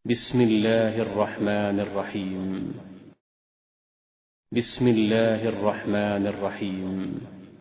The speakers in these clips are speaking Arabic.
بسم الله الرحمن الرحيم. بسم الله الرحمن الرحيم.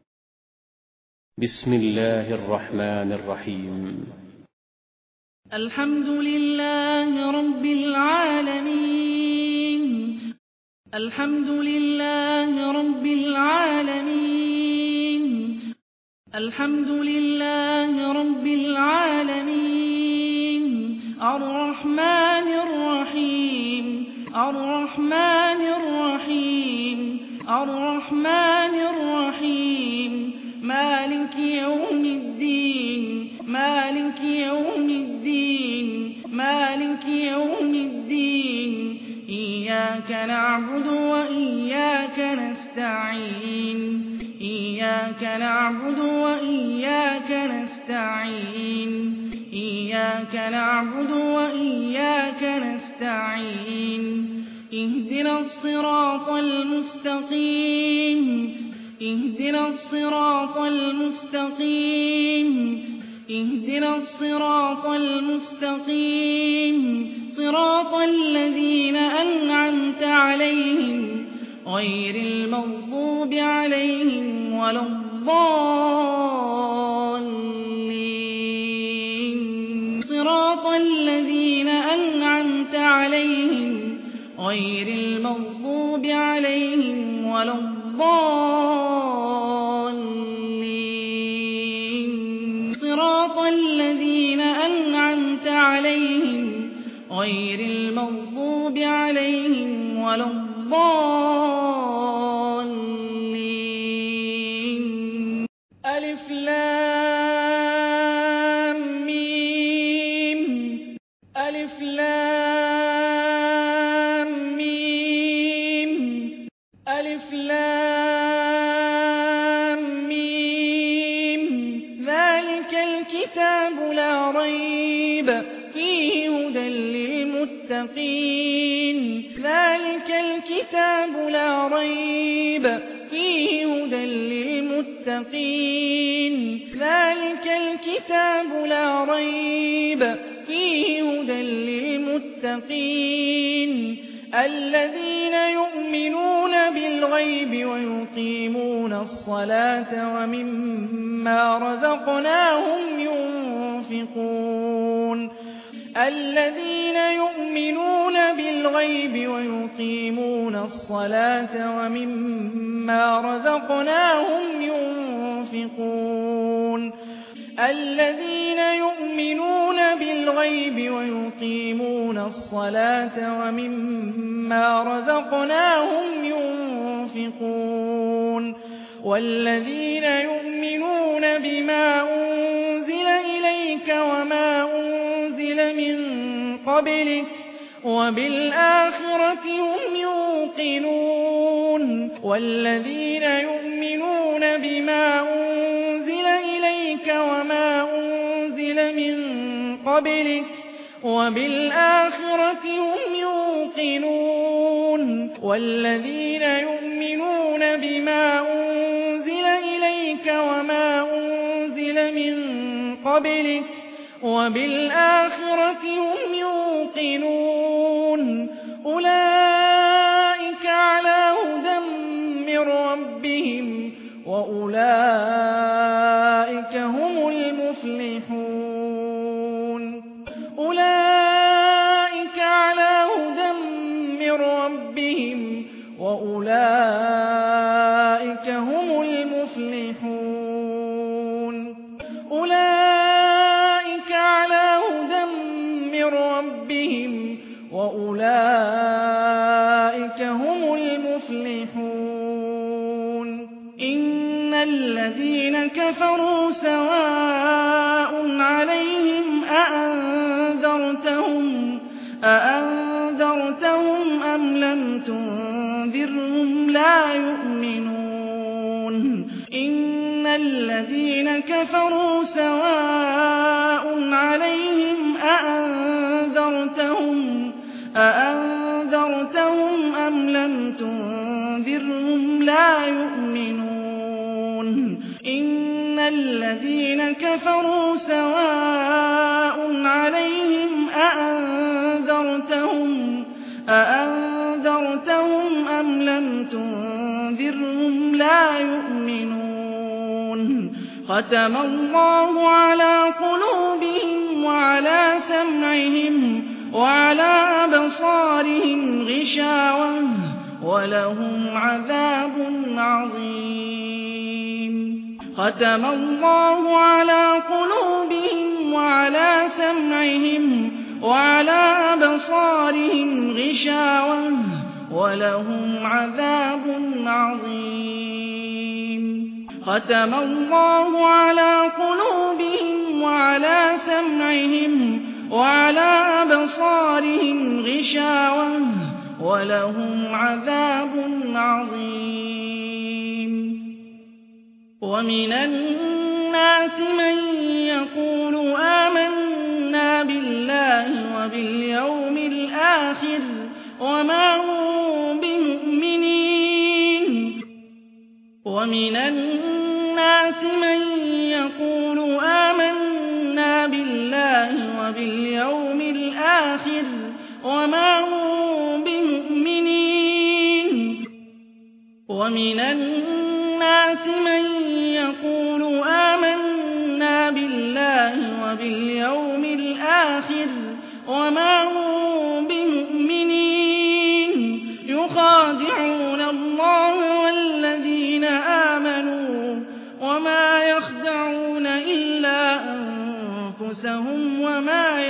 بسم الله الرحمن الرحيم. الحمد لله رب العالمين. الحمد لله رب العالمين. الحمد لله رب العالمين. الرحمن الرحيم. الرحمن الرحيم. الرحمن الرحيم. مالك يوم الدين. مالك يوم الدين. مالك يوم الدين. إياك نعبد وإياك نستعين. إياك نعبد وإياك نستعين. إياك نعبد وإياك نستعين. اهدنا الصراط المستقيم. اهدنا الصراط المستقيم. اهدنا الصراط المستقيم. صراط الذين أنعمت عليهم غير المغضوب عليهم ولا الضالين. صراط الذين أنعمت عليهم غير المغضوب عليهم ولا الضالين. صراط الذين أنعمت عليهم غير المغضوب عليهم ولا الضالين. ألف لام ميم. ألف لام ميم. ألف لام ميم. ذلك الكتاب لا ريب فيه هدى للمتقين. ذلك الكتاب لا ريب فيه هدى للمتقين. ذلك الكتاب لا ريب فيه هدى للمتقين الذين يؤمنون بالغيب ويقيمون الصلاة ومما رزقناهم ينفقون. الذين يؤمنون بالغيب ويقيمون الصلاة ومما رزقناهم ينفقون. الذين يؤمنون بالغيب ويقيمون الصلاة ومما رزقناهم ينفقون. والذين يؤمنون بما أنزل إليك وما أنزل من قبلك وبالآخرة هم يوقنون. والذين يؤمنون بما أنزل إليك وما أنزل من قبلك وبالآخرة هم يوقنون. والذين يؤمنون بما أنزل إليك وما أنزل من قبلك وبالآخرة هم يوقنون. أولئك على هدى من ربهم وأولئك هم المفلحون. أولئك على هدى من ربهم وأولئك هم المفلحون. أولئك على هدى من ربهم وأولئك هم المفلحون. إن الذين كفروا سواء عليهم أأنذرتهم أم لم تنذرهم لا يؤمنون. إن الذين كفروا سواء عليهم أأنذرتهم أم لم تنذرهم لا يؤمنون. إن الذين كفروا سواء عليهم أأنذرتهم أأنذرتهم أم لم تنذرهم لا يؤمنون ختم الله على قلوبهم وعلى سمعهم وعلى أبصارهم غشاوة ولهم عذاب عظيم ختم الله على قلوبهم وعلى سمعهم وعلى أبصارهم غشاوة ولهم عذاب عظيم ختم الله على قلوبهم وعلى سمعهم وعلى أبصارهم غشاوة ولهم عذاب عظيم ومن الناس من يقول آمنا بالله وباليوم الآخر وما هم بمؤمنين ومن الناس من يقول آمنا بالله وباليوم الآخر وما هم بمؤمنين ومن الناس من يقول آمنا بالله وباليوم الآخر وما هم بمؤمنين يخادعون الله والذين آمنوا وما يخدعون إلا أنفسهم وما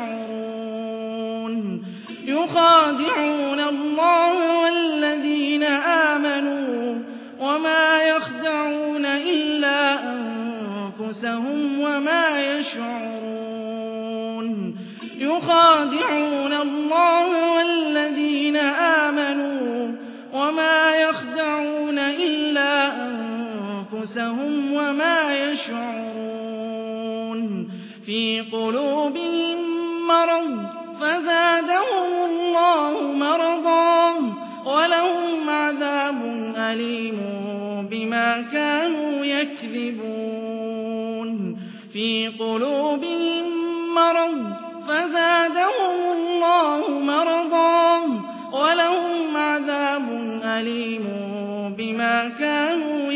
يشعرون يخادعون الله والذين آمنوا وما يخدعون إلا أنفسهم وما يشعرون يخادعون الله والذين آمنوا وما يخدعون إلا أنفسهم وما يشعرون في قلوبهم مرض فزادهم الله مرضا ولهم عذاب أليم بما كانوا يكذبون في قلوبهم مرض فزادهم الله مرضا ولهم عذاب أليم بما كانوا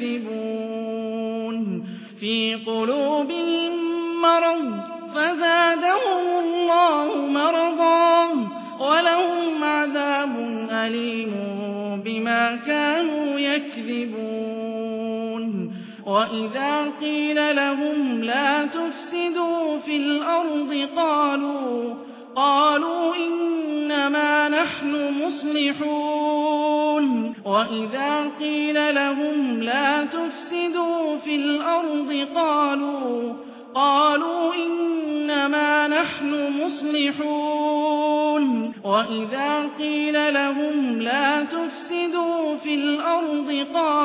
يكذبون في قلوبهم مرض فزادهم الله مرضا ولهم عذاب أليم بما كانوا يكذبون وإذا قيل لهم لا تفسدوا في الأرض قالوا إنما نحن مصلحون وإذا قيل لهم لا تفسدوا في الأرض قالوا إنما نحن مصلحون وإذا قيل لهم لا تفسدوا في الأرض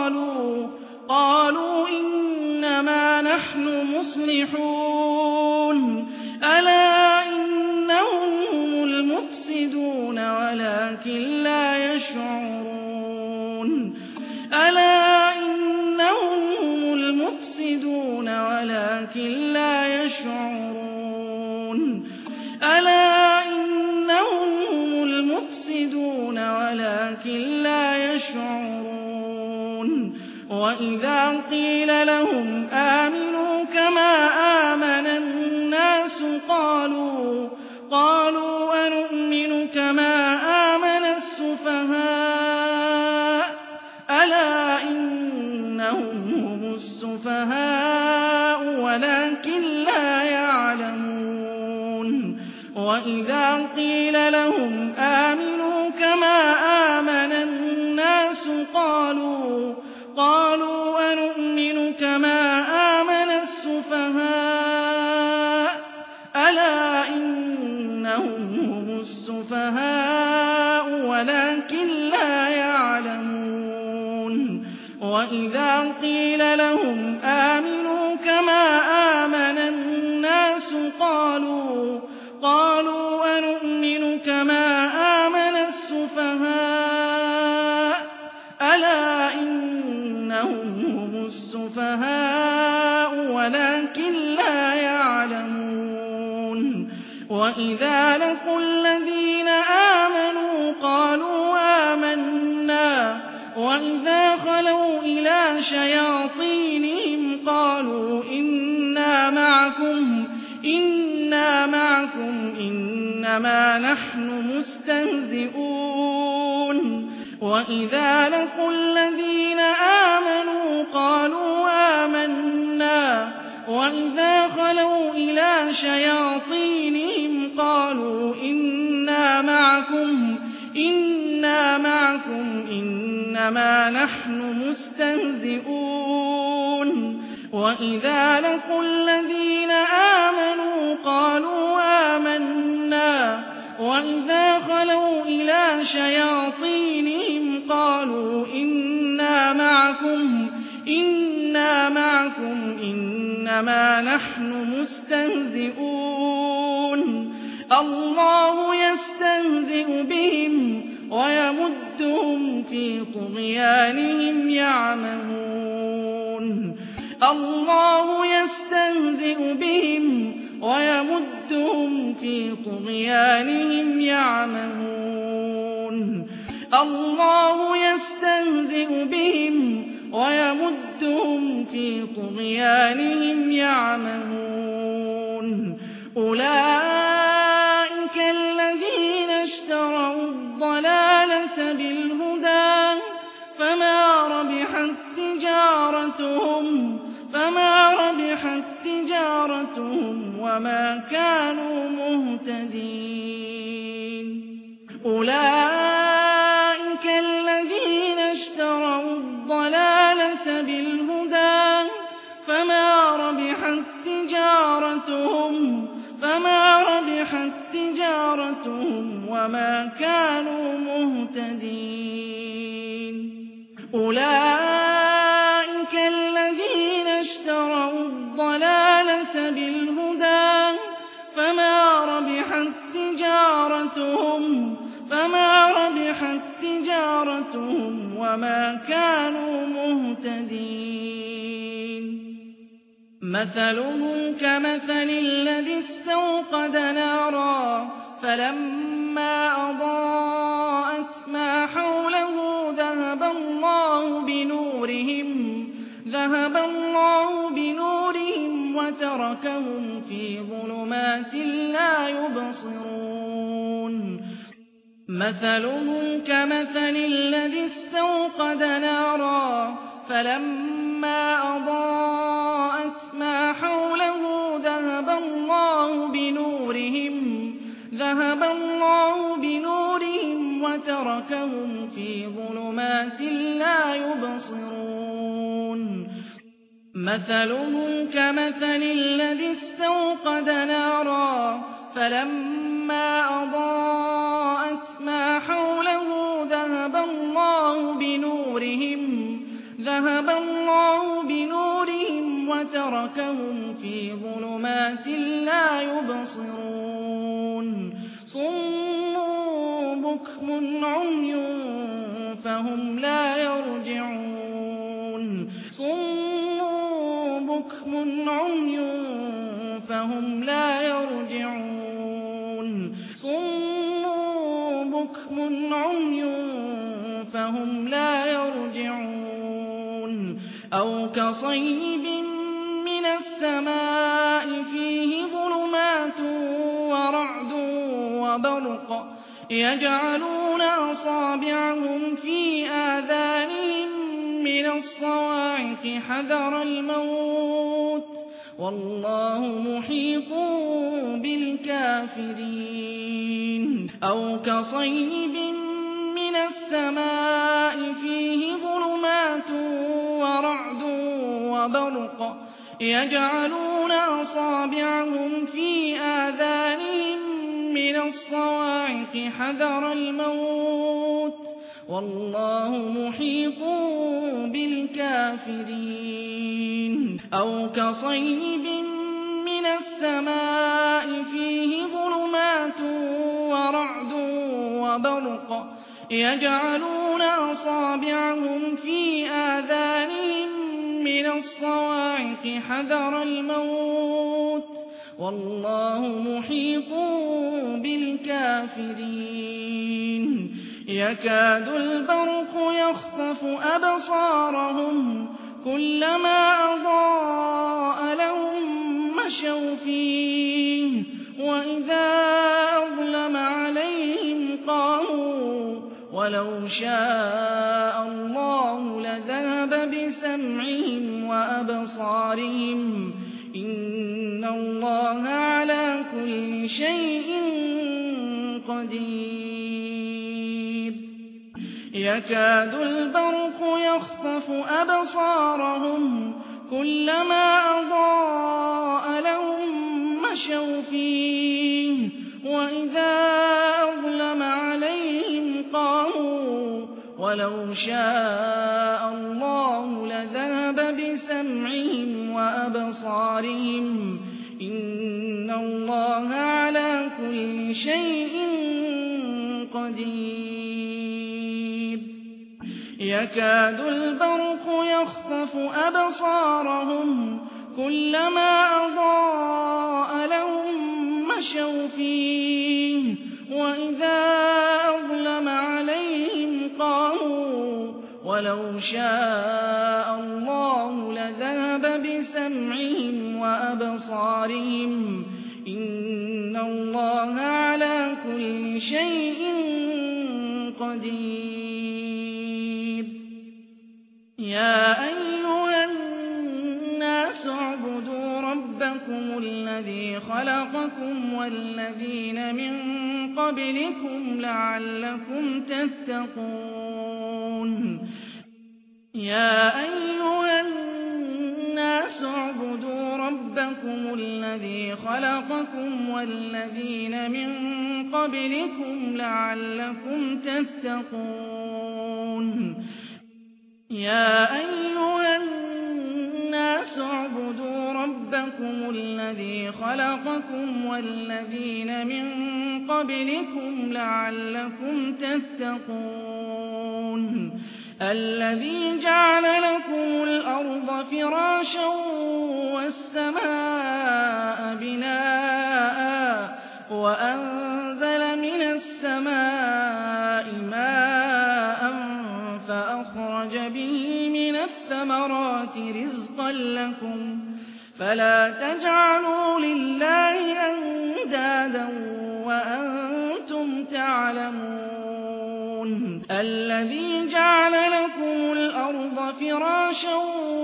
قالوا إنما نحن مصلحون ألا إنهم هم المفسدون ولكن لا يشعرون ألا إنهم هم المفسدون ولكن لا يشعرون ألا إنهم هم المفسدون ولكن لا يشعرون وإذا قيل لهم آمنوا كما آمن الناس قالوا أنؤمن كما آمن السفهاء ألا إنهم هم السفهاء ولكن لا يعلمون وإذا قيل لهم آمنوا كما آمن الناس قالوا أنؤمن كما آمن السفهاء ألا إنهم هم السفهاء ولكن لا يعلمون وإذا قيل لهم آمنوا كما آمن الناس قالوا أنؤمن كما آمن السفهاء ألا إنهم هم السفهاء ولكن لا يعلمون وإذا لقوا الذين آمنوا قالوا آمنا وإذا خلوا إلى شياطينهم قالوا إنا معكم إنما نحن مستهزئون وإذا لقوا الذين آمنوا قالوا آمنا وإذا خلوا إلى شياطينهم قالوا إنا معكم إنما نحن مستهزئون وإذا لقوا الذين آمنوا قالوا آمنا وإذا خلوا إلى شياطينهم قالوا إنا معكم إنما نحن مستهزئون الله يستهزئ بهم ويمدهم في طغيانهم يعمهون الله يستهزئ بهم ويمدهم في طغيانهم يعمهون الله يستهزئ بهم ويمدهم في طغيانهم يعمهون أولئك الذين اشتروا الضلالة بالهدى فما ربحت تجارتهم وما كانوا مهتدين أولئك الذين اشتروا الضلالة بالهدى فما ربحت تجارتهم وما كانوا مهتدين أولئك الذين اشتروا الضلالة بالهدى فما ربحت تجارتهم وما كانوا مهتدين مثلهم كمثل الذي استوقد نارا فلما أضاءت ما حوله ذهب الله بنورهم وتركهم في ظلمات لا يبصرون مثلهم كمثل الذي استوقد نارا فلما أضاءت ما حوله ذهب الله بنورهم وتركهم في ظلمات لا يبصرون مثلهم كمثل الذي استوقد نارا فلما أضاءت ما حوله ذهب الله بنورهم وتركهم في ظلمات لا يبصرون صم بكم عمي فهم لا يرجعون أو كصيب من السماء فيه ظلمات ورعد وبرق يجعلون أصابعهم في آذانهم من الصواعق حذر الموت والله محيط بالكافرين أو كصيب من السماء فيه ظلمات ورعد وبرق يجعلون أصابعهم في آذانهم من الصواعق حذر الموت والله محيط بالكافرين أو كصيب من السماء فيه ظلمات ورعد وبرق يجعلون أصابعهم في آذانهم من الصواعق حذر الموت والله محيط بالكافرين يكاد البرق يخطف أبصارهم كلما أضاء لهم مشوا فيه وإذا أظلم عليهم قاموا ولو شاء الله لذهب بسمعهم وأبصارهم إن الله على كل شيء قدير يكاد البرق يخطف أبصارهم كلما أضاء لهم مشوا فيه وإذا أظلم عليهم قاموا ولو شاء الله لذهب بسمعهم وأبصارهم إن الله على كل شيء قدير يكاد البرق يخطف أبصارهم كلما أضاء لهم مشوا فيه وإذا أظلم عليهم قاموا ولو شاء الله لذهب بسمعهم وأبصارهم إن الله على كل شيء قدير يا أيها الناس اعبدوا ربكم الذي خلقكم والذين من قبلكم لعلكم تتقون يا أيها الناس اعبدوا ربكم الذي خلقكم والذين من قبلكم لعلكم تتقون يا أيها الناس اعبدوا ربكم الذي خلقكم والذين من قبلكم لعلكم تتقون الذي جعل لكم الأرض فراشا والسماء بناء وأنزل من السماء ماء فأخرج به من الثمرات رزقا لكم فلا تجعلوا لله أندادا وأنتم تعلمون الذي جعل لكم الأرض فراشا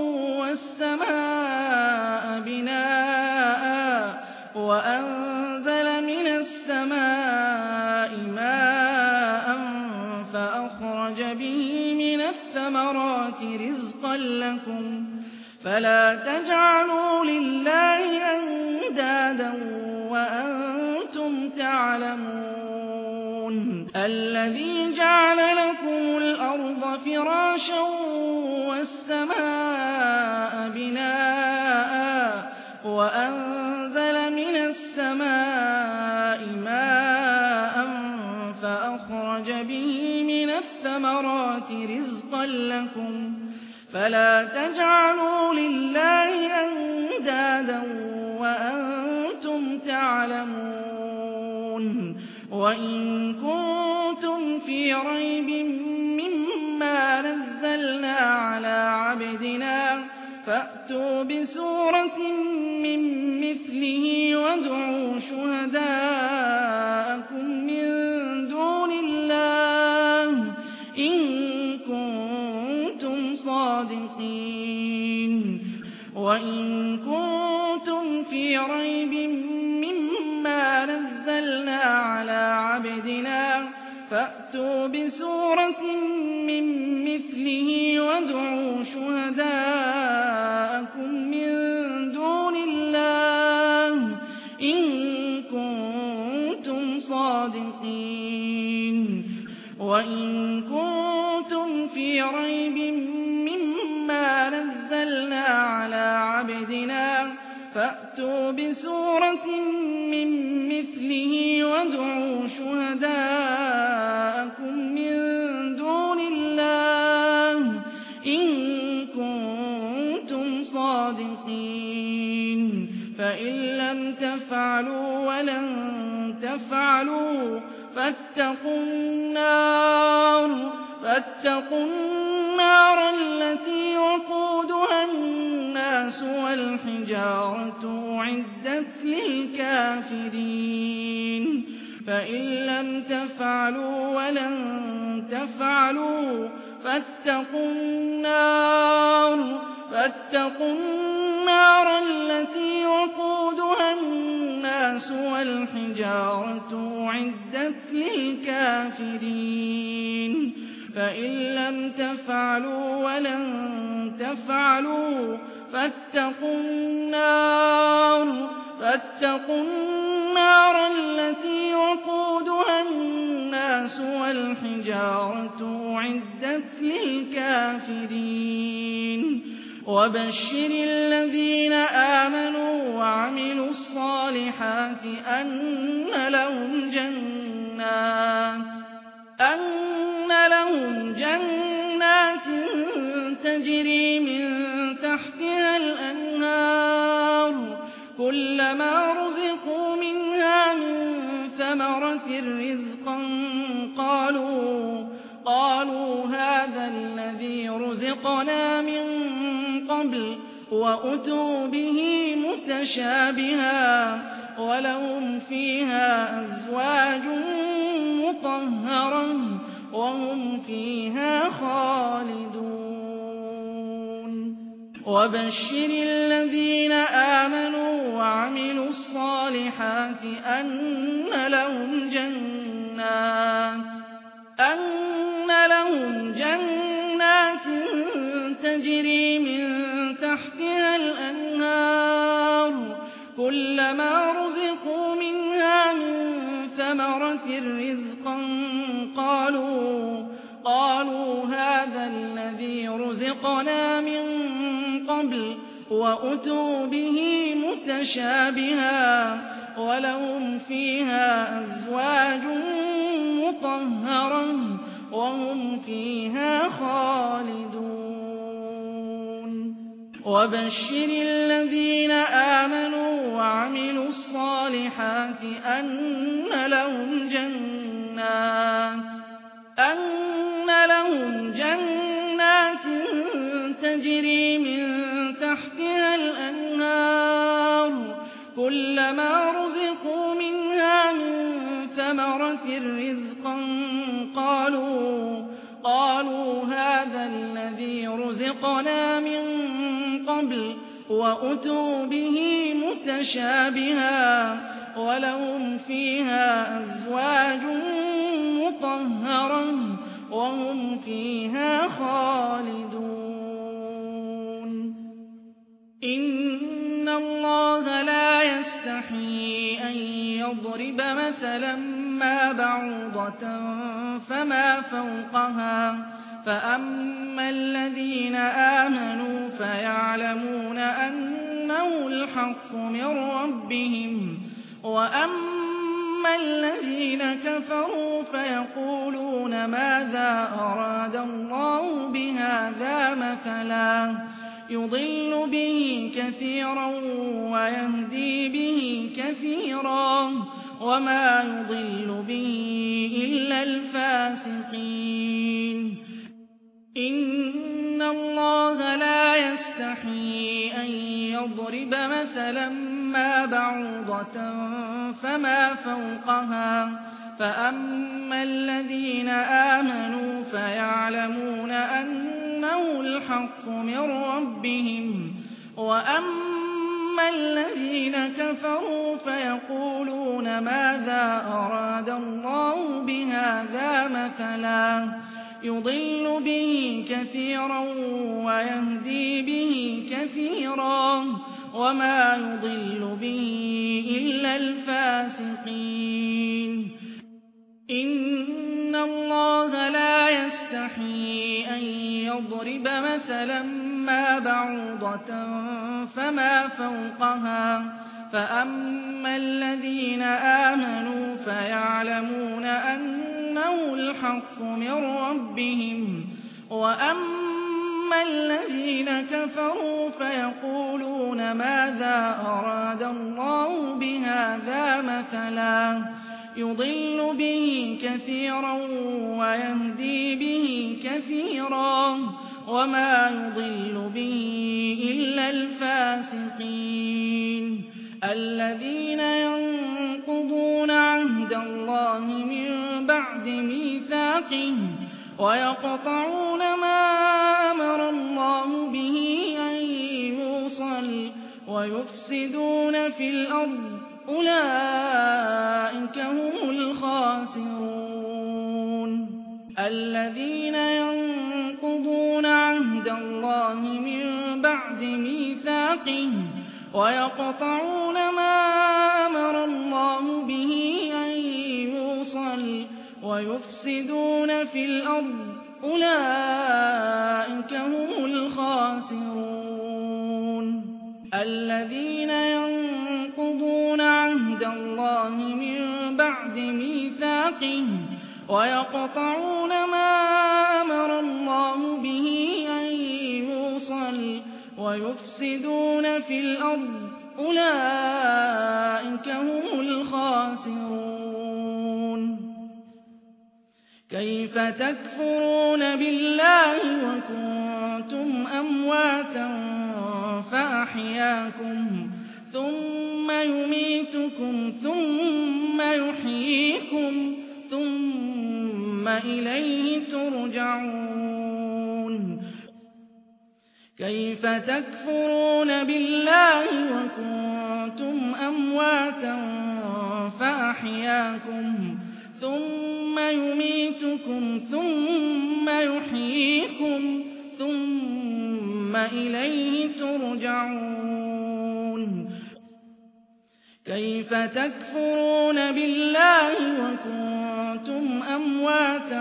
والسماء بناء وأنزل من السماء ماء فأخرج به من الثمرات رزقا لكم فلا تجعلوا لله أندادا وأنتم تعلمون الذي جعل لكم الأرض فراشا والسماء بناء وأنزل من السماء ماء فأخرج به من الثمرات رزقا لكم فلا تجعلوا لله أندادا وأنتم تعلمون وإن كنتم في ريب مما نزلنا على عبدنا فأتوا بسورة من مثله وادعوا شهداءكم من دون الله إن كنتم صادقين وإن كنتم في ريب مما نزلنا على عبدنا فأتوا بسورة من مثله وادعوا شهداءكم من دون الله إن كنتم صادقين وإن كنتم في ريب مما نزلنا على عبدنا فأتوا بسورة من مثله وادعوا شهداءكم من دون الله إن كنتم صادقين فإن لم تفعلوا ولن تفعلوا فاتقوا النار التي وقودها الناس والحجارة أعدت للكافرين فإن لم تفعلوا ولن تفعلوا فاتقوا النار التي وقودها الناس والحجارة أعدت للكافرين فإن لم تفعلوا ولن تفعلوا فاتقوا النار التي وقودها الناس والحجارة أعدت للكافرين وبشر الذين آمنوا وعملوا الصالحات أن لهم جنات تجري من تحتها الأنهار كلما رزقوا منها من ثمرة رزقا قالوا هذا الذي رزقنا من قبل وأتوا به متشابها ولهم فيها أزواج مطهرة وهم فيها خالدون وبشر الذين آمنوا وعملوا الصالحات أن لهم جنات تجري من تحتها الأنهار كلما رزقوا منها من ثمرة رزقا قالوا هذا الذي رزقنا من قبل وأتوا به متشابها ولهم فيها أزواج مطهرة وهم فيها خالدون وبشر الذين آمنوا وعملوا الصالحات أن لهم جنات تجري من تحتها الأنهار كلما رزقوا منها من ثمرة رزقا قالوا هذا الذي رزقنا من قبل وأتوا به متشابها ولهم فيها أزواج مطهرة وهم فيها خالدون إن الله لا يستحيي أن يضرب مثلا ما بعوضة فما فوقها فأما الذين آمنوا فيعلمون أنه الحق من ربهم وأما الذين كفروا فيقولون ماذا أراد الله بهذا مثلا يضل به كثيرا ويهدي به كثيرا وما يضل به إلا الفاسقين إن الله لا يستحيي أن يضرب مثلا ما بعوضة فما فوقها فأما الذين آمنوا فيعلمون أنه الحق من ربهم وأما الذين كفروا فيقولون ماذا أراد الله بهذا مثلا يضل به كثيرا ويهدي به كثيرا وما يضل به إلا الفاسقين إن الله لا يستحيي أن يضرب مثلا ما بعوضة فما فوقها فأما الذين آمنوا فيعلمون أنه الحق من ربهم وأما الذين كفروا فيقولون ماذا أراد الله بهذا مثلا يضل به كثيرا ويهدي به كثيرا وما يضل به إلا الفاسقين الذين ينقضون عهد الله من بعد ميثاقه ويقطعون ما أمر الله به أن يوصل ويفسدون في الأرض أولئك هم الخاسرون الذين ينقضون عهد الله من بعد ميثاقه ويقطعون ما أمر الله به أن يوصل ويفسدون في الأرض أولئك هم الخاسرون الذين ينقضون عهد الله من بعد ميثاقه ويقطعون ما أمر الله به أن يوصل ويفسدون في الأرض أولئك هم الخاسرون كيف تكفرون بالله وكنتم أمواتا فأحياكم ثم يميتكم ثم يحييكم ثم إليه ترجعون كيف تكفرون بالله وكنتم أمواتا فأحياكم ثم يميتكم ثم يحييكم ثم إليه ترجعون كيف تكفرون بالله وكنتم أمواتا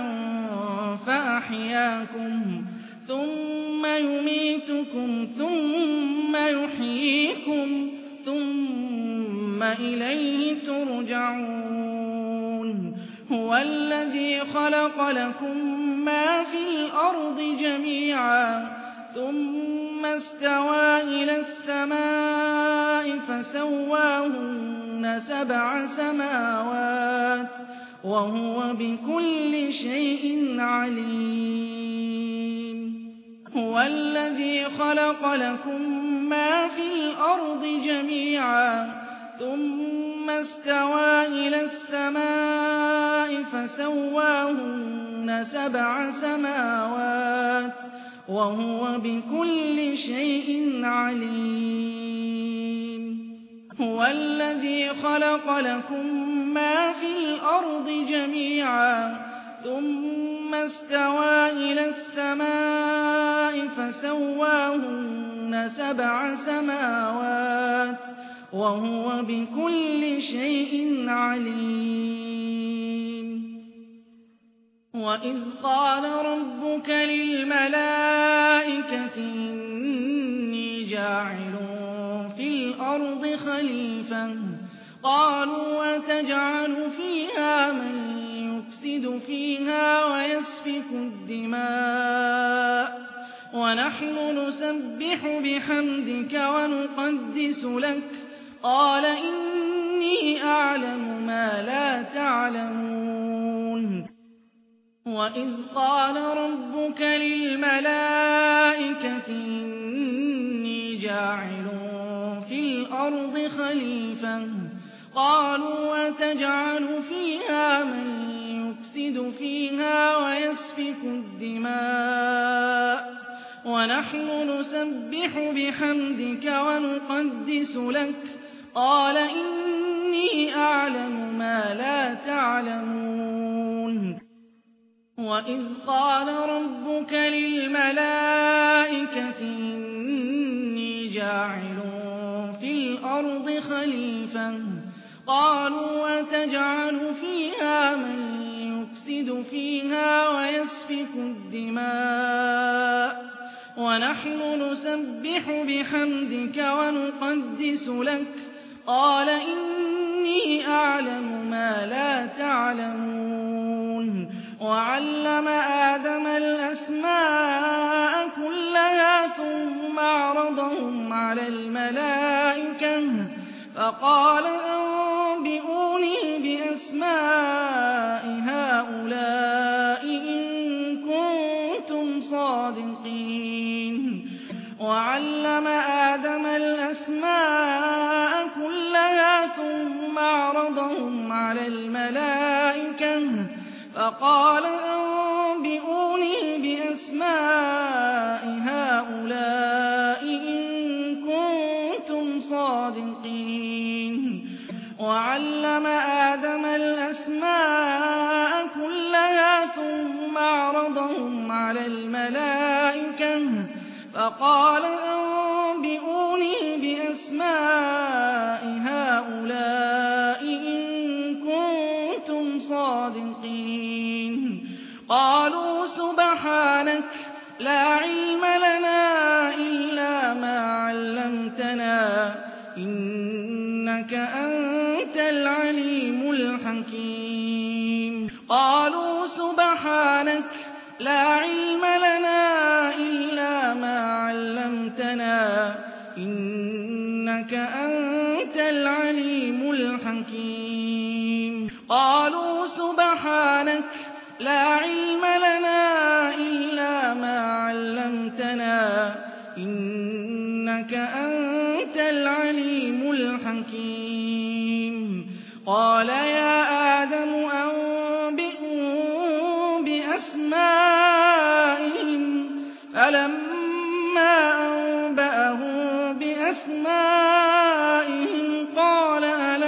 فأحياكم ثم يميتكم ثم يحييكم ثم إليه ترجعون هو الذي خلق لكم ما في الأرض جميعا ثم استوى إلى السماء فسواهن 7 سماوات وهو بكل شيء عليم هو الذي خلق لكم ما في الأرض جميعا ثم استوى إلى السماء فسواهن 7 سماوات وهو بكل شيء عليم هو الذي خلق لكم ما في الأرض جميعا ثم استوى إلى السماء فسواهن 7 سماوات وهو بكل شيء عليم وإذ قال ربك للملائكة إني جاعل في الأرض خليفة قالوا أتجعل فيها من يفسد فيها ويسفك الدماء ونحن نسبح بحمدك ونقدس لك قال إني أعلم ما لا تعلمون وإذ قال ربك للملائكة إني جاعل في الأرض خليفة قالوا أتجعل فيها من يفسد فيها ويسفك الدماء ونحن نسبح بحمدك ونقدس لك قال إني أعلم ما لا تعلمون وإذ قال ربك للملائكة إني جاعل في الأرض خليفة قالوا أتجعل فيها من يفسد فيها ويسفك الدماء ونحن نسبح بحمدك ونقدس لك قال إني أعلم ما لا تعلمون وعلم آدم الأسماء كلها ثم عرضهم على الملائكة فقال أنبئوني أنبئوني بأسماء هؤلاء إن كنتم صادقين وعلم آدم الأسماء كلها ثم عرضهم على الملائكة فقال أنبئوني بأسماء هؤلاء إن كنتم صادقين وعلم آدم الأسماء كلها ثم عرضهم على الملائكة فقال أنبئوني بأسماء هؤلاء إن كنتم صادقين قالوا سبحانك لا علم لنا إلا ما علمتنا إنك أنت العليم الحكيم قالوا سبحانك لا علم لنا إلا ما علمتنا إنك أنت العليم الحكيم قالوا سبحانك لا علم لنا إلا ما علمتنا إنك أنت العليم الحكيم قال يا آدم أنبئهم بأسمائهم فلما أنبأهم بأسمائهم قال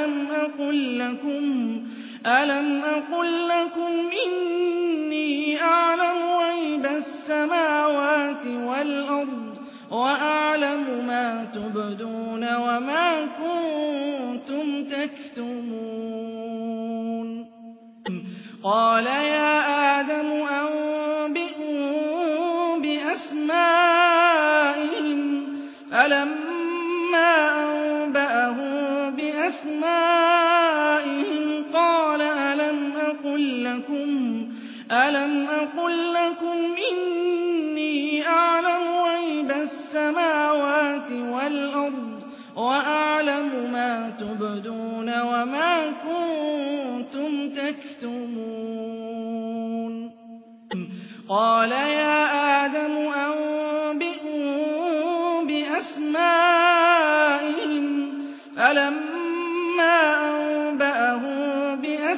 ألم أقل لكم إني أعلم غيب السماوات والأرض وأعلم ما تبدون وما كنتم تكتمون قال يا آدم أنبئهم بأسمائهم فلما أنبأهم بأسمائهم قال ألم أقل لكم إني أعلم غيب السماوات والأرض وأعلم ما تبدون وما كنتم تكتمون قال يا آدم أنبئهم بأسمائهم فلما أنبأهم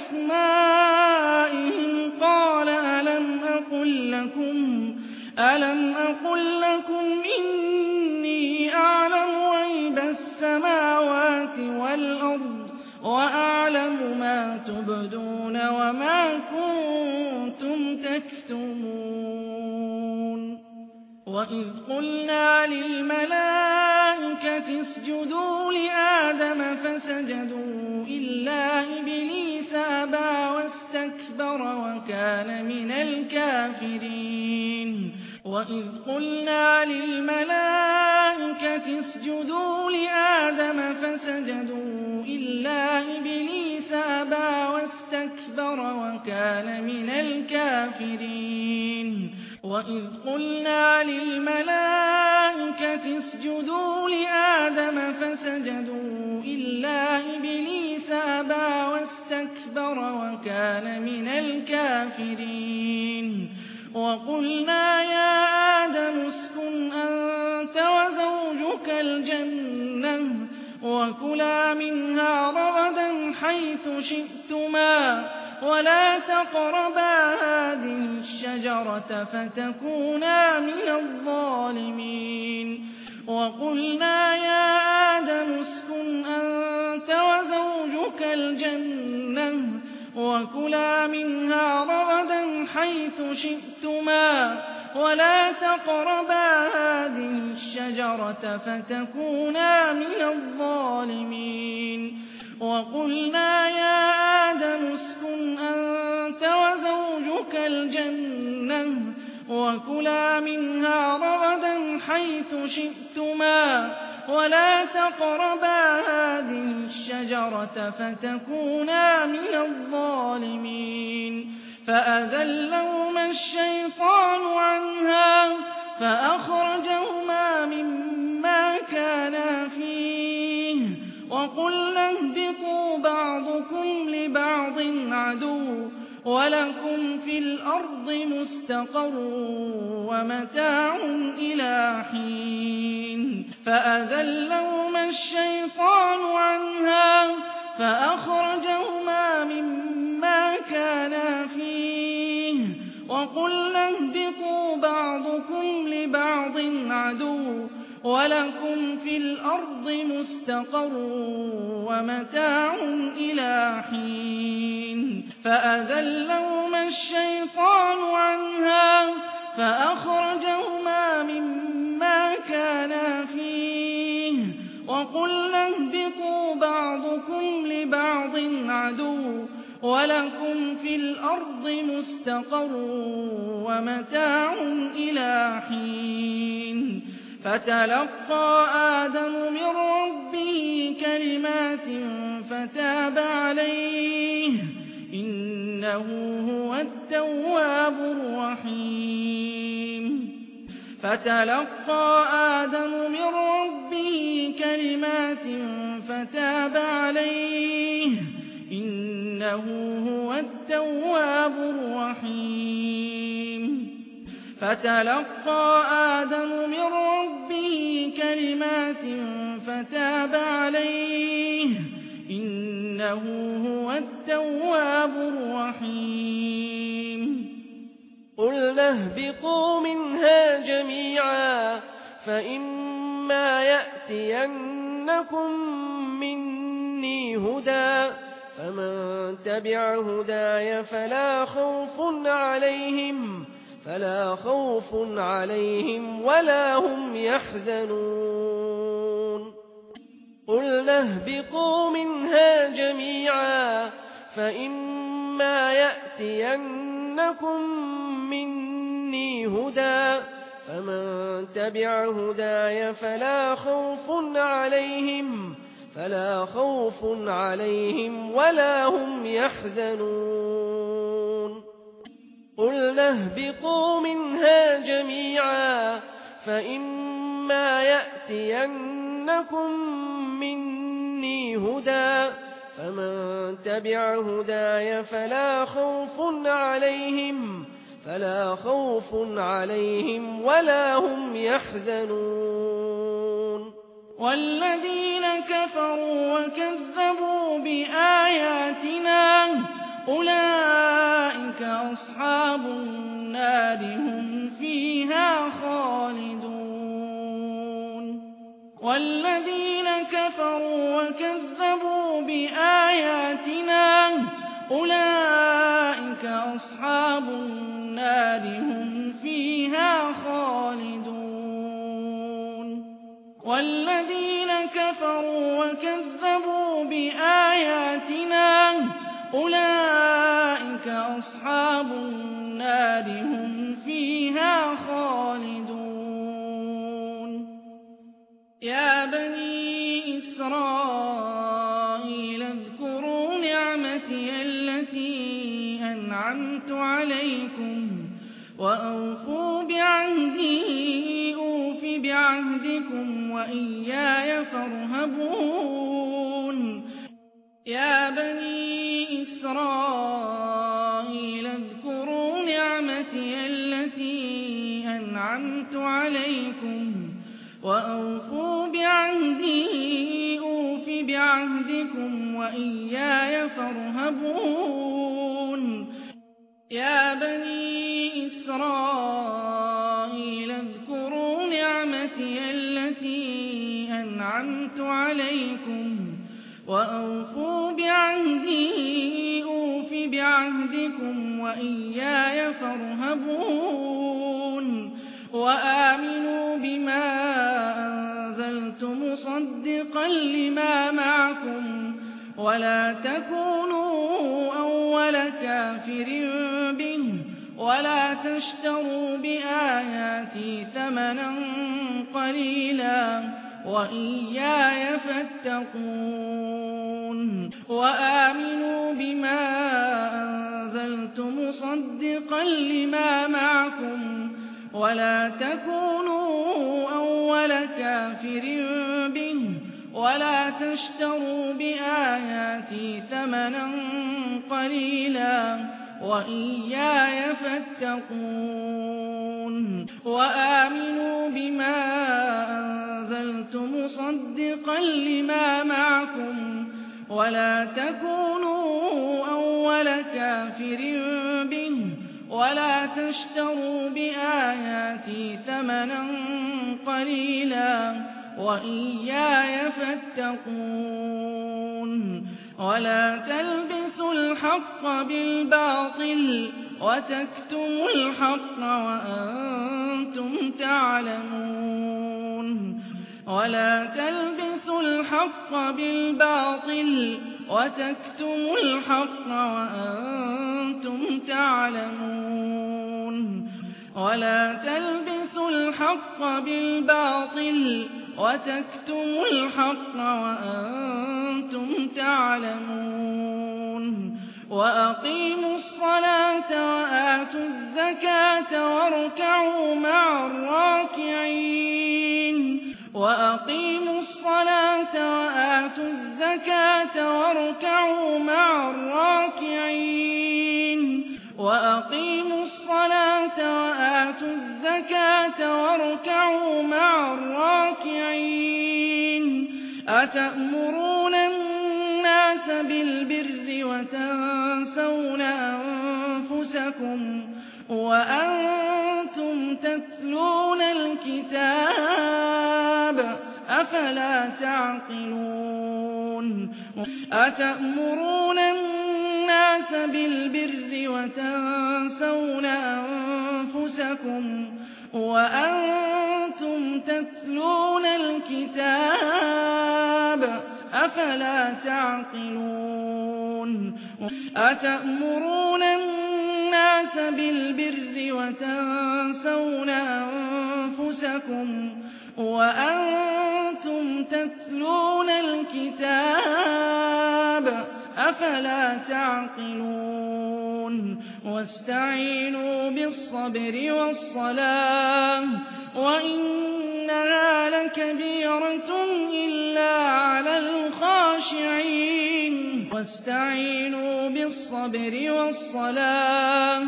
بأسمائهم قال ألم أقل لكم إني أعلم غيب السماوات والأرض وأعلم ما تبدون وما كنتم تكتمون وإذ قلنا للملائكة اسجدوا لآدم فسجدوا إلا إبليس أبى واستكبر وكان من الكافرين وإذ قلنا للملائكة اسجدوا لآدم فسجدوا إلا إبليس أبى واستكبر وكان من الكافرين وإذ قلنا للملائكة اسجدوا لآدم فسجدوا إلا إبليس أبى واستكبر وكان من الكافرين وقلنا يا آدم اسكن أنت وزوجك الجنة وكلا منها رغدا حيث شئتما ولا تقربا هذه الشجرة فتكونا من الظالمين وقلنا يا آدم اسكن أنت وزوجك الجنة وكلا منها رغدا حيث شئتما ولا تقربا هذه الشجرة فتكونا من الظالمين وقلنا يا آدم اسكن أنت وزوجك الجنة وكلا منها رغدا حيث شئتما ولا تقربا هذه الشجرة فتكونا من الظالمين فأذلهما الشيطان عنها فأخرجهما مما كانا فيه وقلنا اهبطوا بعضكم لبعض عدو ولكم في الأرض مستقر ومتاع إلى حين فأذلهما الشيطان عنها فأخرجهما مما كانا فيه وقلنا اهبطوا بعضكم لبعض عدو ولكم في الأرض مستقر ومتاع إلى حين فأذلهما الشيطان عنها فأخرجهما مما كانا فيه وقلنا اهبطوا بعضكم لبعض عدو ولكم في الأرض مستقر ومتاع إلى حين فتلقى آدم من ربه كلمات فتاب عليه إنه هو التواب الرحيم فتلقى آدم من ربه كلمات فتاب عليه إنه هو التواب الرحيم فتلقى آدم من ربه كلمات فتاب عليه إنه هو التواب الرحيم قلنا اهبطوا منها جميعا فإما يأتينكم مني هدى فمن تبع هداي فلا خوف عليهم ولا هم يحزنون قلنا اهبطوا منها جميعا فإما يأتينكم مني هدى فمن تبع هداي فلا خوف عليهم ولا هم يحزنون قلنا اهبطوا منها جميعا فإما يأتينكم مني هدى فمن تبع هداي فلا خوف عليهم ولا هم يحزنون والذين كفروا وكذبوا بآياتنا أولئك أصحاب النار هم فيها خالدون والذين كفروا وكذبوا بآياتنا أولئك أصحاب النار هم فيها خالدون والذين كفروا وكذبوا بآياتنا أولئك أصحاب النار هم فيها خالدون يا بني إسرائيل اذكروا نعمتي التي أنعمت عليكم وأوفوا بعهدي أوف بعهدكم وإياي فارهبون يا بني إسرائيل اذكروا نعمتي التي أنعمت عليكم وأوفوا بعهدي أوف بعهدكم وإياي فارهبون يا بني إسرائيل اذكروا نعمتي التي أنعمت عليكم وأوفوا بعهدي أوف بعهدكم وإياي فارهبون وآمنوا بما أنزلت مصدقا لما معكم ولا تكونوا أول كافر به ولا تشتروا بآياتي ثمنا قليلا وإياي فاتقون وآمنوا بما أنزلت مصدقا لما معكم ولا تكونوا أول كافر به ولا تشتروا بآياتي ثمنا قليلا وإياي فاتقون وآمنوا بما أنزلت مصدقا لما معكم ولا تكونوا أول كافر به ولا تشتروا بآياتي ثمنا قليلا وإياي فاتقون ولا تلبسوا الحق بالباطل وتكتموا الحق وأنتم تعلمون ولا تلبسوا الحق بالباطل وتكتموا الحق وأنتم تعلمون ولا تلبسوا الحق بالباطل وتكتموا الحق وأنتم تعلمون وأقيموا الصلاة وآتوا الزكاة واركعوا مع الراكعين وأقيموا الصلاة وآتوا الزكاة واركعوا مع الراكعين وأقيموا الصلاة وآتوا الزكاة واركعوا مع الراكعين أتأمرون الناس بالبر وتنسون أنفسكم وأنتم تتلون الكتاب أفلا تعقلون أتأمرون الناس بالبر وتنسون أنفسكم وأنتم تتلون الكتاب أفلا تعقلون أتأمرون الناس بالبر وتنسون أنفسكم وأنتم تتلون الكتاب أفلا تعقلون واستعينوا بالصبر والصلاة وإنها لكبيرة إلا على الخاشعين واستعينوا بالصبر والصلاة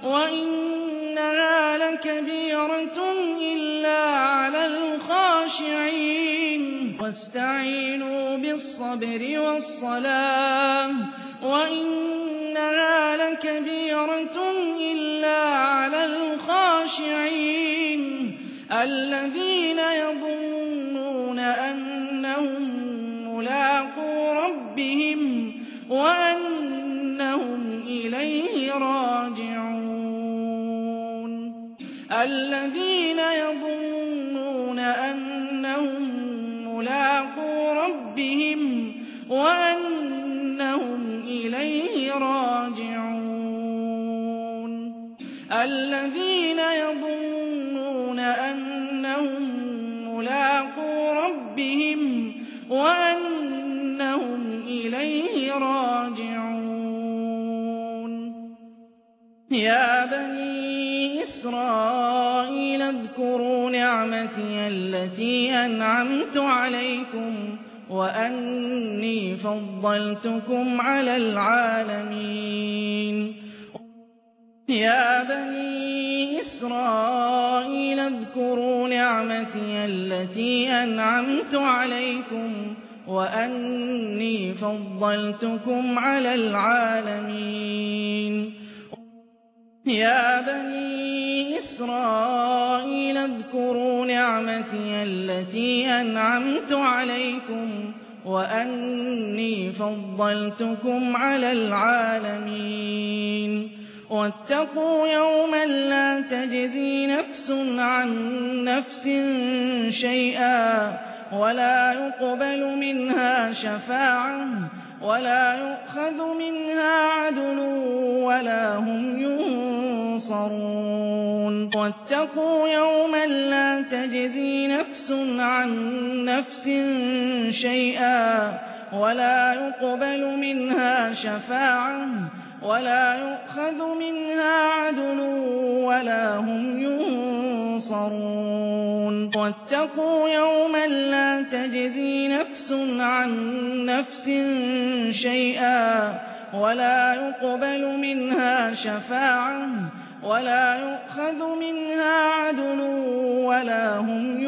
وإنها لكبيرة إلا على الخاشعين واستعينوا بالصبر والصلاة وإنها لكبيرة إلا على الخاشعين الذين يظنون أنهم ملاقو ربهم وأنهم إليه راجعون الذين يظنون أنهم ملاقو ربهم وأنهم إليه راجعون الذين يظنون أنهم ملاقو ربهم وأنهم إليه راجعون يا بني إسرائيل اذكروا نعمتي التي أنعمت عليكم وأني فضلتكم على العالمين يا بني إسرائيل اذكروا نعمتي التي أنعمت عليكم وأني فضلتكم على العالمين يا بني إسرائيل اذكروا نعمتي التي أنعمت عليكم وأني فضلتكم على العالمين واتقوا يوما لا تجزي نفس عن نفس شيئا ولا يقبل منها شفاعة ولا يؤخذ منها عدل ولا هم ينصرون واتقوا يوما لا تجزي نفس عن نفس شيئا ولا يقبل منها شفاعة ولا يؤخذ منها عدل ولا هم ينصرون واتقوا يوما لا تجزي نفس نفس عن نفس شيئا ولا يقبل منها شفاعة ولا يؤخذ منها عدل ولا هم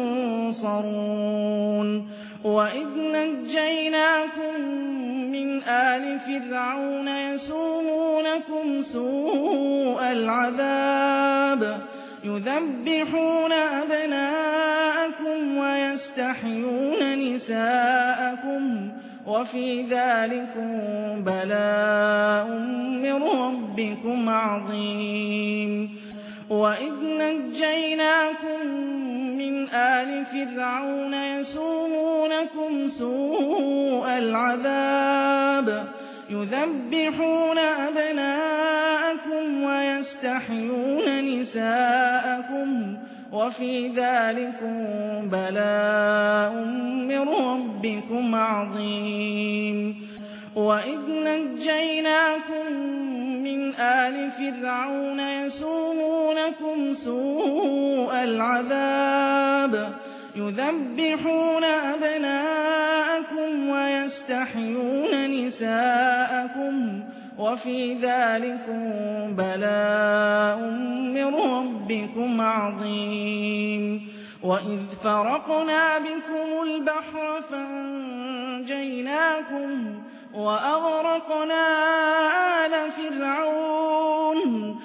ينصرون وإذ نجيناكم من آل فرعون يسومونكم سوء العذاب يذبحون أبناءكم ويستحيون نساءكم وفي ذلكم بلاء من ربكم عظيم وإذ نجيناكم من آل فرعون يسومونكم سوء العذاب يذبحون أبناءكم ويستحيون نساءكم وفي ذلكم بلاء من ربكم عظيم وإذ نجيناكم من آل فرعون يسومونكم سوء العذاب يذبحون أبناءكم ويستحيون نساءكم وفي ذلكم بلاء من ربكم عظيم وإذ فرقنا بكم البحر فأنجيناكم وأغرقنا آل فرعون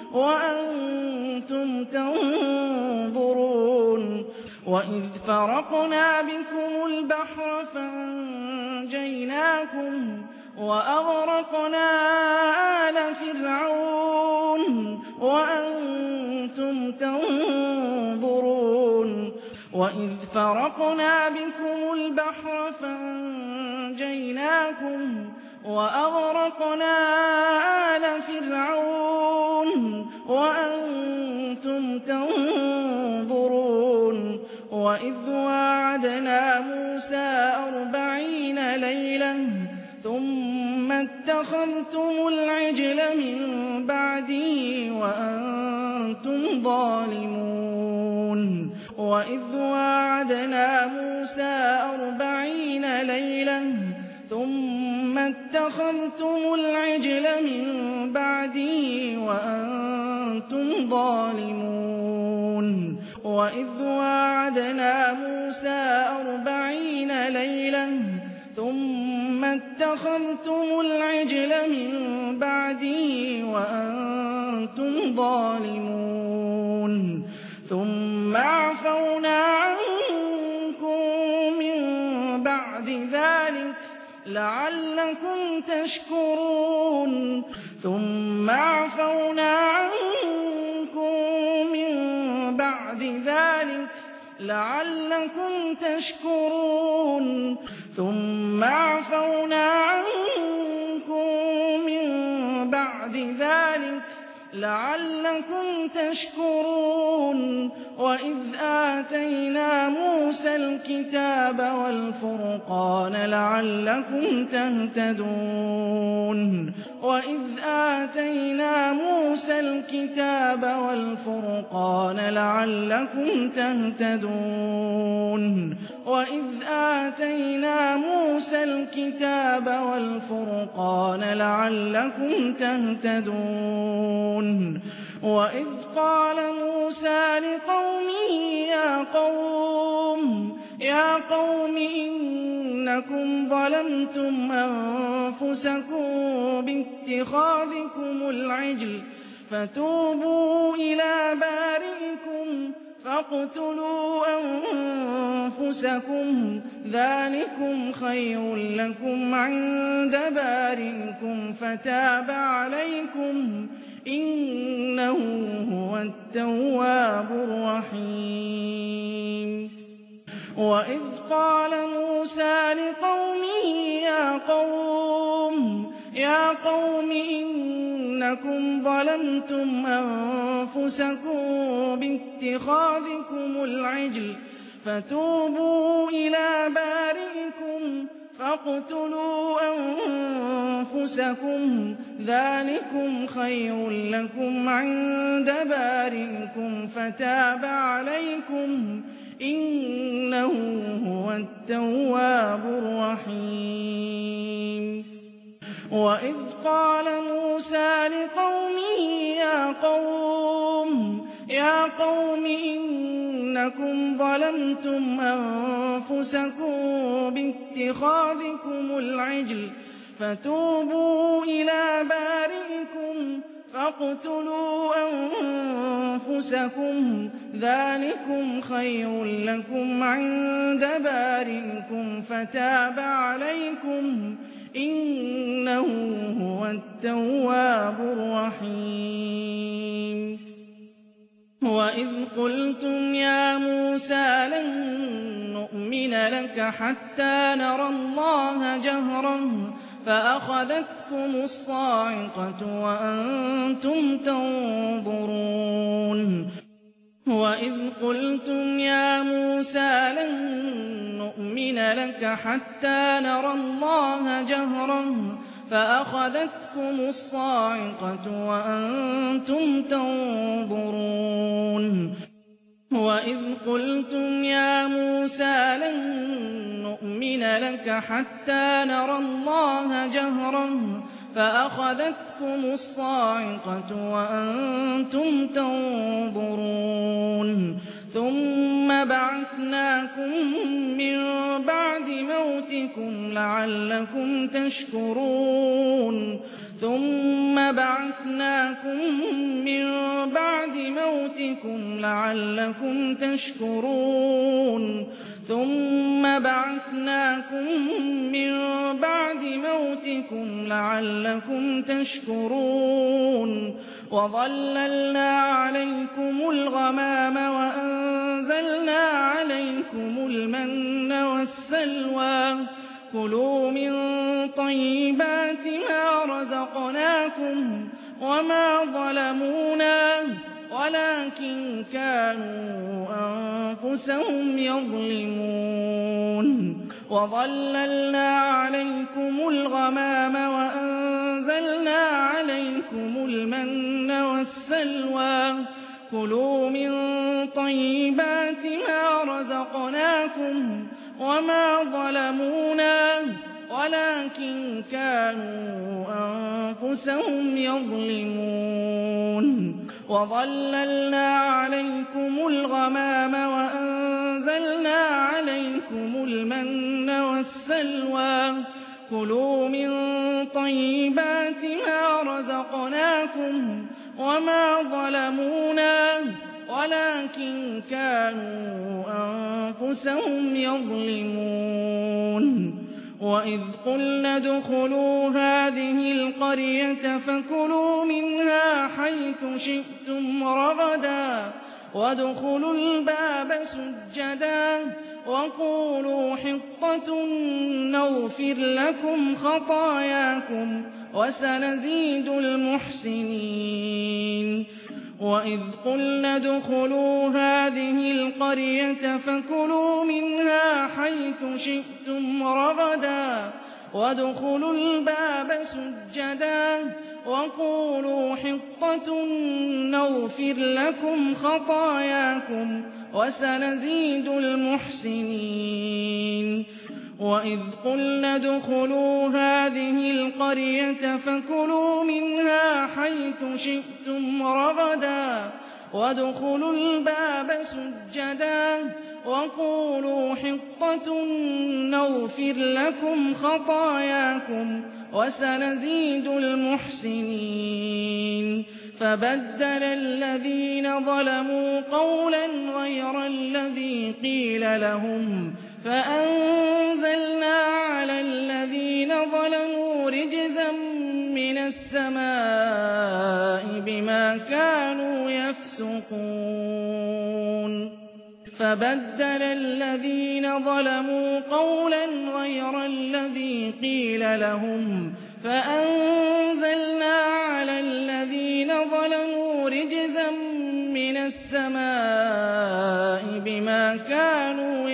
وأنتم تنظرون وإذ فرقنا بكم البحر فأنجيناكم وأغرقنا آل فرعون وأنتم تنظرون وإذ فرقنا بكم البحر فأنجيناكم وأغرقنا آل فرعون وأنتم تنظرون وإذ واعدنا موسى 40 ليلة ثم اتخذتم العجل من بعده وأنتم ظالمون وإذ واعدنا موسى 40 ليلة ثم اتخذتم العجل من بعده وأنتم ظالمون وإذ واعدنا موسى 40 ليلة ثم اتخذتم العجل من بعده وأنتم ظالمون ثم عفونا عنكم من بعد ذلك لعلكم تشكرون ثم عفونا عنكم من بعد ذلك لعلكم تشكرون ثم عفونا عنكم من بعد ذلك لعلكم تشكرون وإذ آتينا موسى الكتاب والفرقان لعلكم تهتدون وإذ آتينا موسى الكتاب والفرقان لعلكم تهتدون وإذ آتينا موسى الكتاب والفرقان لعلكم تهتدون وإذ قال موسى لقومه يا قوم إنكم ظلمتم أنفسكم باتخاذكم العجل فتوبوا إلى بارئكم فاقتلوا أنفسكم ذلكم خير لكم عند بارئكم فتاب عليكم إنه هو التواب الرحيم وإذ قال موسى لقومه يا قوم إنكم ظلمتم أنفسكم باتخاذكم العجل فتوبوا إلى بارئكم فاقتلوا أنفسكم ذلكم خير لكم عند بارئكم فتاب عليكم إنه هو التواب الرحيم وإذ قال موسى لقومه يا قوم إنكم ظلمتم أنفسكم باتخاذكم العجل فتوبوا إلى بارئكم فاقتلوا أنفسكم ذلكم خير لكم عند بارئكم فتاب عليكم إنه هو التواب الرحيم وإذ قلتم يا موسى لن نؤمن لك حتى نرى الله جهرا فأخذتكم الصاعقة وأنتم تنظرون وإذ قلتم يا موسى لن نؤمن لك حتى نرى الله جهرا فأخذتكم الصاعقة وأنتم تنظرون وإذ قلتم يا موسى لن نؤمن لك حتى نرى الله جهرا فأخذتكم الصاعقة وأنتم تنظرون ثم بعثناكم من بعد موتكم لعلكم تشكرون ثم بعثناكم من بعد موتكم لعلكم تشكرون ثم بعثناكم من بعد موتكم لعلكم تشكرون وظللنا عليكم الغمام وأنزلنا عليكم المن والسلوى كلوا من طيبات ما رزقناكم وما ظلمونا ولكن كانوا أنفسهم يظلمون وظللنا عليكم الغمام وأنزلنا عليكم المن والسلوى كلوا من طيبات ما رزقناكم وما ظلمونا ولكن كانوا أنفسهم يظلمون وظللنا عليكم الغمام وأنزلنا عليكم المن والسلوى كلوا من طيبات ما رزقناكم وما ظلمونا ولكن كانوا أنفسهم يظلمون وإذ قلنا ادخلوا هذه القرية فكلوا منها حيث شئتم رغدا وادخلوا الباب سجدا وقولوا حطة نغفر لكم خطاياكم وسنزيد المحسنين وإذ قلنا ادخلوا هذه القرية فكلوا منها حيث شئتم رغدا وادخلوا الباب سجدا وقولوا حطة نغفر لكم خطاياكم وسنزيد المحسنين وإذ قلنا ادخلوا هذه القرية فكلوا منها حيث شئتم رغدا وادخلوا الباب سجدا وقولوا حطة نغفر لكم خطاياكم وسنزيد المحسنين فبدل الذين ظلموا قولا غير الذي قيل لهم فأنزلنا على الذين ظلموا رجزا من السماء بما كانوا يفسقون فبدل الذين ظلموا قولا غير الذي قيل لهم فأنزلنا على الذين ظلموا رجزا من السماء بما كانوا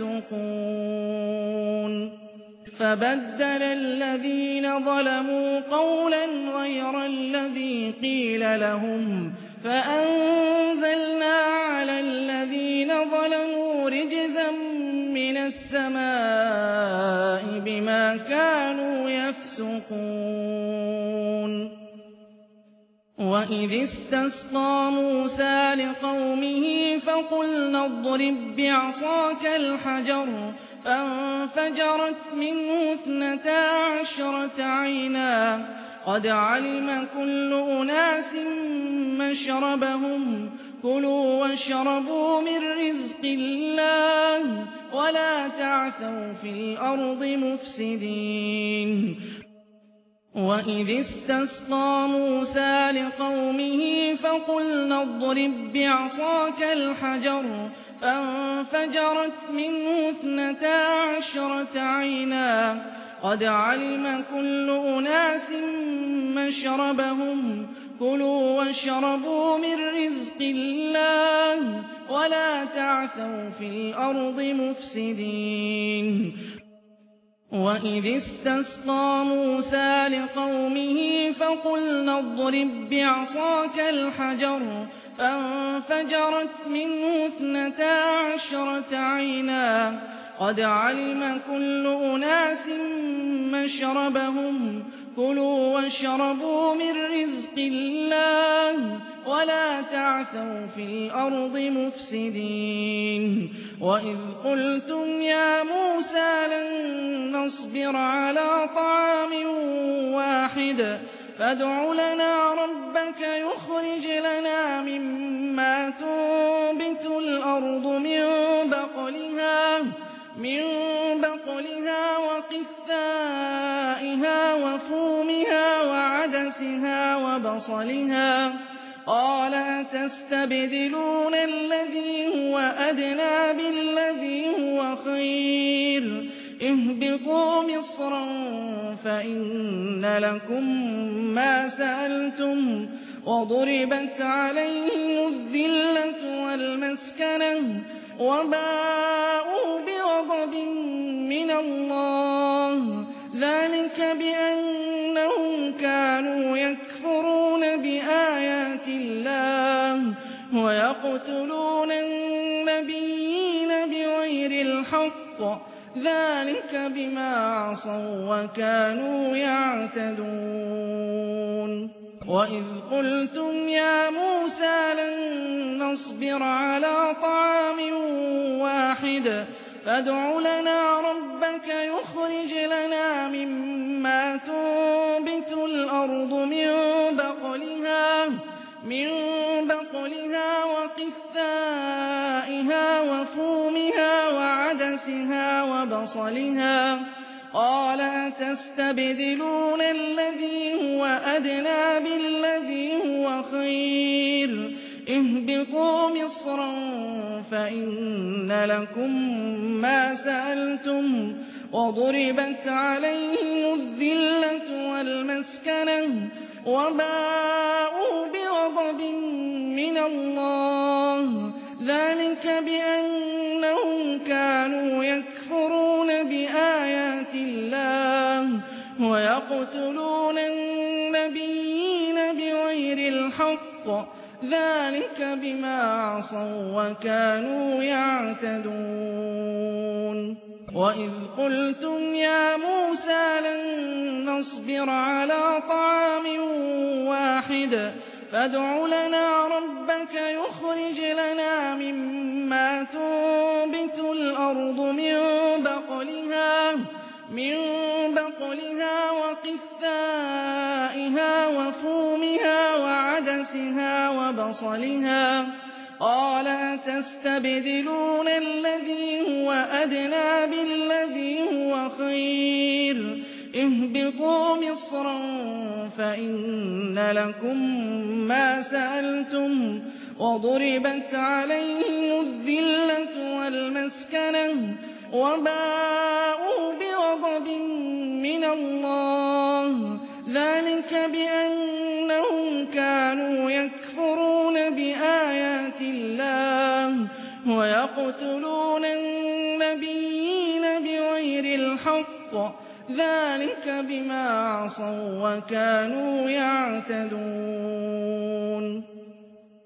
يفسقون فبدل الذين ظلموا قولا غير الذي قيل لهم فأنزلنا على الذين ظلموا رجزا من السماء بما كانوا يفسقون. وإذ استسقى موسى لقومه فقلنا اضرب بعصاك الحجر فانفجرت منه 12 عينا قد علم كل أناس مشربهم كلوا واشربوا من رزق الله ولا تعثوا في الأرض مفسدين. وإذ استسقى موسى لقومه فقلنا اضرب بعصاك الحجر فانفجرت منه 12 عينا قد علم كل أناس مشربهم كلوا واشربوا من رزق الله ولا تعثوا في الأرض مفسدين. وإذ استسقى موسى لقومه فقلنا اضرب بعصاك الحجر فانفجرت منه 12 عينا قد علم كل أناس مشربهم كلوا واشربوا من رزق الله ولا تعثوا في الأرض مفسدين. وإذ قلتم يا موسى لن نصبر على طعام واحد فادع لنا ربك يخرج لنا مما تنبت الأرض من بقلها وقثائها وفومها وعدسها وبصلها قال أتستبدلون الذي هو أدنى بالذي هو خير اهبطوا مصرا فإن لكم ما سألتم وضربت عليهم الذلة والمسكنة وباءوا بغضب من الله ذلك بأنهم كانوا يكفرون بآيات الله ويقتلون النبيين بغير الحق ذلك بما عصوا وكانوا يعتدون. وإذ قلتم يا موسى لن نصبر على طعام واحد فادع لنا ربك يخرج لنا مما تنبت الأرض من بقلها وقثائها وفومها وعدسها وبصلها قال أتستبدلون الذي هو أدنى بالذي هو خير اهبطوا مصرا فإن لكم ما سألتم وضربت عليهم الذلة والمسكنة وباءوا بغضب من الله ذلك بأنهم كانوا يكفرون بآيات الله ويقتلون النبيين بغير الحق ذلك بما عصوا وكانوا يعتدون. وإذ قلتم يا موسى لن نصبر على طعام واحد فادع لنا ربك يخرج لنا مما تنبت الأرض من بقلها وقثائها وفومها وعدسها وبصلها قال أتستبدلون الذي هو أدنى بالذي هو خير اهبطوا مصرا فإن لكم ما سألتم وضربت عليهم الذلة والمسكنة وباءوا بغضب من الله ذلك بأنهم كانوا يكفرون بآيات الله ويقتلون النبيين بغير الحق ذلك بما عصوا وكانوا يعتدون.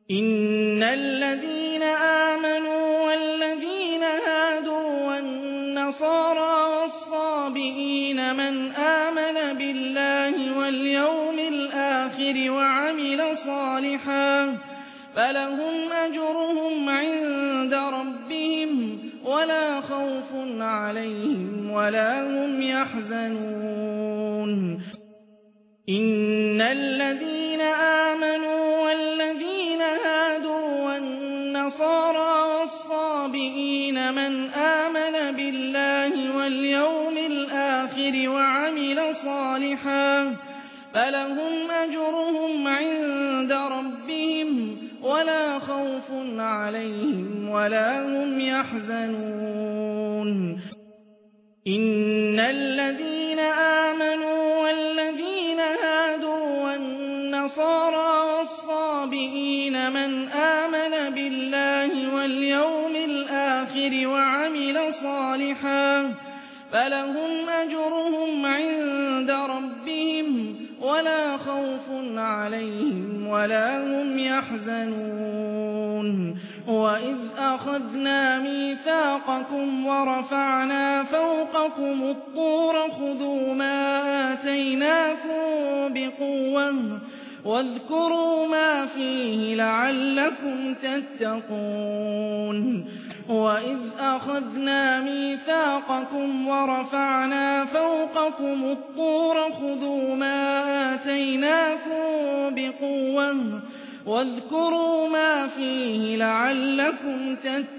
إن الذين آمنوا والذين هادوا والنصارى والصابئين من آمن بالله واليوم الآخر وعمل صالحا فلهم أجرهم عند ربهم ولا خوف عليهم ولا هم يحزنون إن الذين آمنوا والذين هادوا والنصارى والصابئين من آمن بالله واليوم الآخر وعمل صالحا فلهم أجرهم عند ربهم ولا خوف عليهم ولا هم يحزنون إن الذين آمنوا والذين هادوا والنصارى والصابئين من آمن بالله واليوم الآخر وعمل صالحا فلهم أجرهم عند ربهم ولا خوف عليهم ولا هم يحزنون وإذ أخذنا ميثاقكم ورفعنا فوقكم الطور خذوا ما آتيناكم بقوة واذكروا ما فيه لعلكم تتقون وإذ أخذنا ميثاقكم ورفعنا فوقكم الطور خذوا ما آتيناكم بقوة واذكروا ما فيه لعلكم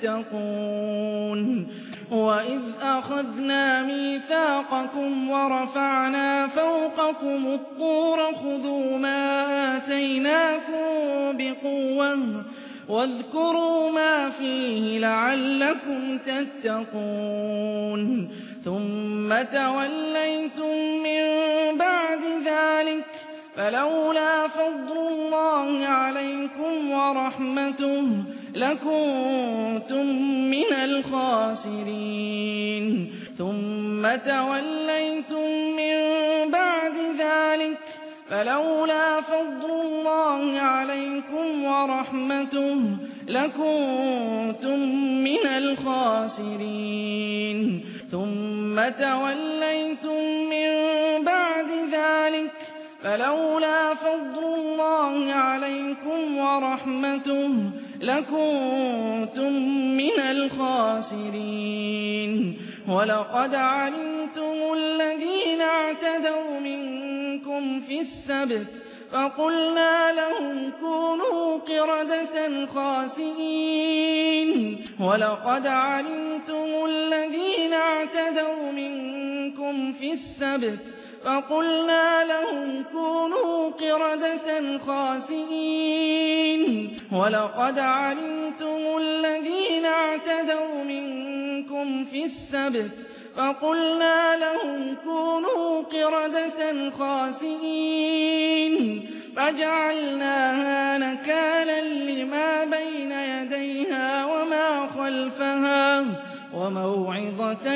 تتقون وإذ أخذنا ميثاقكم ورفعنا فوقكم الطور خذوا ما آتيناكم بقوة واذكروا ما فيه لعلكم تتقون ثم توليتم من بعد ذلك فلولا فضل الله عليكم ورحمته لكنتم من الخاسرين ثم توليتم من بعد ذلك فلولا فضل الله عليكم ورحمته لكنتم من الخاسرين ثم توليتم من بعد ذلك فلولا فضل الله عليكم ورحمته لكنتم من الخاسرين ولقد علمتم الذين اعتدوا منكم في السبت فقلنا لهم كونوا قردة خاسئين ولقد علمتم الذين اعتدوا منكم في السبت فقلنا لهم كونوا قردة خاسئين ولقد علمتم الذين اعتدوا منكم في السبت فقلنا لهم كونوا قردة خاسئين فجعلناها نكالا لما بين يديها وما خلفها وموعظة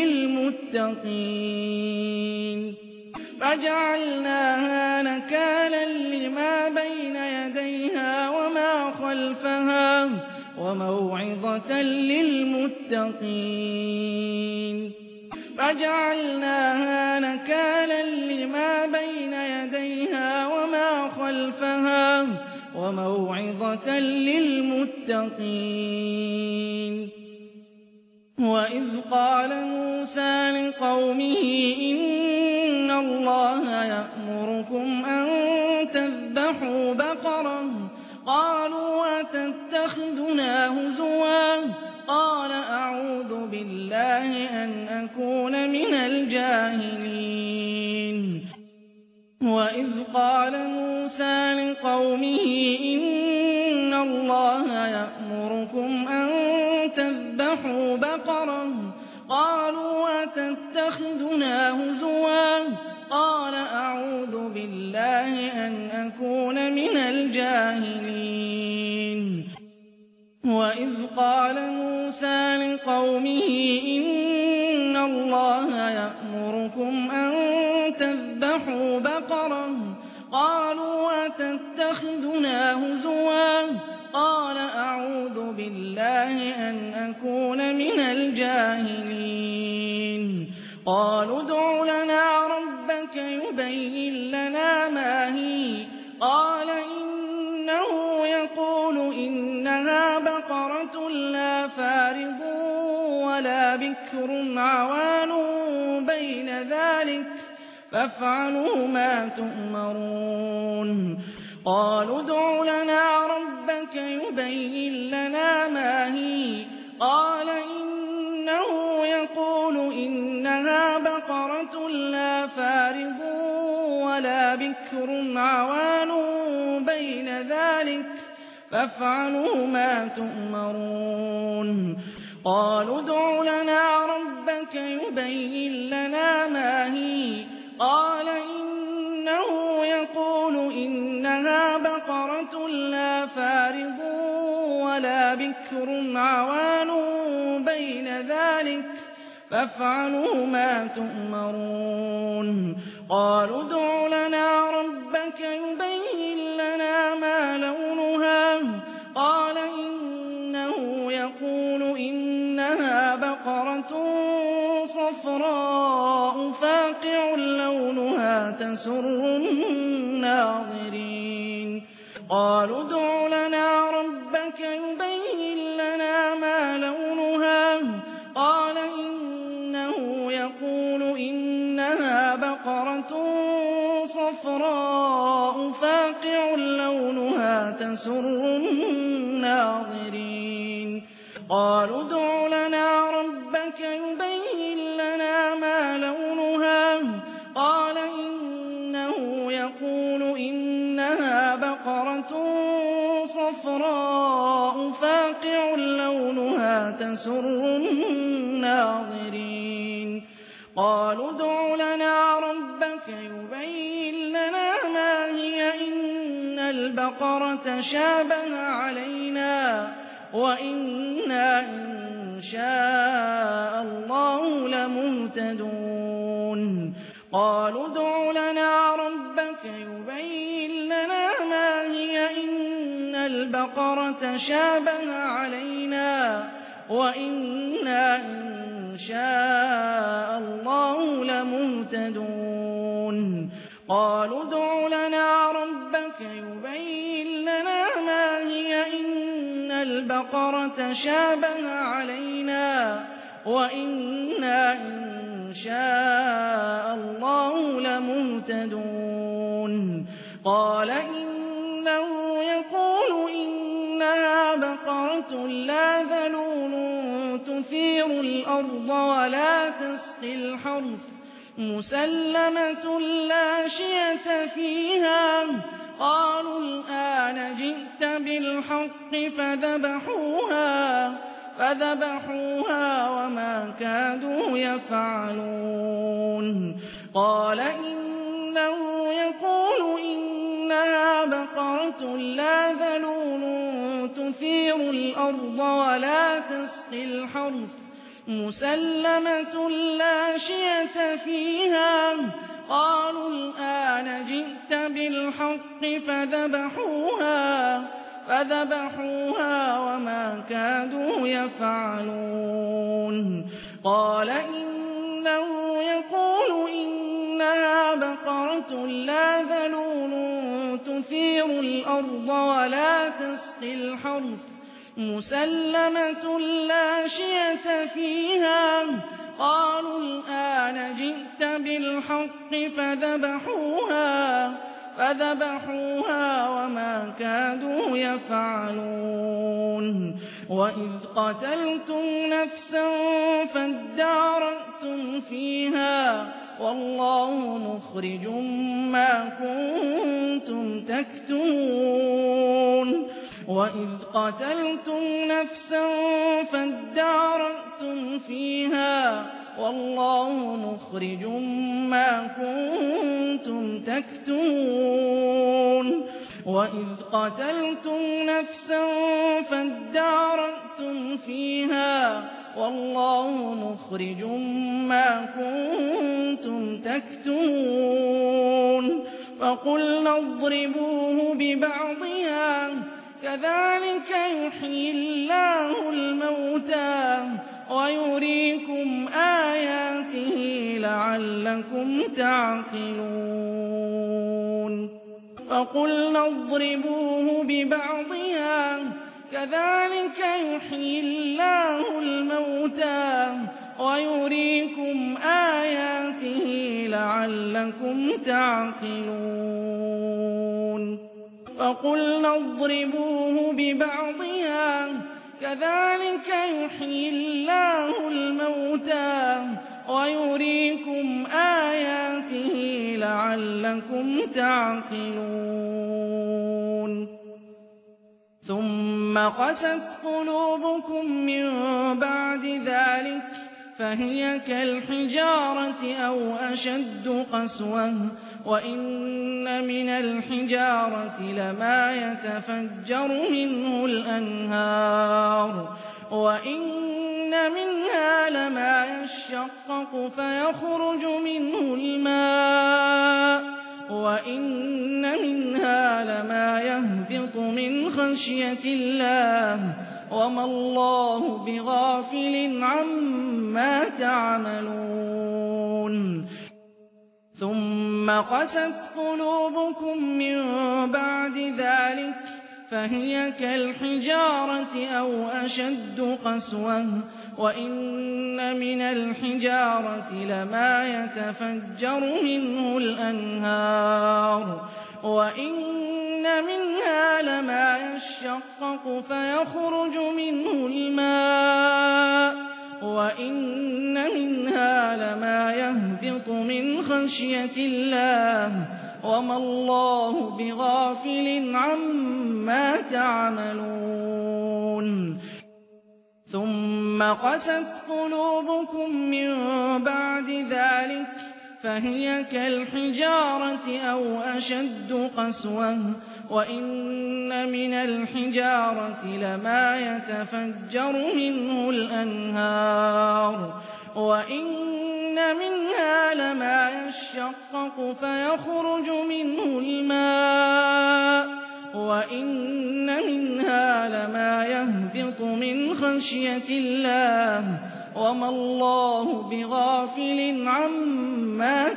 للمتقين فجعلناها نكالا لما بين يديها وما خلفها وموعظة للمتقين فجعلناها نكالا لما بين يديها وما خلفها وموعظة للمتقين وإذ قال موسى لقومه إن الله يأمركم أن تذبحوا بقرة قالوا أتتخذنا هزوا قال أعوذ بالله أن أكون من الجاهلين وإذ قال موسى لقومه إن الله يأمركم أن تذبحوا بقرة قالوا أتتخذنا هزوا قال أعوذ بالله أن أكون من الجاهلين وإذ قال موسى لقومه إن الله يأمركم أن تذبحوا بقرة قالوا أتتخذنا هزوا بالله أن أكون من الجاهلين قالوا ادع لنا ربك يبين لنا ما هي قال إنه يقول إنها بقرة لا فارض ولا بكر عوان بين ذلك فافعلوا ما تؤمرون قالوا ادع لنا ربك يبين لنا ما هي قال إنه يقول إنها بقرة لا فارض ولا بكر عوان بين ذلك فافعلوا ما تؤمرون قالوا ادع لنا ربك يبين لنا ما هي قال إنه يقول إنها بقرة لا فارض ولا بكر عوان بين ذلك فافعلوا ما تؤمرون قالوا ادع لنا ربك يبين لنا ما لونها قال إنه يقول إنها بقرة صفراء فاقع لونها تسر الناظرين قالوا ادع لنا ربك يبين لنا ما لونها قال إنه يقول إنها بقرة صفراء فاقع لونها تسر الناظرين قالوا ادع لنا ربك يبين لنا ما لونها قال إنه يقول إنها بقرة صفراء فاقع لونها تسر الناظرين قالوا ادع لنا ربك يبين لنا ما هي إن البقرة شابه علينا وإنا إن شاء الله لمهتدون قالوا ادع لنا ربك يبين لنا ما هي إن البقرة شابه علينا وإنا إن شاء الله لمهتدون قالوا ادع لنا ربك يبين لنا ما هي إن البقرة شابه علينا وإنا إن شاء الله لمهتدون قال إنه يقول إنها بقرة لا ذلول تثير الأرض ولا تسقي الحرث مسلمة لا شية فيها قالوا الآن جئت بالحق فذبحوها وما كادوا يفعلون قال إنه يقول إنها بقرة لا ذلول تثير الأرض ولا تسقي الحرث مسلمة لا شية فيها قالوا الآن جئت بالحق فذبحوها وما كادوا يفعلون قال إنه يقول إنها بقرة لا ذلول تثير الأرض ولا تسقي الحرث مسلمة لا شية فيها قالوا الآن جئت بالحق فذبحوها وما كادوا يفعلون وإذ قتلتم نفسا فادارأتم فيها والله مخرج ما كنتم تكتمون وإذ قتلتم نفسا فادارأتم فيها والله مخرج ما كنتم تكتمون وإذ قتلتم نفسا فادارأتم فيها والله مخرج ما كنتم تكتمون فقلنا اضربوه ببعضها كذلك يحيي الله الموتى ويريكم آياته لعلكم تعقلون فقلنا اضربوه ببعضها كذلك يحيي الله الموتى ويريكم آياته لعلكم تعقلون فقلنا اضربوه ببعضها كذلك يحيي الله الموتى ويريكم آياته لعلكم تعقلون ثم قست قلوبكم من بعد ذلك فهي كالحجارة أو أشد قسوة وإن من الحجارة لما يتفجر منه الأنهار وإن منها لما يشقق فيخرج منه الماء وإن منها لما يهبط من خشية الله وما الله بغافل عما تعملون ثم قست قلوبكم من بعد ذلك فهي كالحجارة أو أشد قسوة وإن من الحجارة لما يتفجر منه الأنهار وإن منها لما يشقق فيخرج منه الماء وإن منها لما يهبط من خشية الله وما الله بغافل عما تعملون ثم قست قلوبكم من بعد ذلك فهي كالحجارة أو أشد قسوة وإن من الحجارة لما يتفجر منه الأنهار وإن منها لما يشقق فيخرج منه الماء وإن منها لما يهبط من خشية الله وما الله بغافل عما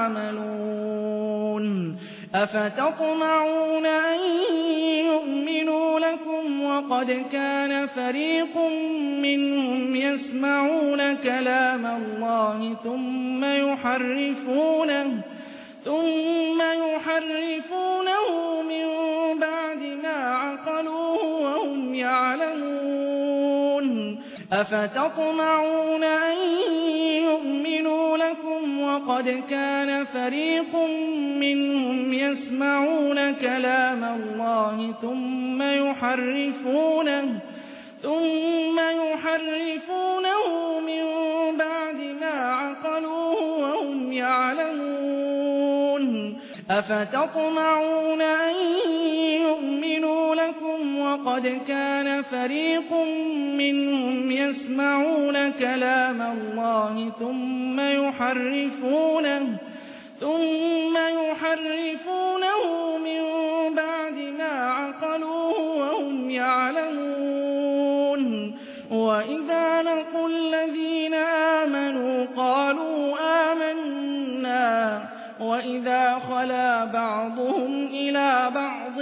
تعملون أفتطمعون أن يؤمنوا لكم وقد كان فريق منهم يسمعون كلام الله ثم يحرفونه من بعد ما عقلوه وهم يعلمون أفتطمعون أن يؤمنوا لكم وقد كان فريق منهم يسمعون كلام الله ثم يحرفونه من بعد ما عقلوه وهم يعلمون أفتطمعون أن يؤمنوا لكم وقد كان فريق منهم يسمعون كلام الله ثم يحرفونه من بعد ما عقلوه وهم يعلمون وإذا لقوا الذين آمنوا قالوا آمنا وإذا خلا بعضهم إلى بعض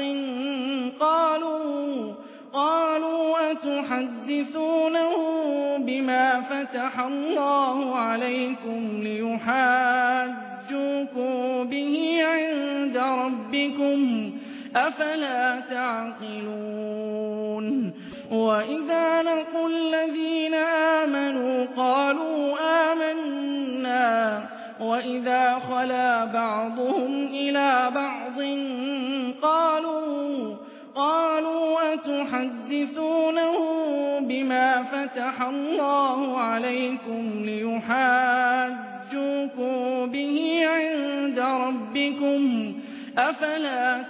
قالوا أتحدثونه بما فتح الله عليكم ليحاجوكم به عند ربكم أفلا تعقلون وإذا لقوا الذين آمنوا قالوا آمنا وإذا خلا بعضهم إلى بعض قالوا أتحدثونه بما فتح الله عليكم ليحاجوكم به عند ربكم أفلا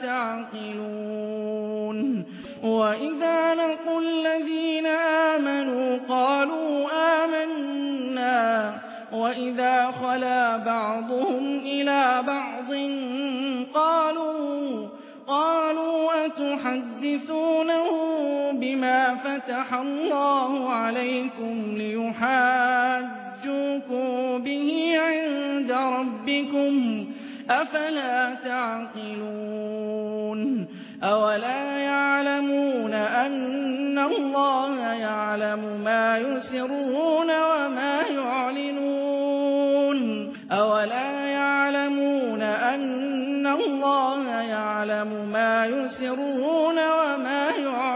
تعقلون وإذا لقوا الذين آمنوا قالوا آمنا وإذا خلا بعضهم إلى بعض قالوا أتحدثونه تحدثونه بما فتح الله عليكم ليحاجوكم به عند ربكم أفلا تعقلون أولا يعلمون أن الله يعلم ما يسرون وما يعلنون أولا يعلمون أن الله يعلم ما يسرون وما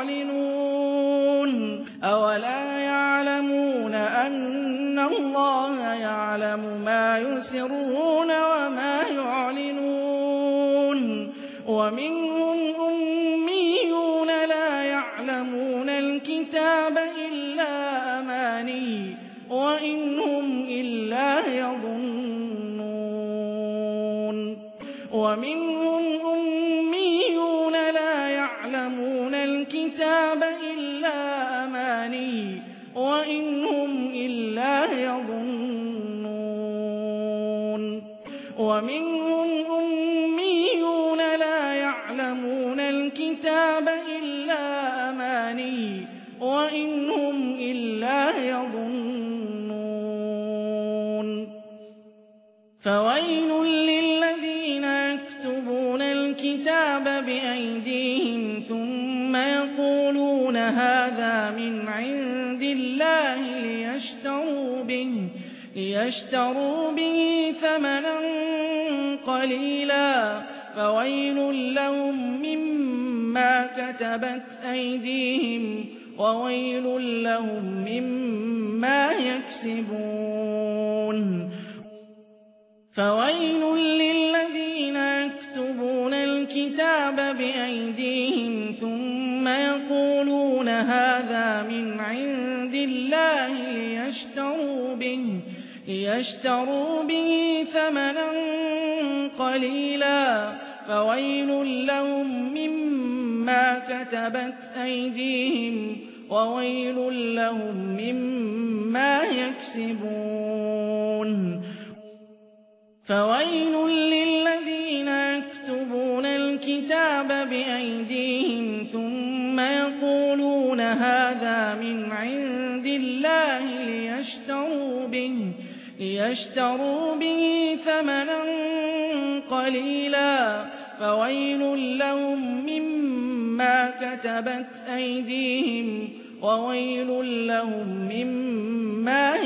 يعلنون أولا يعلمون أن الله يعلم ما يسرون وما يعلنون ومنهم أميون لا يعلمون الكتاب إلا أماني وإن هم إلا يظنون ومنهم أميون لا يعلمون الكتاب إلا أماني وإن هم إلا يظنون ومنهم أميون لا يعلمون الكتاب إلا أماني وإن هم إلا يظنون فويل للذين يكتبون الكتاب بأيديهم ثم يقولون هذا من عند الله ليشتروا به ثمنا قليلا فويل لهم مما كتبت أيديهم وويل لهم مما يكسبون فويل للذين يكتبون الكتاب بأيديهم ثم يقولون هذا من عند الله ليشتروا به ثمنا قليلا فويل لهم مما كتبت أيديهم وويل لهم مما يكسبون فويل للذين يكتبون الكتاب بأيديهم ثم يقولون هذا من عند الله ليشتروا به ثمنا قليلا فويل لهم مما كتبت أيديهم وويل لهم مما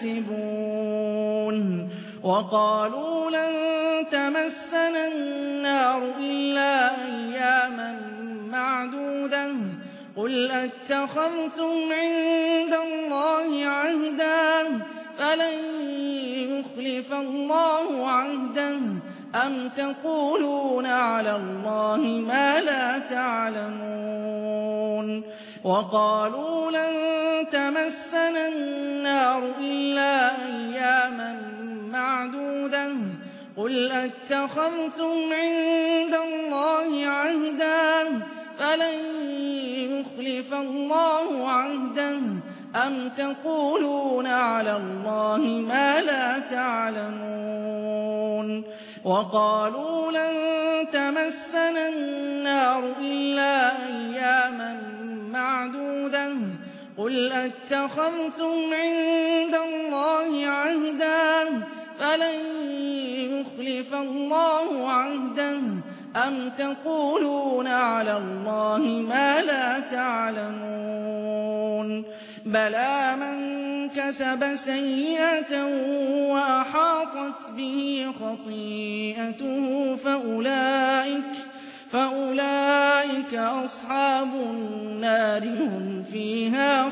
يكسبون وقالوا لن تمسنا النار إلا أياما معدودة قل أتخذتم عند الله عهدا فلن يخلف الله عهده أم تقولون على الله ما لا تعلمون وقالوا لن تمسنا النار إلا أياما معدودة قل أتخذتم عند الله عهدا فلن يخلف الله عهده أم تقولون على الله ما لا تعلمون وقالوا لن تمسنا النار إلا أياما معدودة قل أتخذتم عند الله عهدا فلن يخلف الله عهده أم تقولون على الله ما لا تعلمون بلى من كسب سيئة وأحاطت به خطيئته فأولئك أصحاب النار هم فيها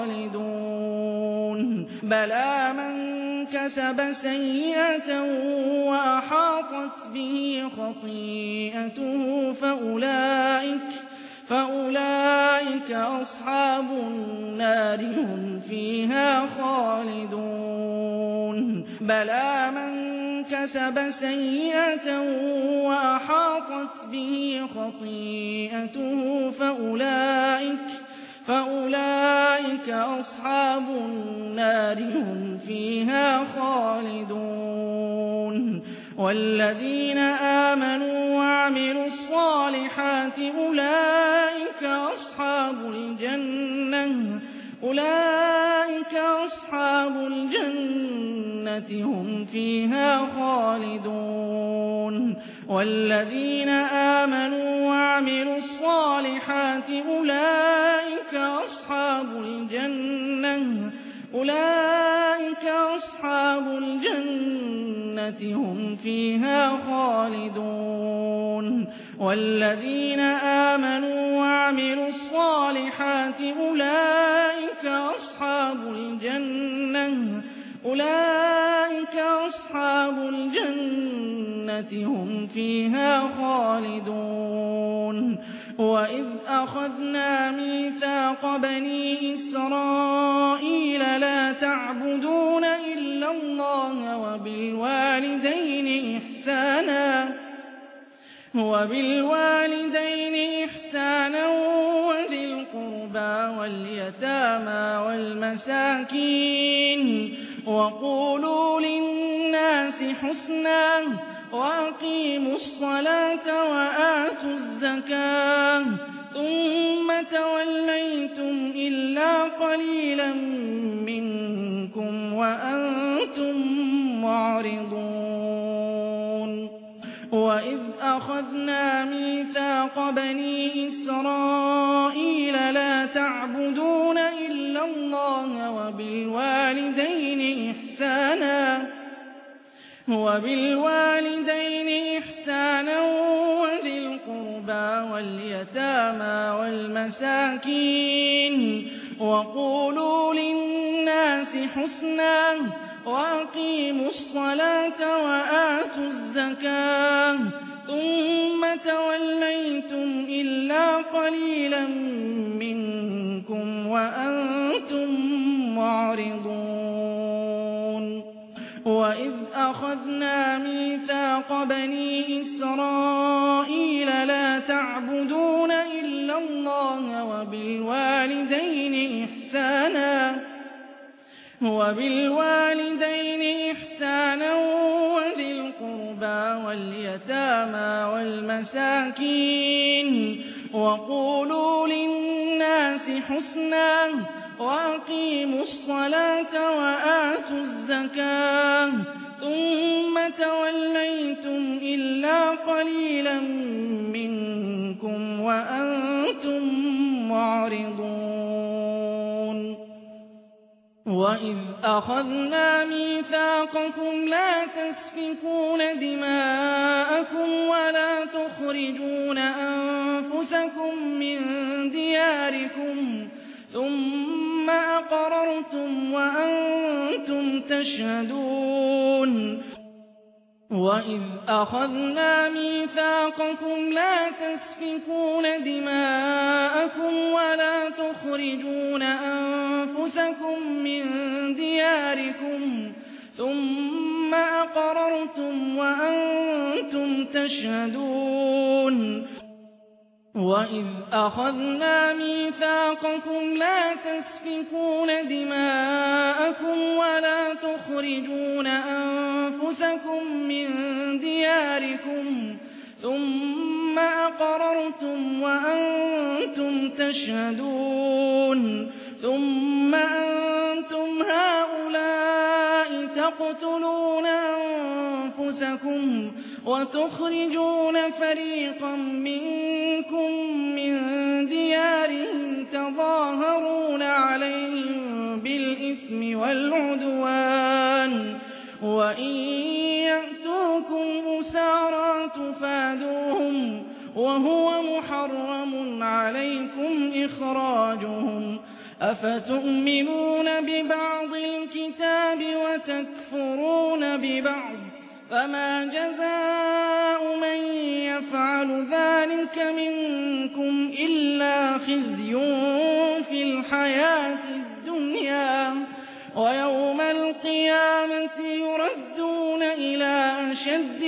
خالدون بلى من كسب سيئة وأحاطت به خطيئته فأولئك أصحاب النار هم فيها خالدون بلى من كسب سيئة وأحاطت به خطيئته فأولئك أصحاب النار هم فيها خالدون والذين آمنوا وعملوا الصالحات أولئك أولئك أصحاب الجنة هم فيها خالدون والذين آمنوا وعملوا الصالحات أولئك أصحاب الجنة هم فيها خالدون والذين آمنوا وعملوا الصالحات أولئك أصحاب الجنة هم فيها خالدون وإذ أخذنا ميثاق بني إسرائيل لا تعبدون إلا الله وبالوالدين إحسانا وذي القربى واليتامى والمساكين وقولوا للناس حسنا وأقيموا الصلاة وآتوا الزكاة ثم توليتم إلا قليلا منكم وأنتم معرضون وإذ أخذنا ميثاق بني إسرائيل لا تعبدون إلا الله وبالوالدين إحسانا وذي القربى واليتامى والمساكين وقولوا للناس حسنا وأقيموا الصلاة وآتوا الزكاة ثم توليتم إلا قليلا منكم وأنتم معرضون وإذ أخذنا ميثاق بني إسرائيل لا تعبدون إلا الله وبالوالدين إحسانا وذي القربى واليتامى والمساكين وقولوا للناس حسنا وأقيموا الصلاة وآتوا الزكاة ثم توليتم إلا قليلا منكم وأنتم معرضون وإذ أخذنا ميثاقكم لا تسفكون دماءكم ولا تخرجون أنفسكم من دياركم ثم أقررتم وأنتم تشهدون وإذ أخذنا ميثاقكم لا تسفكون دماءكم ولا تخرجون أنفسكم من دياركم ثم أقررتم وأنتم تشهدون وإذ أخذنا ميثاقكم لا تسفكون دماءكم ولا تخرجون أنفسكم من دياركم ثم أقررتم وأنتم تشهدون ثم أنتم هؤلاء تقتلون أنفسكم وتخرجون فريقا منكم من ديارهم تظاهرون عليهم بالإثم والعدوان وإن يأتوكم أسارى تفادوهم وهو محرم عليكم إخراجهم أفتؤمنون ببعض الكتاب وتكفرون ببعض فما جزاء من يفعل ذلك منكم إلا خزي في الحياة الدنيا ويوم القيامة يردون إلى أشد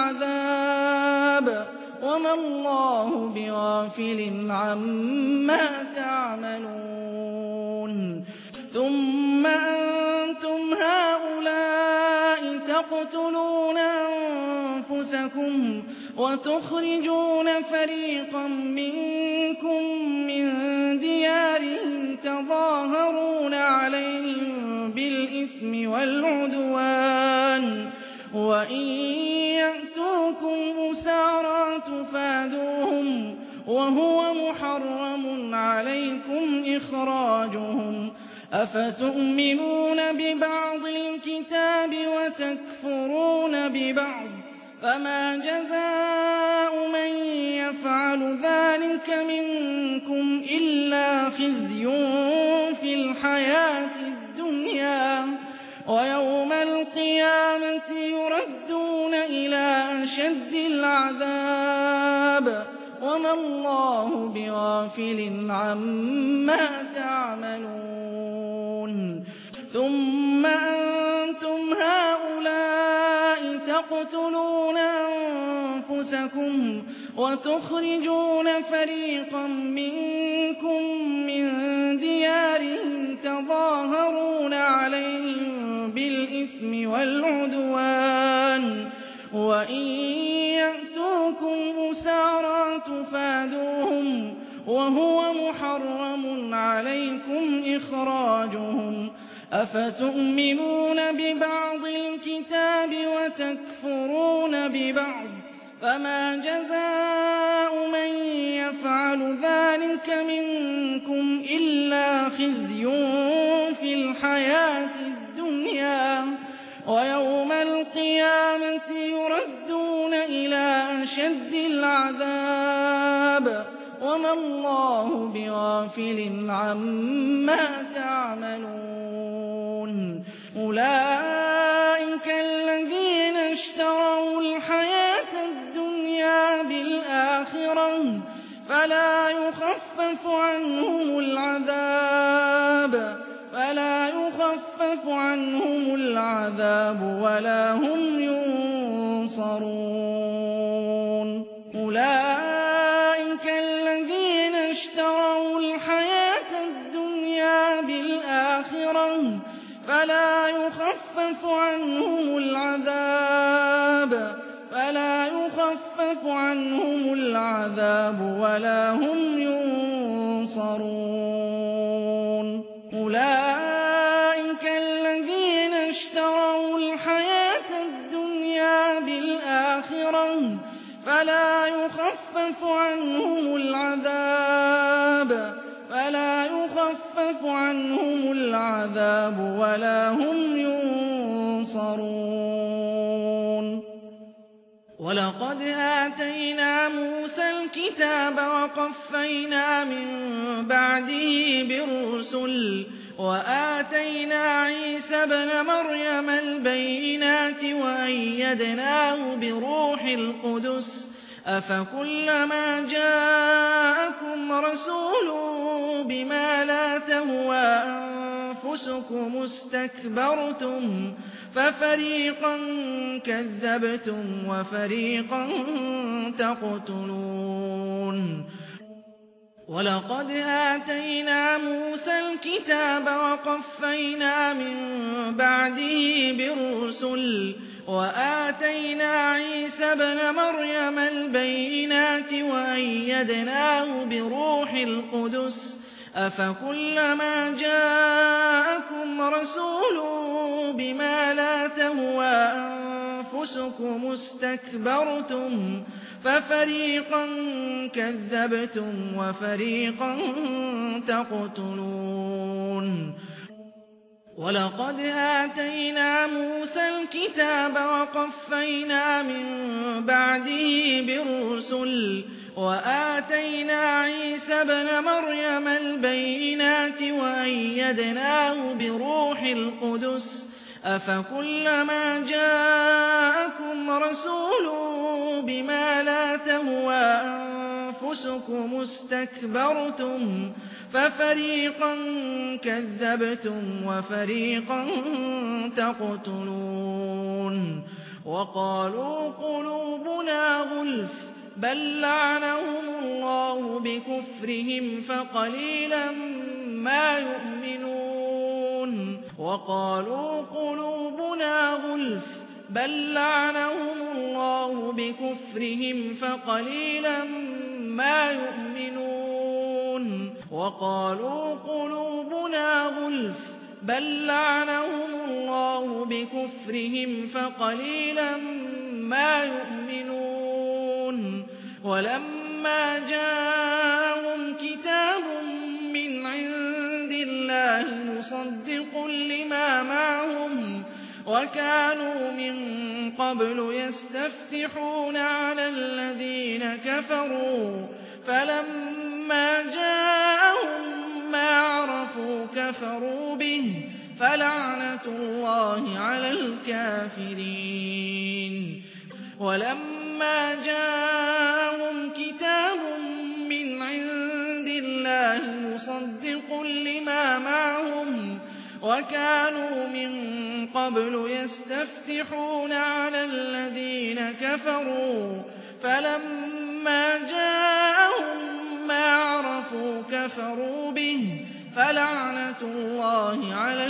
العذاب وما الله بغافل عما تعملون ثم أنتم هؤلاء تقتلون أنفسكم وتخرجون فريقا منكم من ديارهم تظاهرون عليهم بالإثم والعدوان وإن يأتوكم أسارى تفادوهم وهو محرم عليكم إخراجهم أفتؤمنون ببعض الكتاب وتكفرون ببعض فما جزاء من يفعل ذلك منكم إلا خزي في الحياة الدنيا ويوم القيامة يردون إلى أشد العذاب وما الله بغافل عما تعملون ثم أنتم هؤلاء تقتلون أنفسكم وتخرجون فريقا منكم من ديارهم تظاهرون عليهم بالإثم والعدوان وإن يأتوكم أسارى تفادوهم وهو محرم عليكم إخراجهم أفتؤمنون ببعض الكتاب وتكفرون ببعض فما جزاء من يفعل ذلك منكم إلا خزي في الحياة الدنيا ويوم القيامة يردون إلى أشد العذاب وما الله بغافل عما تعملون أولئك الذين اشتروا الحياة الدنيا بالآخرة فلا يخفف عنهم العذاب ولا هم ينصرون أولئك الذين اشتروا الحياة الدنيا بالآخرة فلا يخفف عنهم العذاب ولا هم ينصرون أولئك الذين اشتروا الحياة الدنيا بالآخرة فلا يخفف عنهم العذاب ولا هم ينصرون ولقد آتينا موسى الكتاب وقفينا من بعده بالرسل وآتينا عيسى ابن مريم البينات وأيدناه بروح القدس أفكلما جاءكم رسول بما لا تهوى أنفسكم استكبرتم ففريقا كذبتم وفريقا تقتلون ولقد آتينا موسى الكتاب وقفينا من بعده بالرسل وآتينا عيسى ابن مريم البينات وأيدناه بروح القدس أفكلما جاءكم رسول بما لا تهوى أنفسكم استكبرتم ففريقا كذبتم وفريقا تقتلون ولقد آتينا موسى الكتاب وقفينا من بعده بالرسل وآتينا عيسى ابن مريم البينات وأيدناه بروح القدس أفكلما جاءكم رسول بما لا تهوى أنفسكم استكبرتم ففريقا كذبتم وفريقا تقتلون وقالوا قلوبنا غلف بل لعنهم الله بكفرهم فقليلا ما يؤمنون وقالوا قلوبنا غلف بل لعنهم الله بكفرهم فقليلا ما يؤمنون وقالوا قلوبنا غلف بل لعنهم الله بكفرهم فقليلا ما يؤمنون ولما جاءهم كتاب من عند الله مصدق لما معهم وكانوا من قبل يستفتحون على الذين كفروا فلما جاءهم ما عرفوا كفروا به فلعنة الله على الكافرين ولما جاءهم كتاب من عند الله مصدق لما معهم وكانوا من قبل يستفتحون على الذين كفروا فلما جاءهم ما عرفوا كفروا به فلعنة الله على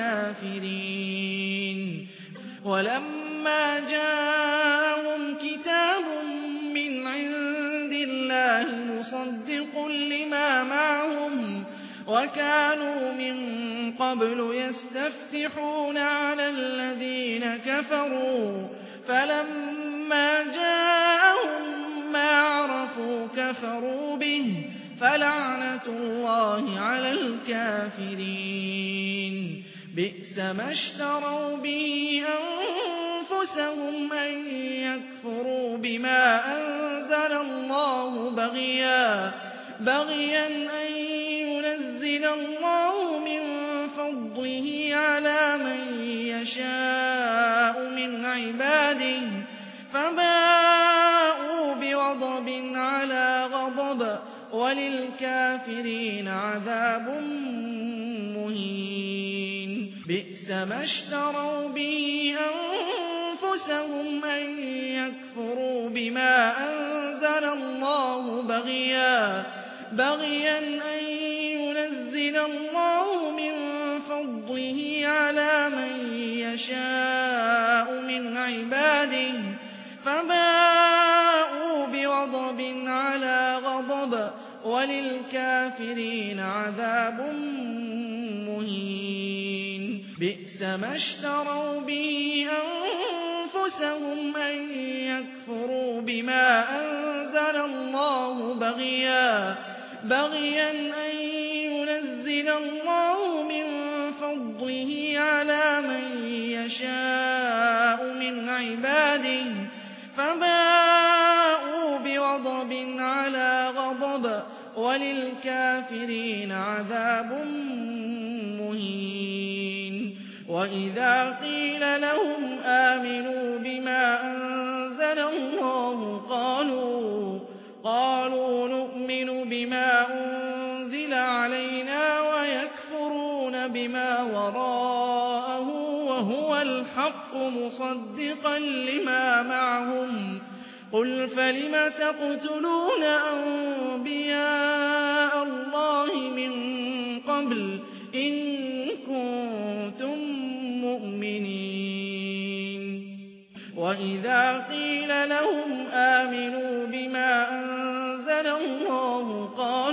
الكافرين ولما جاءهم كتاب من عند الله مصدق لما معهم وكانوا من قبل يستفتحون على الذين كفروا فلما جاءهم ما عرفوا كفروا به فلعنة الله على الكافرين بئس ما اشتروا به أنفسهم أن يكفروا بما أنزل الله بغيا أن ينزل الله من فضله على من يشاء من عباده فباءوا بغضب على غضب وللكافرين عذاب مهين بئس ما اشتروا به أنفسهم أن يكفروا بما أنزل الله بغيا أن ينزل الله من فضله على من يشاء من عباده فباءوا بغضب على غضب وللكافرين عذاب مهين بئس ما اشتروا به أنفسهم أن يكفروا بما أنزل الله بغيا أن ينزل الله من فضله على من يشاء من عباده فباءوا بغضب على غضب وللكافرين عذاب مهين وإذا قيل لهم آمنوا بما أنزل الله قالوا نؤمن بما أنزل علينا ويكفرون بما وراءه وهو الحق مصدقا لما معهم قل فلم تقتلون أنبياء الله من قبل إن كنتم مؤمنين وإذا قيل لهم آمنوا بما أنزل الله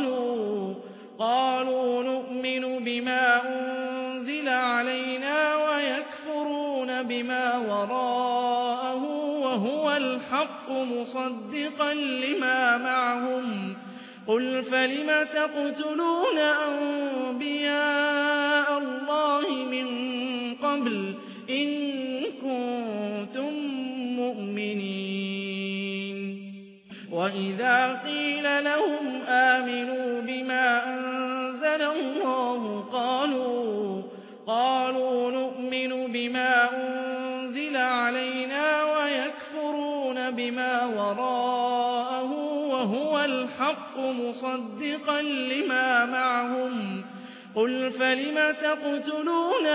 قالوا نؤمن بما أنزل علينا ويكفرون بما وراءه وهو الحق مصدقا لما معهم قل فلم تقتلون أنبياء الله من قبل إن كنتم مؤمنين وإذا قيل لهم آمنوا بما أنزل الله قالوا نؤمن بما أنزل علينا ويكفرون بما وراءه وهو الحق مصدقا لما معهم قل فلم تقتلون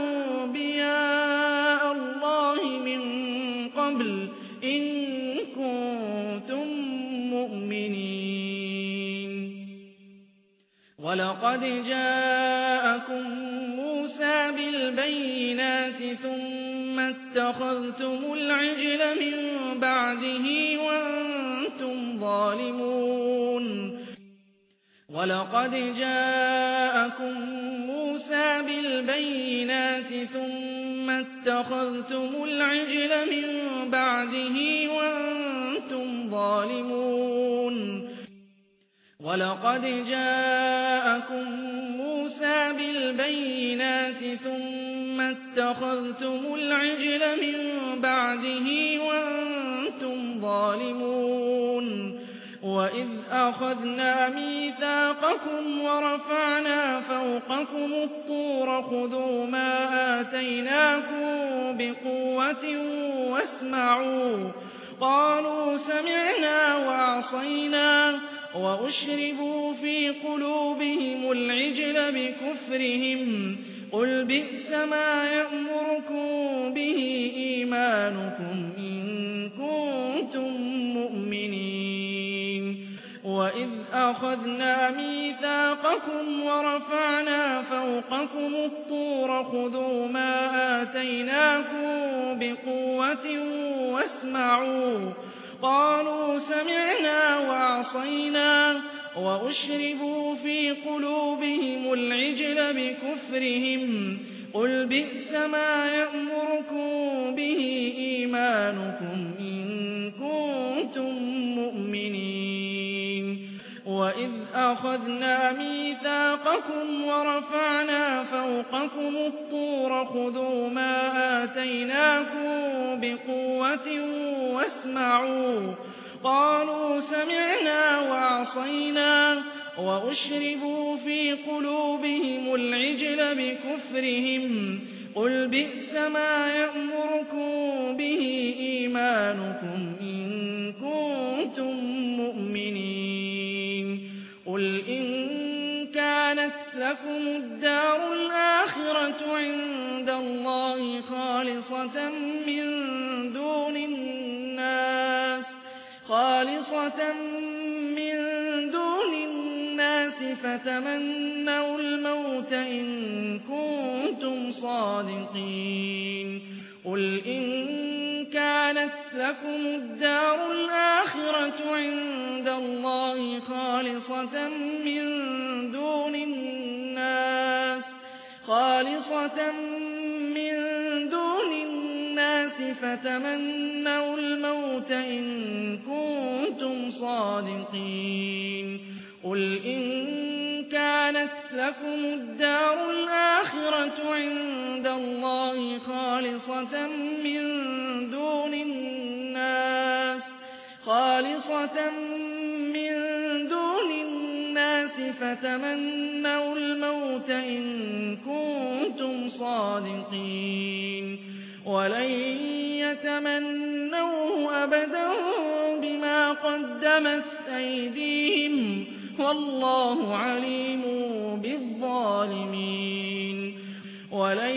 أنبياء الله من قبل إن كنتم مؤمنين ولقد جاءكم موسى بالبينات ثم اتخذتم العجل من بعده وأنتم ظالمون ولقد جاءكم موسى بالبينات ثم اتخذتم العجل من بعده وأنتم ظالمون ولقد جاءكم موسى بالبينات ثم اتخذتم العجل من بعده وأنتم ظالمون وإذ أخذنا ميثاقكم ورفعنا فوقكم الطور خذوا ما آتيناكم بقوة واسمعوا قالوا سمعنا وعصينا وأشربوا في قلوبهم العجل بكفرهم قل بئس ما يأمركم به إيمانكم إن كنتم مؤمنين وإذ أخذنا ميثاقكم ورفعنا فوقكم الطور خذوا ما آتيناكم بقوة واسمعوا قالوا سمعنا وعصينا وأشربوا في قلوبهم العجل بكفرهم قل بئس ما يأمركم به إيمانكم إن كنتم مؤمنين وإذ أخذنا ميثاقكم ورفعنا فوقكم الطور خذوا ما آتيناكم بقوة واسمعوا قالوا سمعنا وعصينا وأشربوا في قلوبهم العجل بكفرهم قل بئس ما يأمركم به إيمانكم إن كنتم مؤمنين قل إن كانت لكم الدار الآخرة عند الله خالصة من دون الناس فتمنوا الموت إن كنتم صادقين قل إن كانت لكم الدار الآخرة عند الله خالصة من دون الناس فتمنوا الموت إن كنتم صادقين قل إن كانت لكم الدار الآخرة عند الله خالصة من دون الناس فتمنوا الموت إن كنتم صادقين ولن يتمنوه أبدا بما قدمت أيديهم والله عليم بالظالمين ولن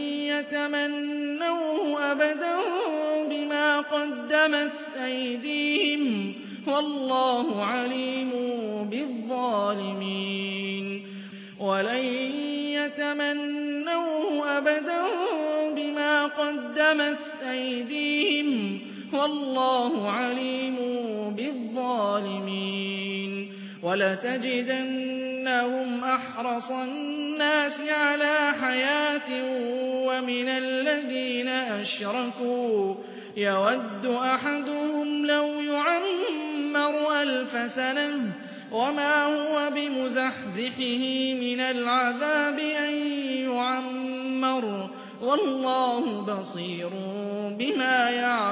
يتمنوه أبدا بما قدمت أيديهم والله عليم بالظالمين ولن يتمنوه أبدا بما قدمت أيديهم والله عليم بالظالمين ولتجدنهم أحرص الناس على حياة ومن الذين أشركوا يود أحدهم لو يعمر 1000 سنة وما هو بمزحزحه من العذاب أن يعمر والله بصير بما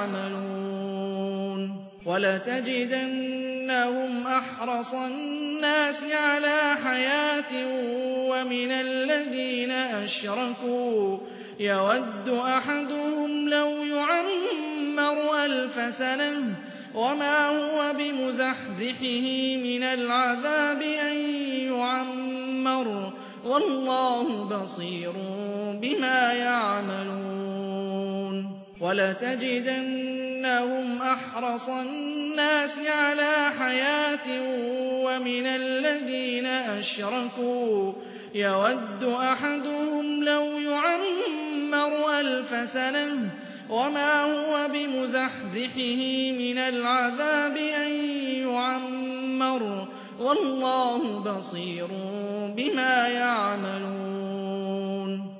يعملون ولتجدنهم أحرص الناس على حياة ومن الذين أشركوا يود أحدهم لو يعمر 1000 سنة وما هو بمزحزحه من العذاب أن يعمر والله بصير بما يعملون ولتجدن إنهم أحرص الناس على حياة ومن الذين أشركوا يود أحدهم لو يعمر 1000 سنة وما هو بمزحزحه من العذاب أن يعمر والله بصير بما يعملون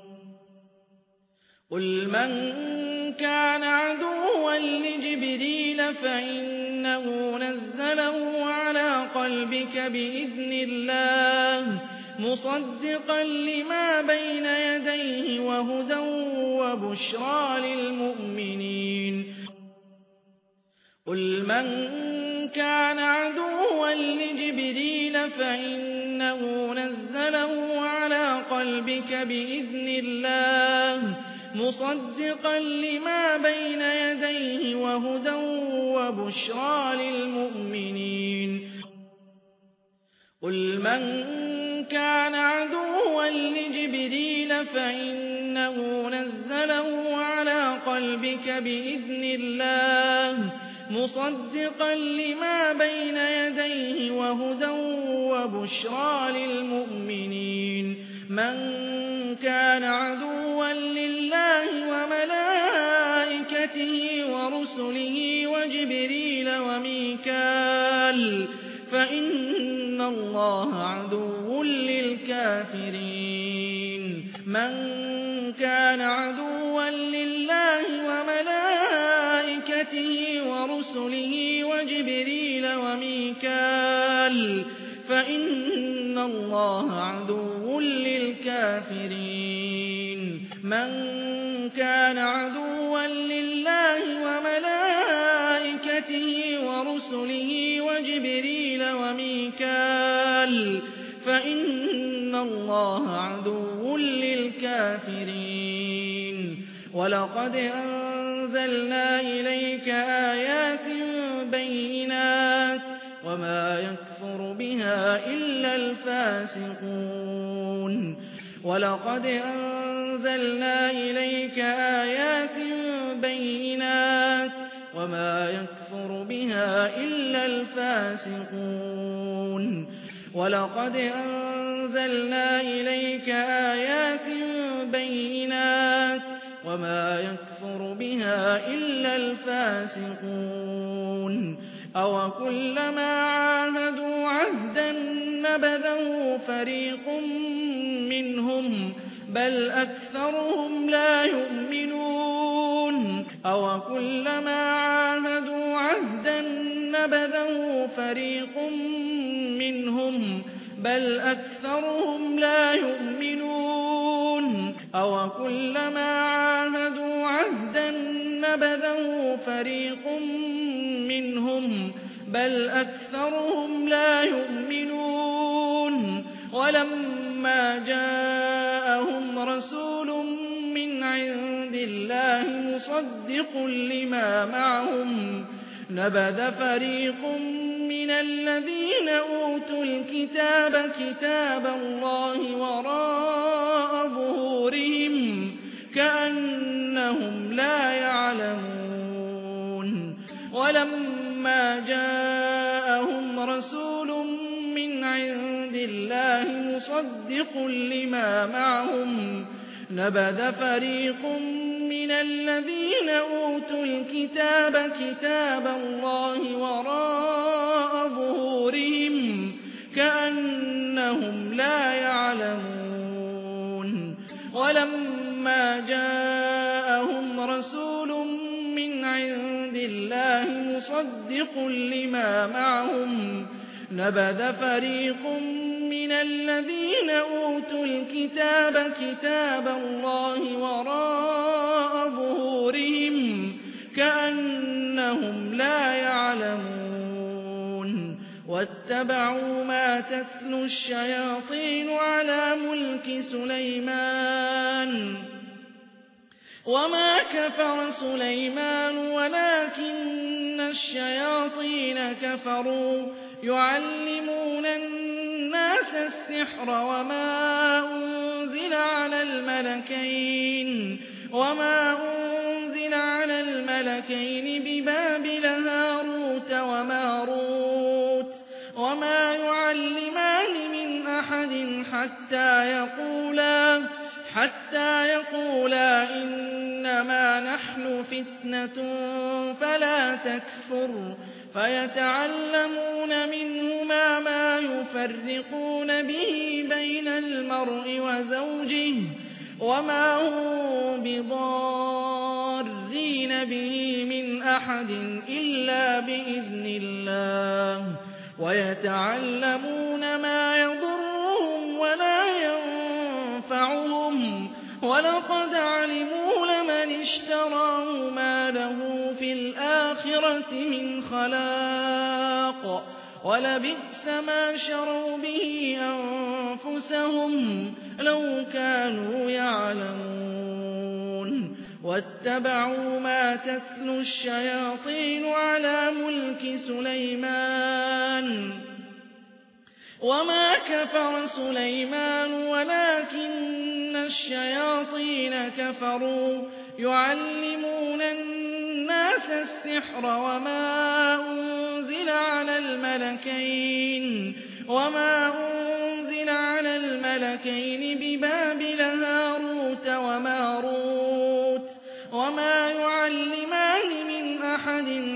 قل من كان عدوا لجبريل فإنه نزله على قلبك بإذن الله مصدقا لما بين يديه وهدى وبشرى للمؤمنين قل من كان عدوا لجبريل فإنه نزله على قلبك بإذن الله مصدقا لما بين يديه وهدى وبشرى للمؤمنين قل من كان عدوا لجبريل فإنه نزله على قلبك بإذن الله مصدقا لما بين يديه وهدى وبشرى للمؤمنين من كان عدوا لله وملائكته ورسله وجبريل وميكال فإن الله عدو للكافرين من كان عدوا لله وملائكته ورسله وجبريل وميكال فإن الله عدو للكافرين من كان عدوا لله وملائكته ورسله وجبريل وميكال فإن الله عدو للكافرين ولقد أنزلنا إليك آيات بينات وما يكفر بها إلا الفاسقون ولقد أنزلنا إليك آيات بينات وما يكفر بها إلا الفاسقون ولقد أنزلنا إليك آيات بينات وما يكفر بها إلا الفاسقون أوكلما عاهدوا عهدا نبذه فريق منهم بل أكثرهم لا يؤمنون أوكلما عاهدوا عهدا نبذه فريق منهم بل أكثرهم لا يؤمنون أوكلما عاهدوا عهدا نبذه فريق منهم بل أكثرهم لا يؤمنون ولما جاءهم رسول من عند الله مصدق لما معهم نبذ فريق من الذين أوتوا الكتاب كتاب الله وراء ظهورهم كأنهم لا يعلمون ولما جاءهم رسول من عند الله مصدق لما معهم نبذ فريق من الذين أوتوا الكتاب كتاب الله وراء ظهورهم كأنهم لا يعلمون ولما جاءهم رسول من عند الله مصدق لما معهم نبذ فريق من الذين أوتوا الكتاب كتاب الله وراء ظهورهم كأنهم لا يعلمون واتبعوا ما تتلو الشياطين على ملك سليمان وما كفر سليمان ولكن الشياطين كفروا يعلمون الناس السحر وما أنزل على الملكين الملكين ببابل هاروت وماروت وما يعلمان من أحد حتى يقولا إنما نحن فتنة فلا تكفر فيتعلمون منهما ما يفرقون به بين المرء وزوجه وما هم بضارين به من أحد إلا بإذن الله ويتعلمون ما يضرهم ولا ينفعهم ولقد علموا لمن اشتراه ما له في الآخرة من خلاق ولبئس ما شروا به أنفسهم لو كانوا يعلمون واتبعوا ما تتلو الشياطين على ملك سليمان وما كفر سليمان ولكن الشياطين كفروا يعلمون الناس السحر وما أنزل على الملكين ببابل هاروت وماروت وما يعلمان من أحد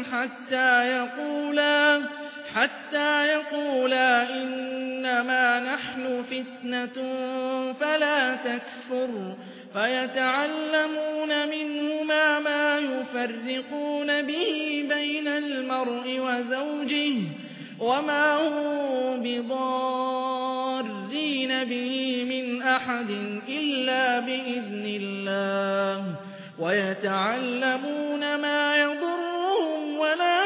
حتى يقولا إنما نحن فتنة فلا تكفر فيتعلمون منهما ما يفرقون به بين المرء وزوجه وما هم بضارين به من أحد إلا بإذن الله ويتعلمون ما يضرهم ولا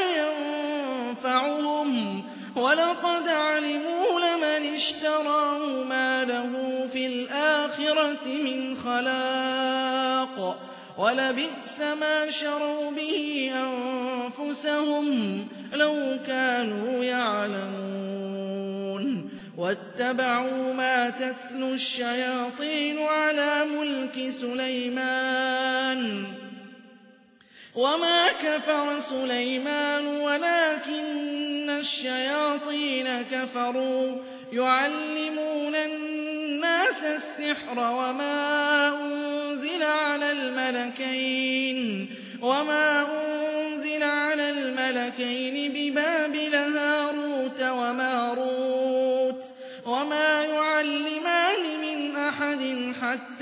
ينفعهم ولقد علموا لمن اشتراه ما له في الآخرة من خلاق ولبئس ما شروا به أنفسهم لو كانوا يعلمون واتبعوا ما تتلو الشياطين على ملك سليمان وما كفر سليمان ولكن الشياطين كفروا يعلمون الناس السحر وما أنزل على الملكين ببابل هاروت وماروت وما يعلمان من أحد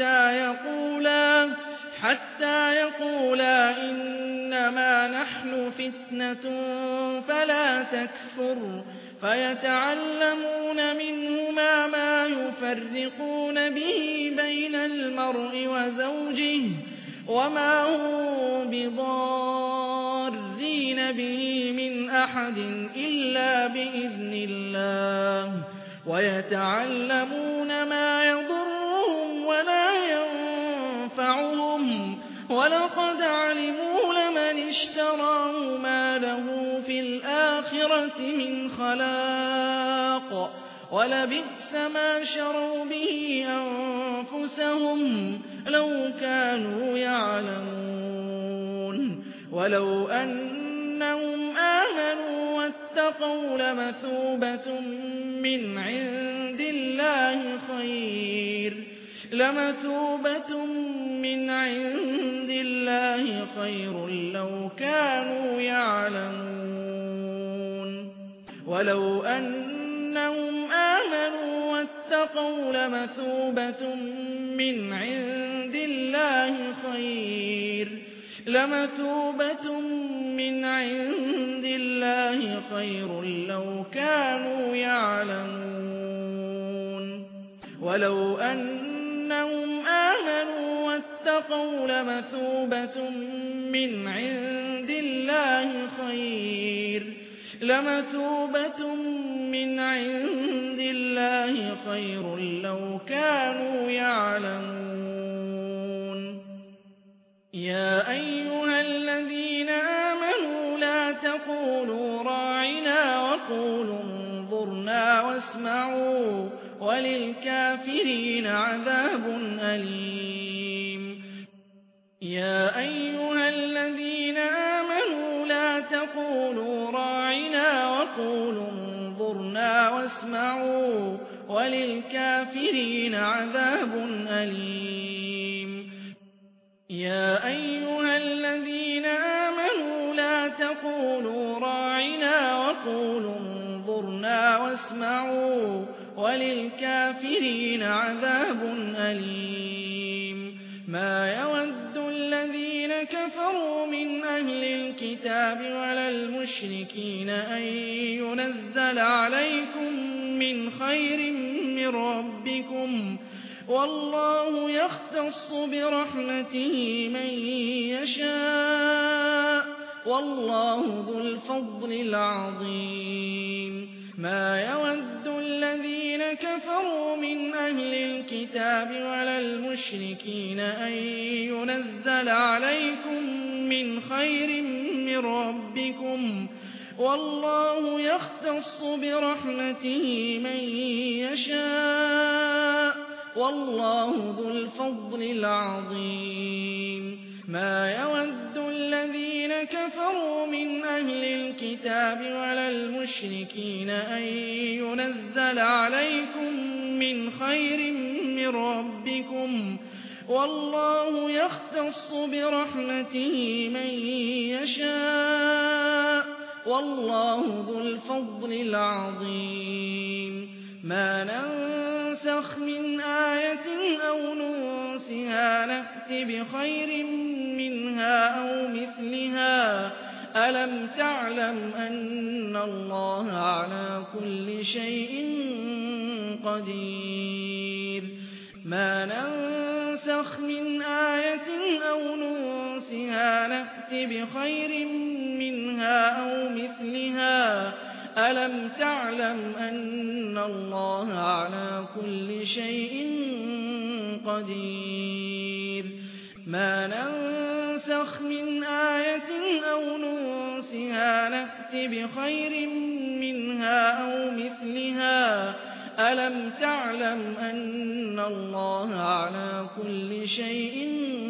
حتى يقولا إنما نحن فتنة فلا تكفر فيتعلمون منهما ما يفرقون به بين المرء وزوجه وما هم بضارين به من أحد إلا بإذن الله ويتعلمون ما يضرهم ولا ينفعهم ولقد علموا لمن اشتراه ما له في الآخرة من خلاق ولبئس ما شروا به أنفسهم لو كانوا يعلمون ولو أنهم آمنوا واتقوا لمثوبة من عند الله خير لو كانوا يعلمون ولو أنهم آمنوا واتقوا لمثوبة من عند الله خير لو كانوا يعلمون ولو أنهم آمنوا واتقوا لمثوبة من عند الله خير لو كانوا يعلمون يا أيها الذين آمنوا لا تقولوا راعنا وقولوا انظرنا واسمعوا وللكافرين عذاب أليم يا أيها الذين آمنوا وقولوا انظرنا واسمعوا وللكافرين عذاب أليم. يا أيها الذين آمنوا لا تقولوا راعنا وقولوا انظرنا واسمعوا وللكافرين عذاب أليم. ما يود الذين كفروا من أهل الكتاب ولا المشركين أن ينزل عليكم من خير من ربكم، والله يختص برحمته من يشاء، والله ذو الفضل العظيم. ما يود الذين كفروا من أهل الكتاب ولا المشركين أن ينزل عليكم من خير من ربكم، والله يختص برحمته من يشاء، والله ذو الفضل العظيم. ما يود الذين كفروا من أهل الكتاب ولا المشركين أن ينزل عليكم من خير من ربكم، والله يختص برحمته من يشاء، والله ذو الفضل العظيم. ما ننسخ من آية أو ننسها نأت بخير منها أو مثلها. ألم تعلم أن الله على كل شيء قدير. ما ننسخ من آية أو ننسها نأت بخير منها أو مثلها. ألم تعلم أن الله على كل شيء قدير. ما ننسخ من آية أو ننسها نأت بخير منها أو مثلها. ألم تعلم أن الله على كل شيء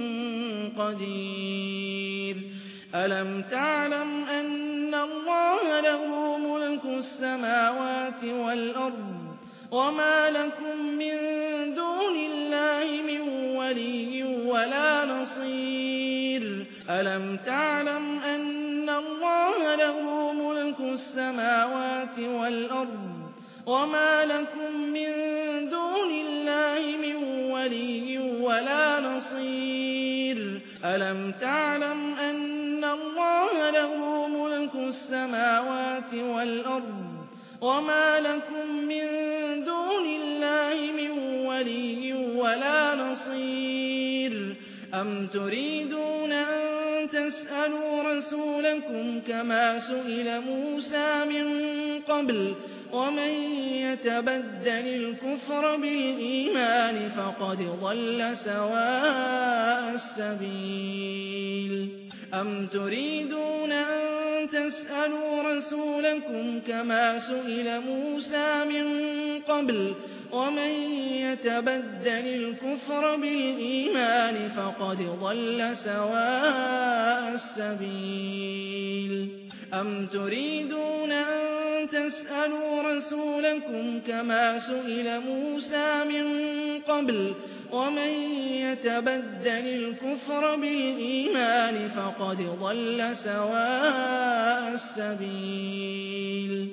قدير. ألم تعلم أن الله له ملك السماوات والأرض وما لكم من دون الله من ولي ولا نصير. ألم تعلم أن الله له ملك السماوات والأرض وما لكم من دون الله من ولي ولا نصير. ألم تعلم أن الله له ملك السماوات والأرض وما لكم من دون الله من ولي ولا نصير. أم تريدون أن تسألوا رسولكم كما سئل موسى من قبل، ومن يتبدل الكفر بالإيمان فقد ضل سواء السبيل. أم تريدون أن تسألوا رسولكم كما سئل موسى من قبل، ومن يتبدل الكفر بالإيمان فقد ضل سواء السبيل. أم تريدون أن تسألوا رسولكم كما سئل موسى من قبل، ومن يتبدل الكفر بالإيمان فقد ضل سواء السبيل.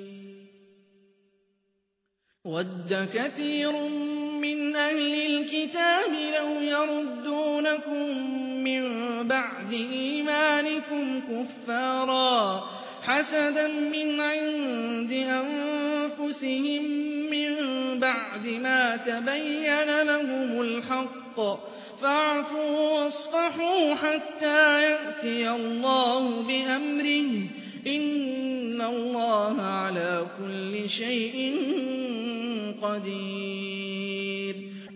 ود كثير من أهل الكتاب لو يردونكم من بعد إيمانكم كفارا حسدا من عند أنفسهم من بعد ما تبين لهم الحق، فاعفوا واصفحوا حتى يأتي الله بأمره، إن الله على كل شيء قدير.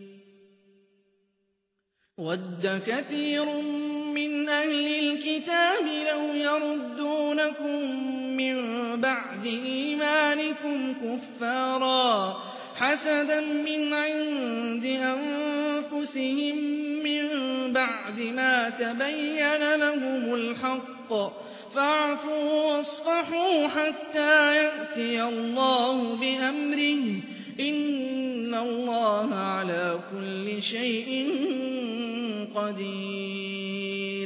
ود كثير من أهل الكتاب لو يردونكم من بعد إيمانكم كفارا حسدا من عند أنفسهم من بعد ما تبين لهم الحق، فاعفوا واصفحوا حتى يأتي الله بأمره إن الله على كل شيء قدير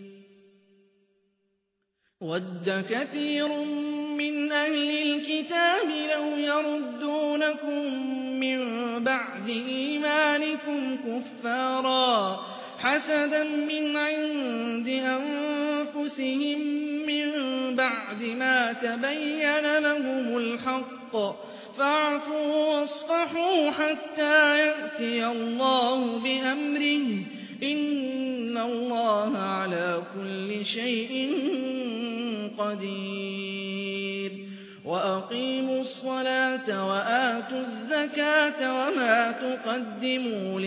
ود كثير من أهل الكتاب لو يردونكم من بعد إيمانكم كفارا حسدا من عند أنفسهم من بعد ما تبين لهم الحق فاعفوا واصفحوا حتى يأتي الله بأمره إن الله على كل شيء قدير وأقيموا الصلاة وآتوا الزكاة وما تقدموا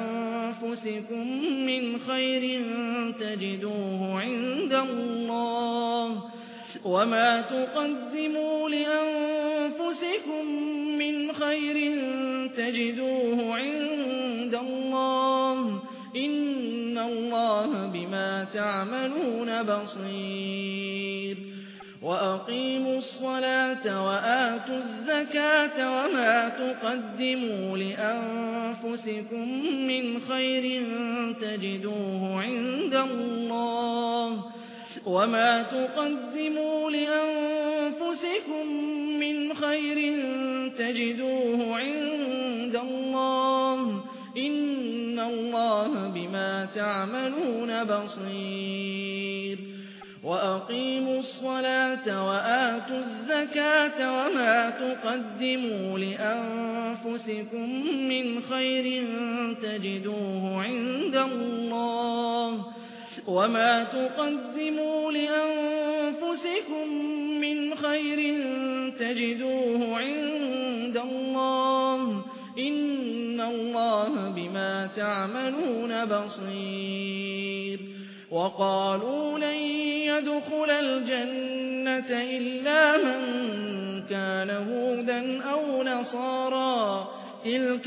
لأنفسكم من خير تجدوه عند الله وما تقدموا لأنفسكم من خير تجدوه عند الله إن الله بما تعملون بصير وأقيموا الصلاة وآتوا الزكاة وما تقدموا لأنفسكم من خير تجدوه عند الله وما تقدموا لأنفسكم من خير تجدوه عند الله إن الله بما تعملون بصير وأقيموا الصلاة وآتوا الزكاة وما تقدموا لأنفسكم من خير تجدوه عند الله وما تقدموا لأنفسكم من خير تجدوه عند الله إن الله بما تعملون بصير وقالوا لن يدخل الجنة إلا من كان هودا أو نصارى تلك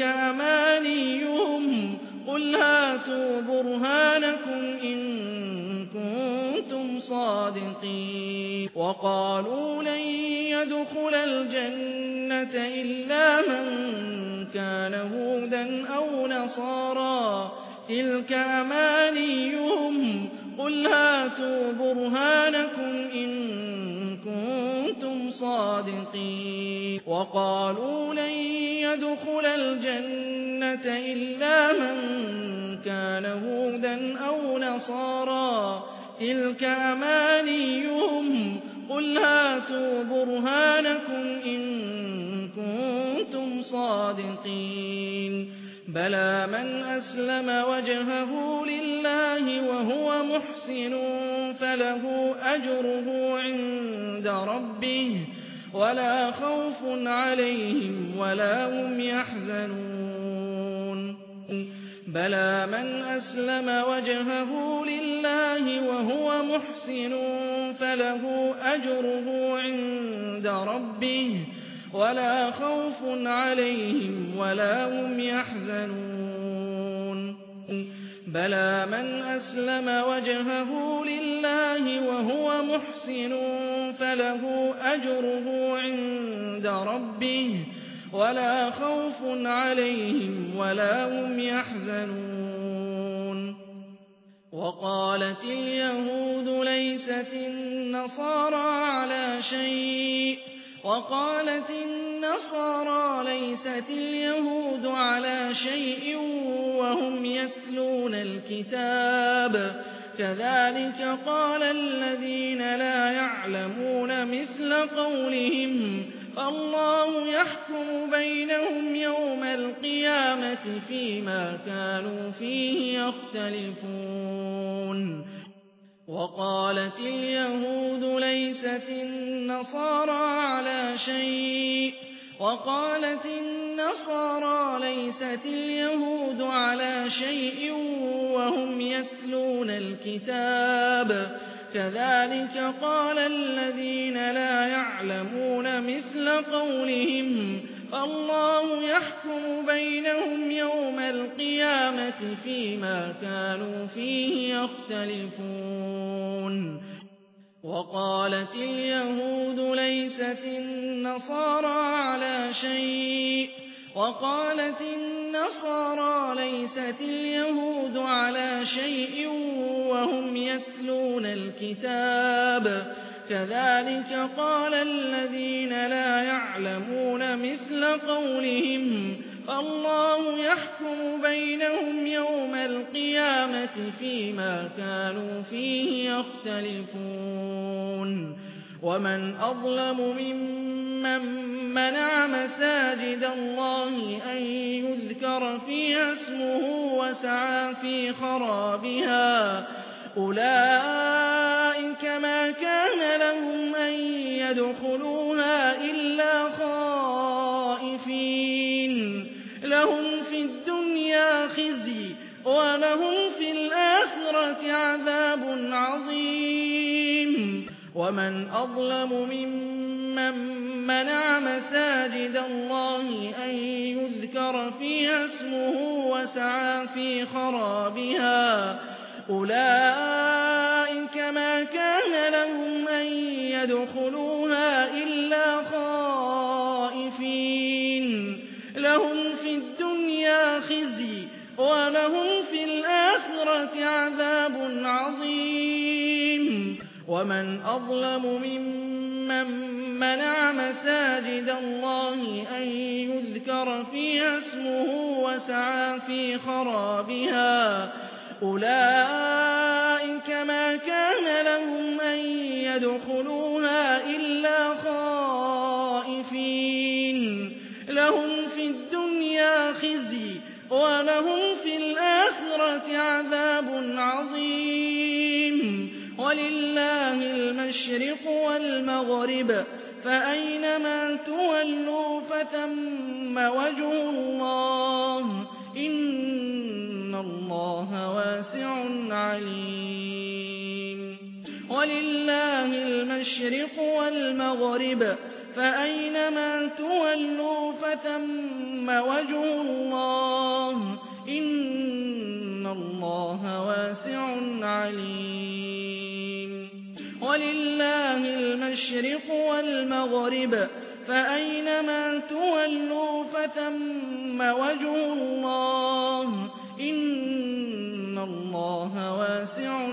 أمانيهم قل هاتوا برهانكم إن كنتم صادقين وقالوا لن يدخل الجنة إلا من كان هودا أو نصارى تلك أمانيهم قل هاتوا برهانكم إن كنتم صادقين وقالوا لن يدخل الجنة إلا من كان هودا أو نصارى تلك أمانيهم قل هاتوا برهانكم إن كنتم صادقين بلى من أسلم وجهه لله وهو محسن فله أجره عند ربه ولا خوف عليهم ولا هم يحزنون بلى من أسلم وجهه لله وهو محسن فله أجره عند ربه ولا خوف عليهم ولا هم يحزنون بلى من أسلم وجهه لله وهو محسن فله أجره عند ربه ولا خوف عليهم ولا هم يحزنون وقالت اليهود ليست النصارى على شيء وقالت النصارى ليست اليهود على شيء وهم يتلون الكتاب كذلك قال الذين لا يعلمون مثل قولهم فالله يحكم بينهم يوم القيامة فيما كانوا فيه يختلفون وقالت اليهود ليست النصارى على شيء وقالت النصارى ليست اليهود على شيء وهم يتلون الكتاب كذلك قال الذين لا يعلمون مثل قولهم فالله يحكم بينهم يوم القيامة فيما كانوا فيه يختلفون وقالت اليهود ليست النصارى على شيء وقالت النصارى ليست اليهود على شيء وهم يتلون الكتاب كذلك قال الذين لا يعلمون مثل قولهم فالله يحكم بينهم يوم القيامة فيما كانوا فيه يختلفون ومن أظلم ممن منع مساجد الله أن يذكر فيها اسمه وسعى في خرابها أولئك ما كان لهم أن يدخلوها إلا خائفين لهم في الدنيا خزي ولهم في الآخرة عذاب عظيم ومن أظلم ممن منع مساجد الله أن يذكر فيها اسمه وسعى في خرابها أولئك ما كان لهم أن يدخلوها إلا خائفين لهم في الدنيا خزي ولهم في الآخرة عذاب عظيم ومن أظلم ممن منع مساجد الله أن يذكر فيها اسمه وسعى في خرابها أولئك ما كان لهم أن يدخلوها إلا خائفين لهم في الدنيا خزي ولهم في الآخرة عذاب عظيم ولله المشرق والمغرب فأينما تولوا فثم وجه الله إن الله واسع عليم ولله المشرق والمغرب فأينما تولوا فثم وجه الله إن الله واسع عليم ولله المشرق والمغرب فأينما تولوا فثم وجه الله إن الله واسع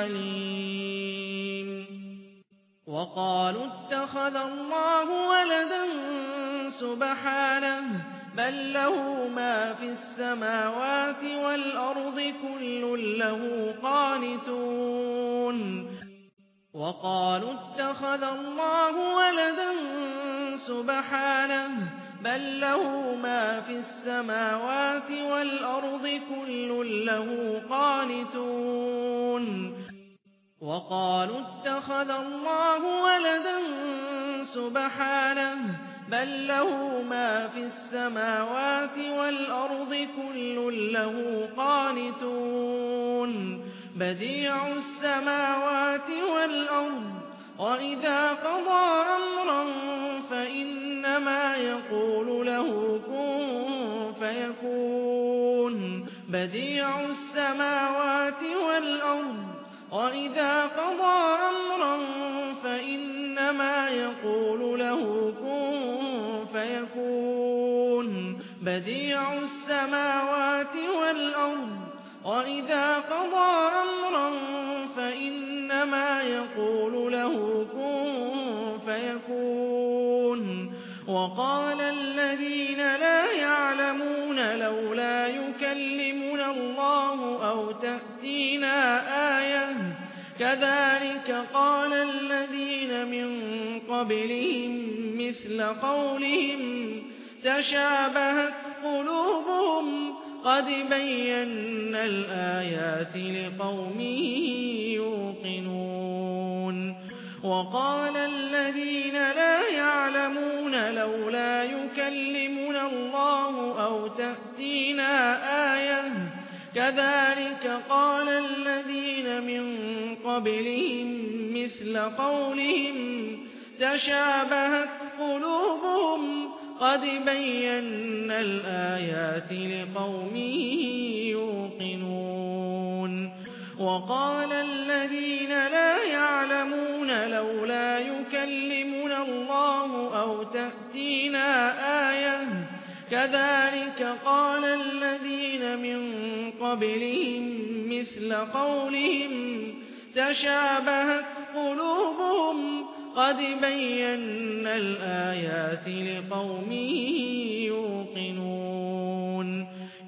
عليم وقالوا اتخذ الله ولدا سبحانه بل له ما في السماوات والأرض كل له قانتون وقالوا اتخذ الله ولدا سبحانه بل له ما في السماوات والأرض كل له قانتون وقالوا اتخذ الله ولدا سبحانه بل له ما في السماوات والأرض كل له قانتون بديع السماوات والأرض وإذا قضى أمرا فإنما يقول له كن فيكون بديع السماوات والأرض وإذا قضى أمرا فإنما يقول له كن فيكون بديع السماوات والأرض وإذا قضى أمرا فإنما يقول له كن فيكون وقال الذين لا يعلمون لولا يكلمنا الله أو تأتينا آية كذلك قال الذين من قبلهم مثل قولهم تشابهت قلوبهم قد بينا الآيات لقوم يوقنون وقال الذين لا يعلمون لولا يكلمنا الله أو تأتينا آية كذلك قال الذين من قبلهم مثل قولهم تشابهت قلوبهم قد بينا الآيات لقوم يوقنون وقال الذين لا يعلمون لولا يكلمنا الله أو تأتينا آية كذلك قال الذين من قبلهم مثل قولهم تشابهت قلوبهم قد بينا الآيات لقوم يوقنون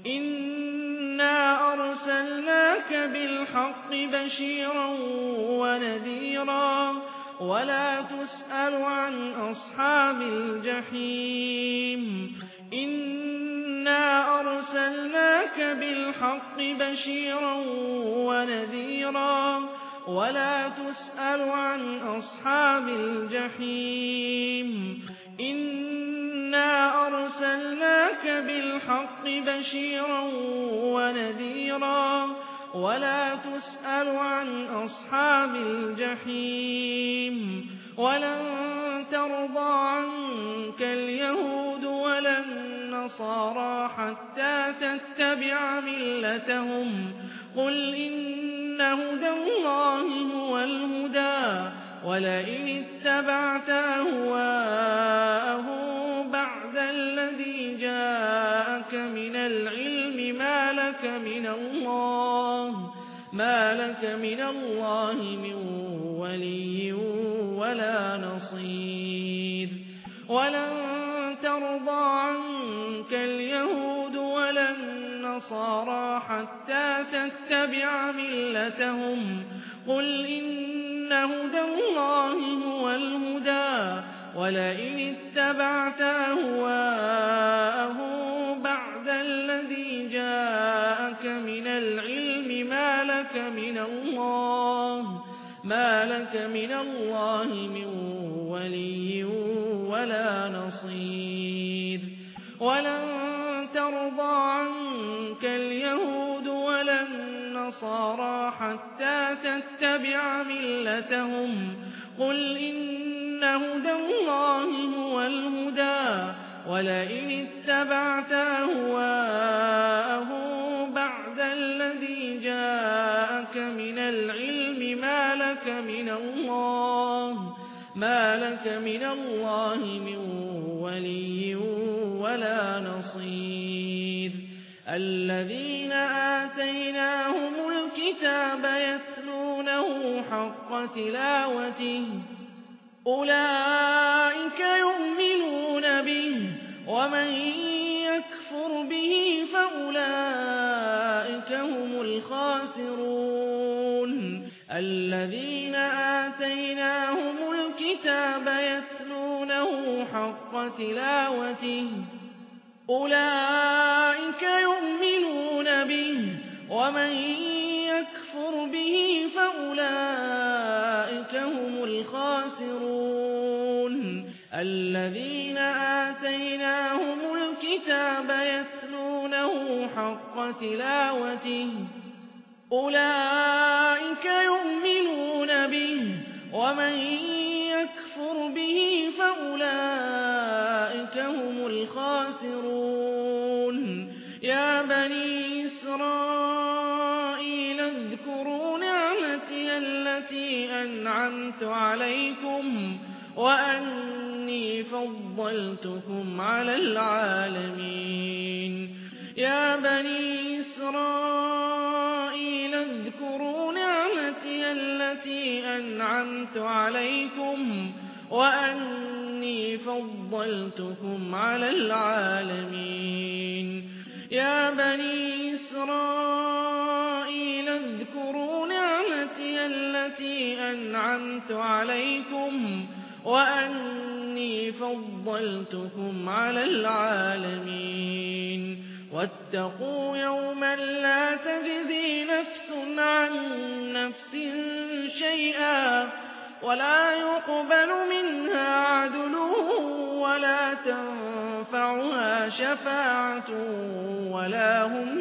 إنا أرسلناك بالحق بشيرا ونذيرا ولا تسأل عن أصحاب الجحيم إنا أرسلناك بالحق بشيرا ونذيرا ولا تسأل عن أصحاب الجحيم إنا أرسلناك بالحق بشيرا ونذيرا ولا تسأل عن أصحاب الجحيم ولن ترضى عنك اليهود ولا النصارى حتى تتبع ملتهم قل إن هدى الله هو الهدى ولئن اتبعت أهواءهم بعد الذي جاءك من العلم ما لك من الله من ولي ولا نصير ولن ترضى عنك اليهود ولا النصارى حتى تتبع ملتهم قل إن هدى الله هو الهدى ولئن اتبعت أهواءهم بعد الذي جاءك من العلم ما لك من الله من ولي ولا نصير ولن ترضى عنك اليهود ولا النصارى حتى تتبع ملتهم قل إن هدى الله هو الهدى ولئن اتبعت أهواءهم بعد الذي جاءك من العلم ما لك من الله من ولي ولا نصير الذين آتيناهم الكتاب يتلونه حق تلاوته أولئك يؤمنون به ومن يكفر به فأولئك هم الخاسرون الذين آتيناهم الكتاب يتلونه حق تلاوته أولئك يؤمنون به ومن يكفر به فأولئك هم الخاسرون الذين آتيناهم الكتاب يتلونه حق تلاوته أولئك يؤمنون به ومن يكفر به فأولئك هم الخاسرون يا بني إسرائيل اذكروا نعمتي التي أنعمت عليكم وأني فضلتكم على العالمين يا بني إسرائيل اذكروا نعمتي التي أنعمت عليكم وأني فضلتكم على العالمين يا بني إسرائيل اذكروا نعمتي التي أنعمت عليكم وأني فضلتكم على العالمين واتقوا يوما لا تجزي نفس عن نفس شيئا ولا يقبل منها عدل ولا تنفعها شفاعة ولا هم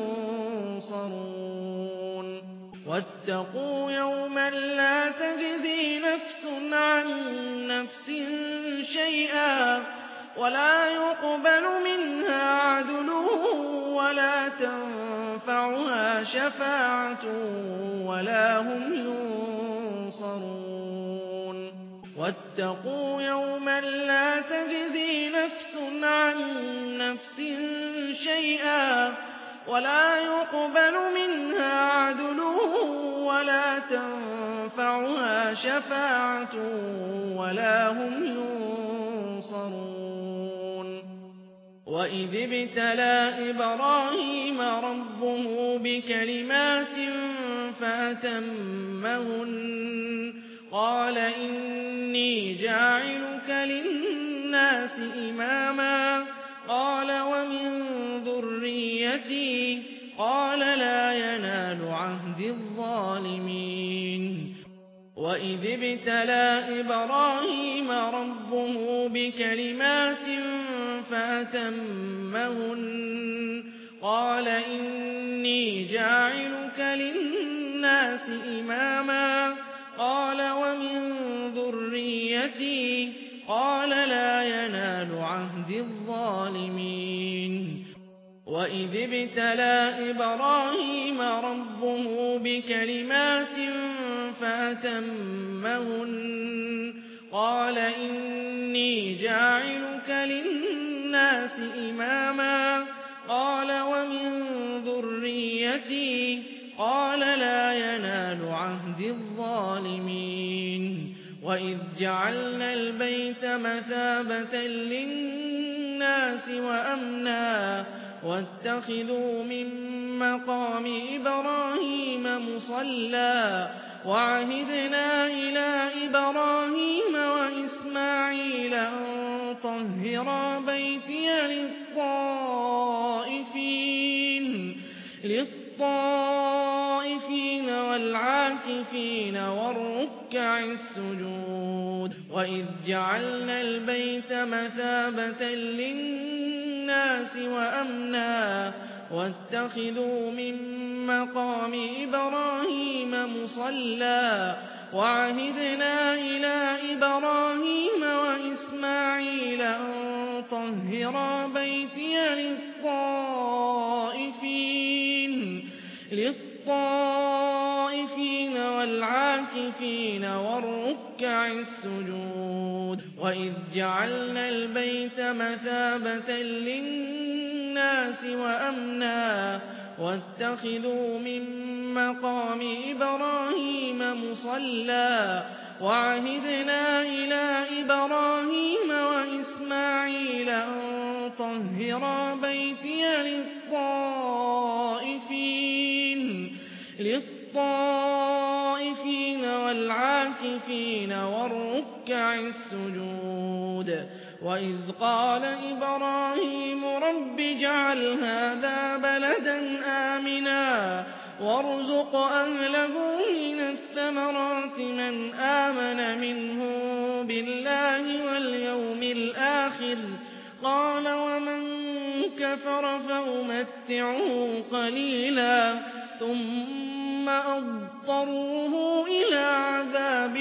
ينصرون واتقوا يوما لا تجزي نفس عن نفس شيئا ولا يقبل منها عدل ولا تنفعها شفاعة ولا هم ينصرون واتقوا يوما لا تجزي نفس عن نفس شيئا ولا يقبل منها عدل ولا تنفعها شفاعة ولا هم ينصرون وإذ ابتلى إبراهيم ربه بكلمات فأتمهن قال إني جاعلك للناس إماما قال ومن ذريتي قال لا ينال عهد الظالمين وإذ ابتلى إبراهيم ربه بكلمات فأتمهن قال إني جاعلك للناس إماما قال ومن ذريتي قال لا ينال عهد الظالمين وإذ ابتلى إبراهيم ربه بكلمات فأتمهن قال إني جاعلك للناس إماما قال ومن ذريتي قال لا ينال عهد الظالمين وإذ جعلنا البيت مثابة للناس وأمنا واتخذوا من مقام إبراهيم مصلى وعهدنا إلى إبراهيم وإسماعيل أن طهرا بيتي للطائفين والعاكفين والركع السجود وإذ جعلنا البيت مثابة للناس وأمنا واتخذوا من مقام إبراهيم مصلى وعهدنا إلى إبراهيم وإسماعيل أن طهرا بيتي للطائفين والعاكفين والركع السجود وإذ جعلنا البيت مثابة للناس وأمنا واتخذوا من مقام إبراهيم مصلى وعهدنا إلى إبراهيم وإسماعيل أن طهرا بيتي للطائفين والعاكفين والركع السجود وإذ قال إبراهيم رب اجعل هذا بلدا آمنا وارزق أهله من الثمرات من آمن منهم بالله واليوم الآخر قال ومن كفر فأمتعه قليلا ثم أضطروه إلى عذاب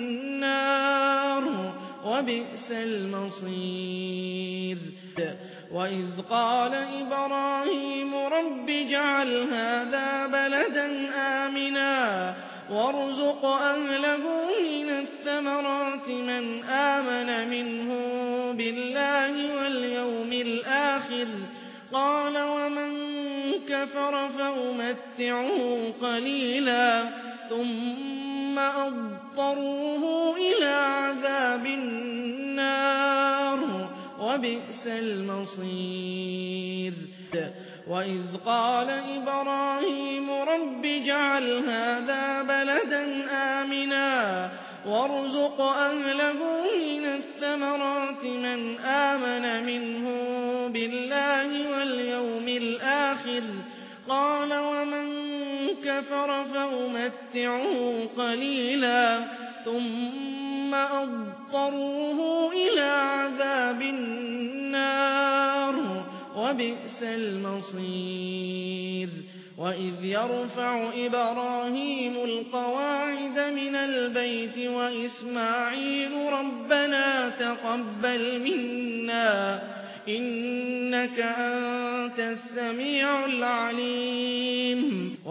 النار وبئس المصير وإذ قال إبراهيم رب اجعل هذا بلدا آمنا وارزق أهله من الثمرات من آمن منهم بالله واليوم الآخر قال ومن كفر فأمتعه قليلا ثم أضطروه إلى عذاب النار وبئس المصير وإذ قال إبراهيم رب اجعل هذا بلدا آمنا وارزق أهله من الثمرات من آمن منهم بالله واليوم الآخر قال ومن كفر فأمتعه قليلا ثم أضطروه إلى عذاب النار وبئس المصير وإذ يرفع إبراهيم القواعد من البيت وإسماعيل ربنا تقبل منا إنك أنت السميع العليم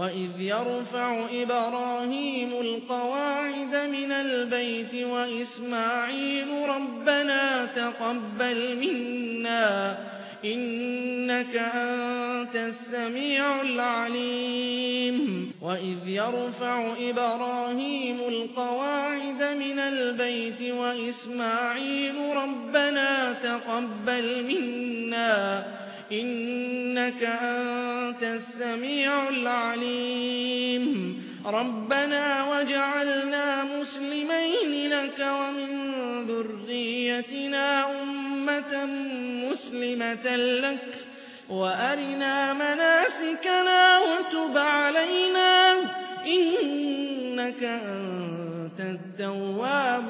وإذ يرفع إبراهيم القواعد من البيت وإسماعيل ربنا تقبل منا إنك أنت السميع العليم وإذ يرفع إبراهيم القواعد من البيت وإسماعيل ربنا تقبل منا إنك أنت السميع العليم ربنا واجعلنا مسلمين لك ومن ذريتنا أمة مسلمة لك وأرنا مناسكنا وتب علينا إنك أنت التواب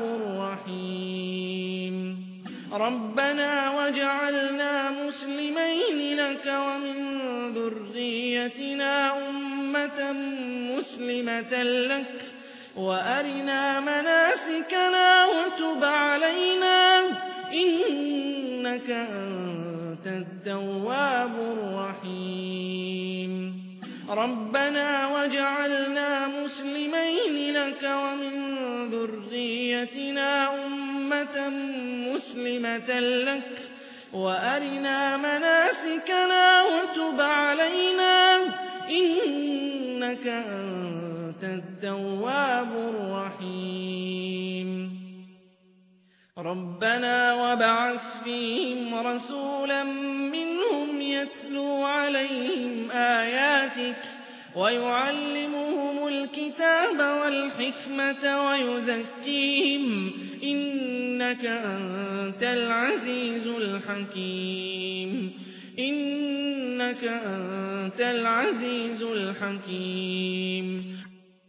الرحيم ربنا واجعلنا مسلمين لك ومن ذريتنا أمة مسلمة لك وأرنا مناسكنا وتب علينا إنك أنت التواب الرحيم ربنا واجعلنا مسلمين لك ومن ذريتنا أمة مسلمة لك وأرنا مناسكنا وتب علينا إنك أنت التواب الرحيم ربنا وابعث فيهم رسولا منهم يتلو عليهم آياتك ويعلمهم الكتاب والحكمة ويزكيهم إنك أنت العزيز الحكيم إنك أنت العزيز الحكيم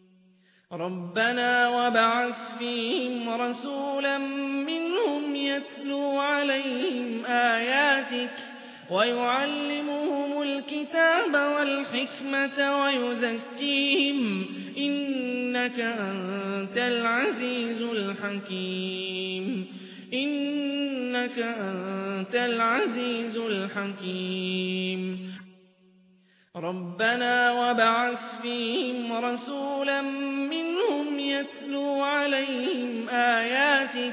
ربنا وابعث فيهم رسولا منهم يتلو عليهم آياتك ويعلمهم الكتاب والحكمة ويزكيهم إنك أنت العزيز الحكيم إنك أنت العزيز الحكيم ربنا وابعث فيهم رسولا منهم يتلو عليهم آياتك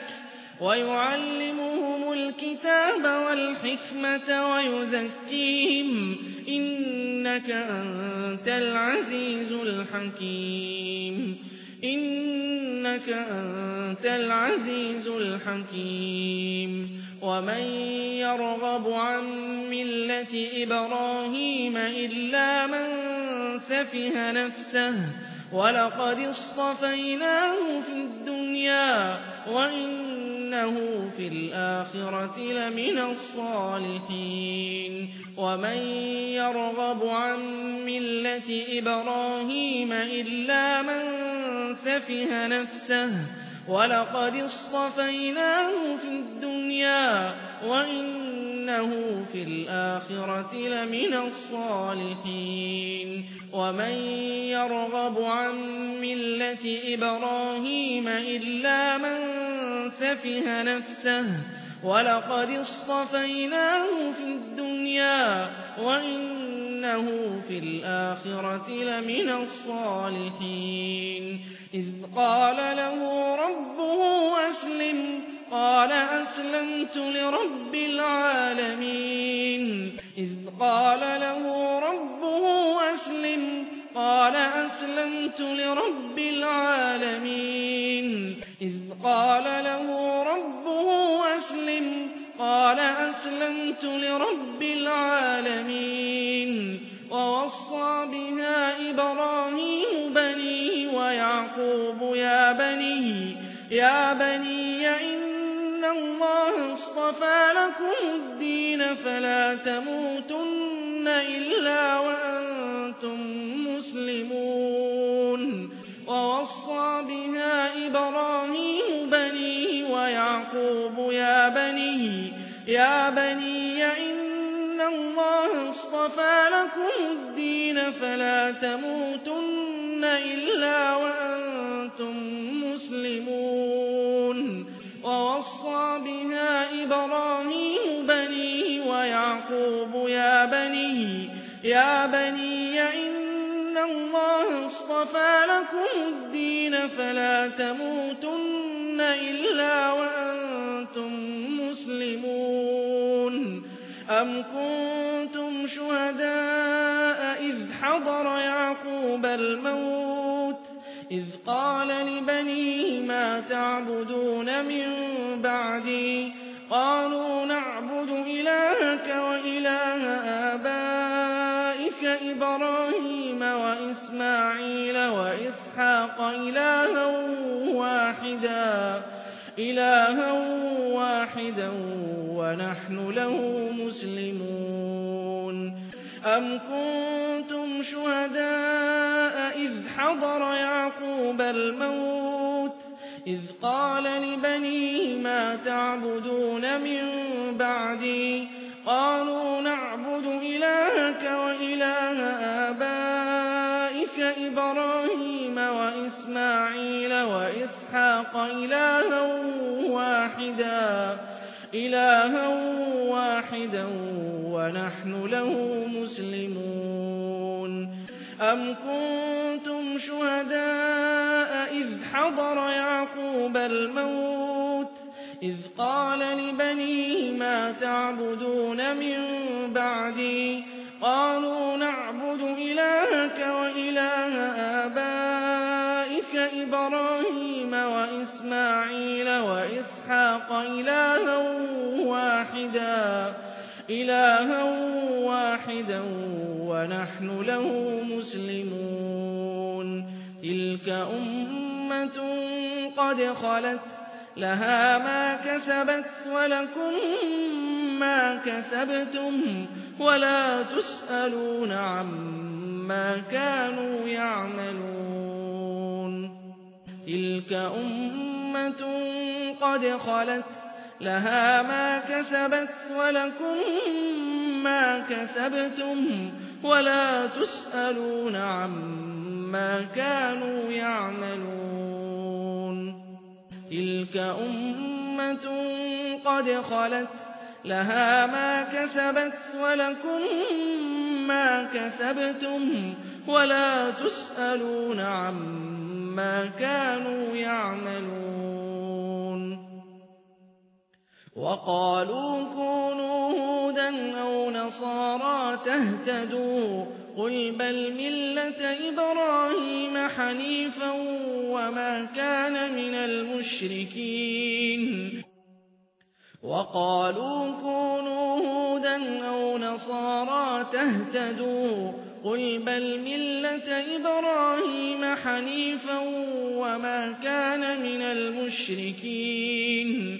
ويعلمهم الكتاب والحكمة ويزكيهم إنك أنت العزيز الحكيم إنك أنت العزيز الحكيم ومن يرغب عن ملة إبراهيم إلا من سفه نفسه ولقد اصطفيناه في الدنيا وإنه في الآخرة لمن الصالحين ومن يرغب عن ملة إبراهيم إلا من سفه نفسه ولقد اصطفيناه في الدنيا وإنه في الآخرة لمن الصالحين ومن يرغب عن ملة إبراهيم إلا من سفه نفسه ولقد اصطفيناه في الدنيا وإنه في الآخرة لمن الصالحين إذ قال له ربه أسلم قال أسلمت لرب العالمين إذ قال له ربه أسلم قال أسلمت لرب العالمين إذ قال له ربه أسلم قال أسلمت لرب العالمين ووصى بها إبراهيم بنيه ويعقوب يا بني إن الله اصطفى لكم الدين فلا تموتن إلا وأنتم مسلمون ووصى بها إبراهيم بنيه ويعقوب يا بني إن الله اصطفى لكم الدين فلا تموتن إلا وأنتم مسلمون ووصى بها إبراهيم بنيه ويعقوب يا بني إن إِنَّ اللَّهَ اصْطَفَىٰ لَكُمُ الدِّينَ فَلَا تَمُوتُنَّ إِلَّا وَأَنتُم مُّسْلِمُونَ أَمْ كُنتُمْ شُهَدَاءَ إِذْ حَضَرَ يَعْقُوبَ الْمَوْتُ إِذْ قَالَ لِبَنِيهِ مَا تَعْبُدُونَ مِن بَعْدِي قَالُوا نَعْبُدُ إِلَٰهَكَ وَإِلَٰهَ آبَائِكَ إِبْرَاهِيمَ وَإِسْمَاعِيلَ وَإِسْحَاقَ إِلَٰهًا وَاحِدًا وَنَحْنُ لَهُ مُسْلِمُونَ أَمْ كُنتُمْ شُهَدَاءَ إِذْ حَضَرَ يَعْقُوبَ الْمَوْتُ إِذْ قَالَ لِبَنِيهِ مَا تَعْبُدُونَ مِن بَعْدِي قَالُوا نَعْبُدُ إِلَٰهَكَ وَإِلَٰهَ آبَائِكَ إِبْرَاهِيمَ وَإِسْمَاعِيلَ وَإِسْحَاقَ إِلَٰهًا وَاحِدًا وَنَحْنُ لَهُ مُسْلِمُونَ أَمْ كُنتُمْ شُهَدَاءَ إِذْ حَضَرَ يَعْقُوبَ الْمَوْتُ إِذْ قَالَ لِبَنِيهِ مَا تَعْبُدُونَ مِن بَعْدِي قَالُوا نَعْبُدُ إِلَٰهَكَ وَإِلَٰهَ آبَائِكَ إِبْرَاهِيمَ وَإِسْمَاعِيلَ وَإِسْحَاقَ إِلَٰهًا وَاحِدًا وَنَحْنُ لَهُ مُسْلِمُونَ تِلْكَ أُمَّةٌ قَدْ خَلَتْ لَهَا مَا كَسَبَتْ وَلَكُم مَّا كَسَبْتُمْ وَلَا تُسْأَلُونَ عَمَّا كَانُوا يَعْمَلُونَ تِلْكَ أُمَّةٌ قَدْ خَلَتْ لَهَا مَا كَسَبَتْ وَلَكُم مَّا كَسَبْتُمْ وَلَا تُسْأَلُونَ عَمَّا كَانُوا يَعْمَلُونَ تِلْكَ أُمَّةٌ قَدْ خَلَتْ لَهَا مَا كَسَبَتْ وَلَكُم مَّا كَسَبْتُمْ وَلَا تُسْأَلُونَ عَمَّا كَانُوا يَعْمَلُونَ وَقَالُوا كُونُوا هُودًا أَوْ نَصَارَىٰ تَهْتَدُوا قُلْ بَلْ مِلَّةَ إِبْرَاهِيمَ حَنِيفًا وَمَا كَانَ مِنَ الْمُشْرِكِينَ وَقَالُوا كُونُوا هُودًا أَوْ نَصَارَىٰ تَهْتَدُوا قُلْ بَلْ مِلَّةَ إِبْرَاهِيمَ حَنِيفًا وَمَا كَانَ مِنَ الْمُشْرِكِينَ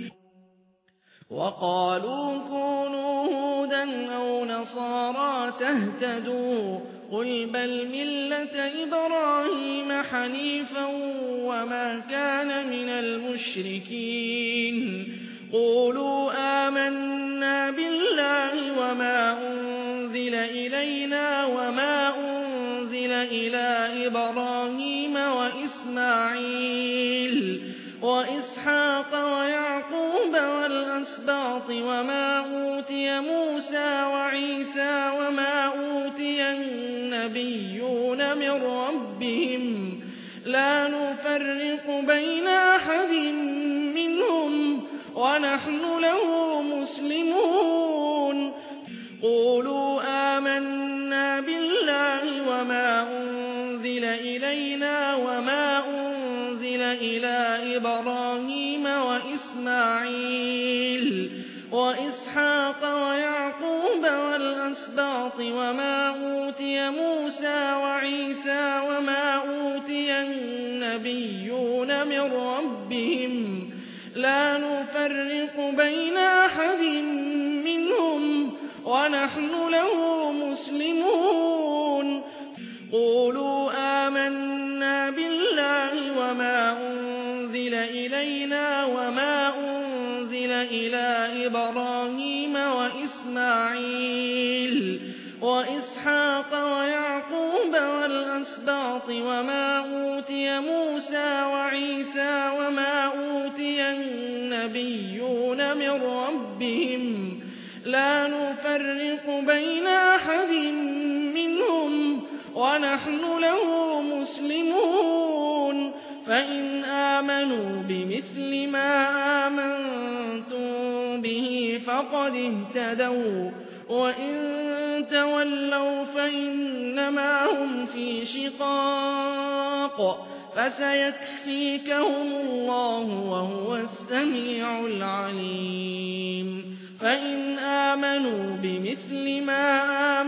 وَقَالُوا كُونُوا هُودًا أَوْ نَصَارَىٰ تَهْتَدُوا قُلْ بَلْ مِلَّةَ إِبْرَاهِيمَ حَنِيفًا وَمَا كَانَ مِنَ الْمُشْرِكِينَ قُولُوا آمَنَّا بِاللَّهِ وَمَا أُنزِلَ إِلَيْنَا وَمَا أُنزِلَ إِلَىٰ إِبْرَاهِيمَ وَإِسْمَاعِيلَ وَإِسْحَاقَ وَيَعْقُوبَ وَالْأَسْبَاطِ وَمَا أُوتِيَ مُوسَىٰ وَعِيسَىٰ وَمَا أُوتِيَ النَّبِيُّونَ مِن رَّبِّهِمْ لَا نُفَرِّقُ بَيْنَ أَحَدٍ مِّنْهُمْ وَنَحْنُ لَهُ مُسْلِمُونَ قُولُوا آمَنَّا بِاللَّهِ وَمَا أُنزِلَ إِلَيْنَا وَمَا أُنزِلَ إِلَىٰ إِبْرَاهِيمَ وَإِسْمَاعِيلَ وَإِسْحَاقَ وَيَعْقُوبَ وَالْأَسْبَاطِ وَمَا أُوتِيَ مُوسَىٰ وَعِيسَىٰ وَمَا أُوتِيَ النَّبِيُّونَ مِن رَّبِّهِمْ لَا نُفَرِّقُ بَيْنَ أَحَدٍ مِّنْهُمْ وَنَحْنُ لَهُ مُسْلِمُونَ قُولُوا آمَنَّا بِاللَّهِ وَمَا أُنزِلَ إِلَيْنَا وَمَا أُنزِلَ إِلَىٰ إِبْرَاهِيمَ وَإِسْمَاعِيلَ وَإِسْحَاقَ وَيَعْقُوبَ وَالْأَسْبَاطِ وَمَا أُوتِيَ مُوسَىٰ وَعِيسَىٰ وَمَا أُوتِيَ النَّبِيُّونَ مِن رَّبِّهِمْ لَا نُفَرِّقُ بَيْنَ أَحَدٍ مِّنْهُمْ ونحن له مسلمون فإن آمنوا بمثل ما آمنتم به فقد اهتدوا وإن تولوا فإنما هم في شقاق فسيكفيكهم الله وهو السميع العليم فإن آمنوا بمثل ما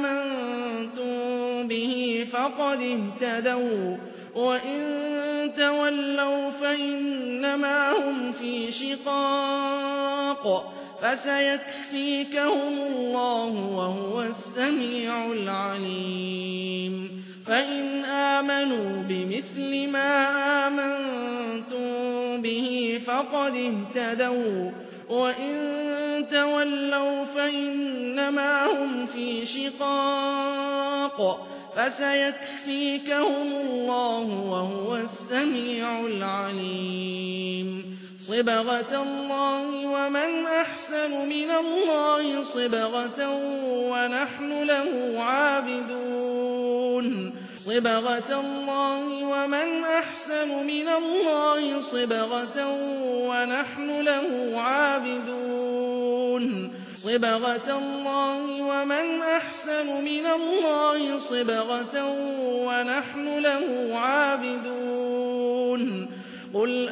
آمنتم به فقد اهتدوا وإن تولوا فإنما هم في شقاق فسيكفيكهم الله وهو السميع العليم فإن آمنوا بمثل ما آمنتم به فقد اهتدوا وإن تولوا فإنما هم في شقاق فسيكفيكهم الله وهو السميع العليم صبغة الله ومن أحسن من الله صبغة ونحن له عابدون صبغة الله ومن أحسن من الله صبغة ونحن له عابدون صبغة الله ومن أحسن من الله صبغة ونحن له عابدون قل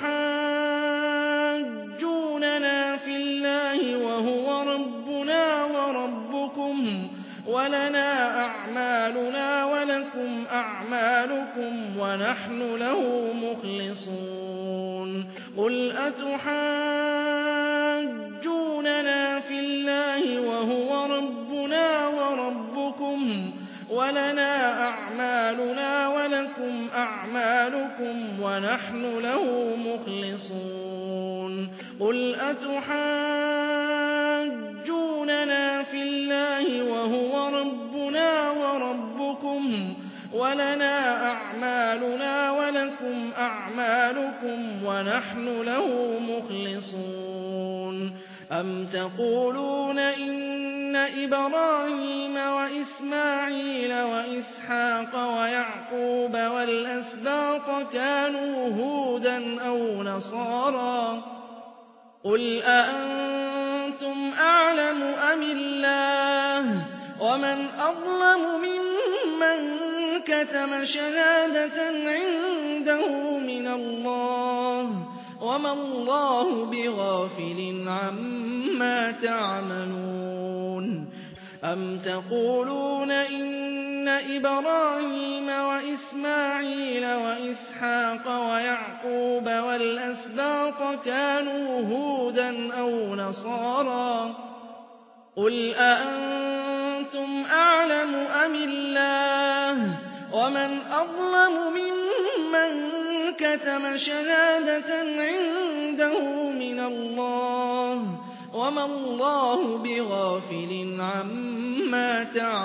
أتحاجوننا في الله وهو ربنا وربكم ولنا أعمالنا ولكم أعمالكم ونحن له مخلصون قل أتحاجوننا في الله وهو ربنا وربكم ولنا أعمالنا ولكم أعمالكم ونحن له مخلصون قل أتحاجوننا في الله وهو ربنا وربكم ولنا أعمالنا ولكم أعمالكم ونحن له مخلصون أم تقولون إن إبراهيم وإسماعيل وإسحاق ويعقوب والأسباط كانوا هودا أو نصارى قل أأنتم أعلم أم الله ومن أظلم ممن كتم شهادة عنده من الله وما الله بغافل عما تعملون أم تقولون إن إبراهيم وإسماعيل وإسحاق ويعقوب والأسباط كانوا هودا أو نصارى قل أأنتم أعلم أم الله ومن أظلم ممن كتم شهادة عنده من الله وما الله بغافل عما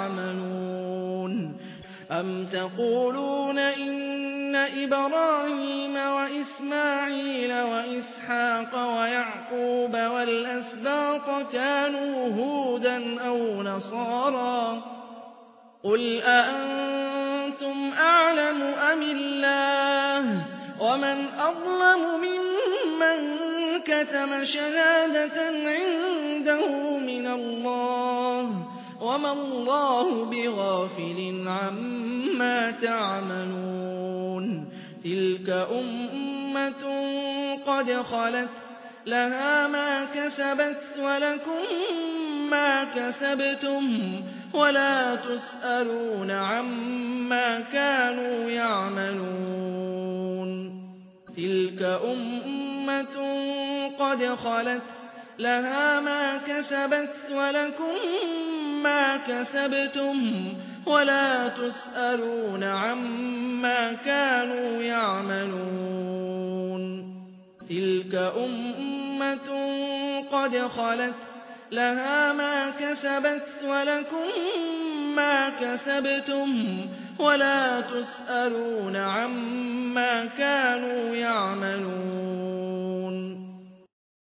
تعملون أم تقولون إن إبراهيم وإسماعيل وإسحاق ويعقوب والأسباط كانوا هودا أو نصارى قل أأنتم أعلم أم الله ومن أظلم ممن كتم شهادة عنده من الله وما الله بغافل عما تعملون تلك أمة قد خلت لها ما كسبت ولكم ما كسبتم ولا تسألون عما كانوا يعملون تلك أمة قد خلت لها ما كسبت ولكم ما كسبتم ولا تسألون عما كانوا يعملون تلك أمة قد خلت لها ما كسبت ولكم ما كسبتم ولا تسألون عما كانوا يعملون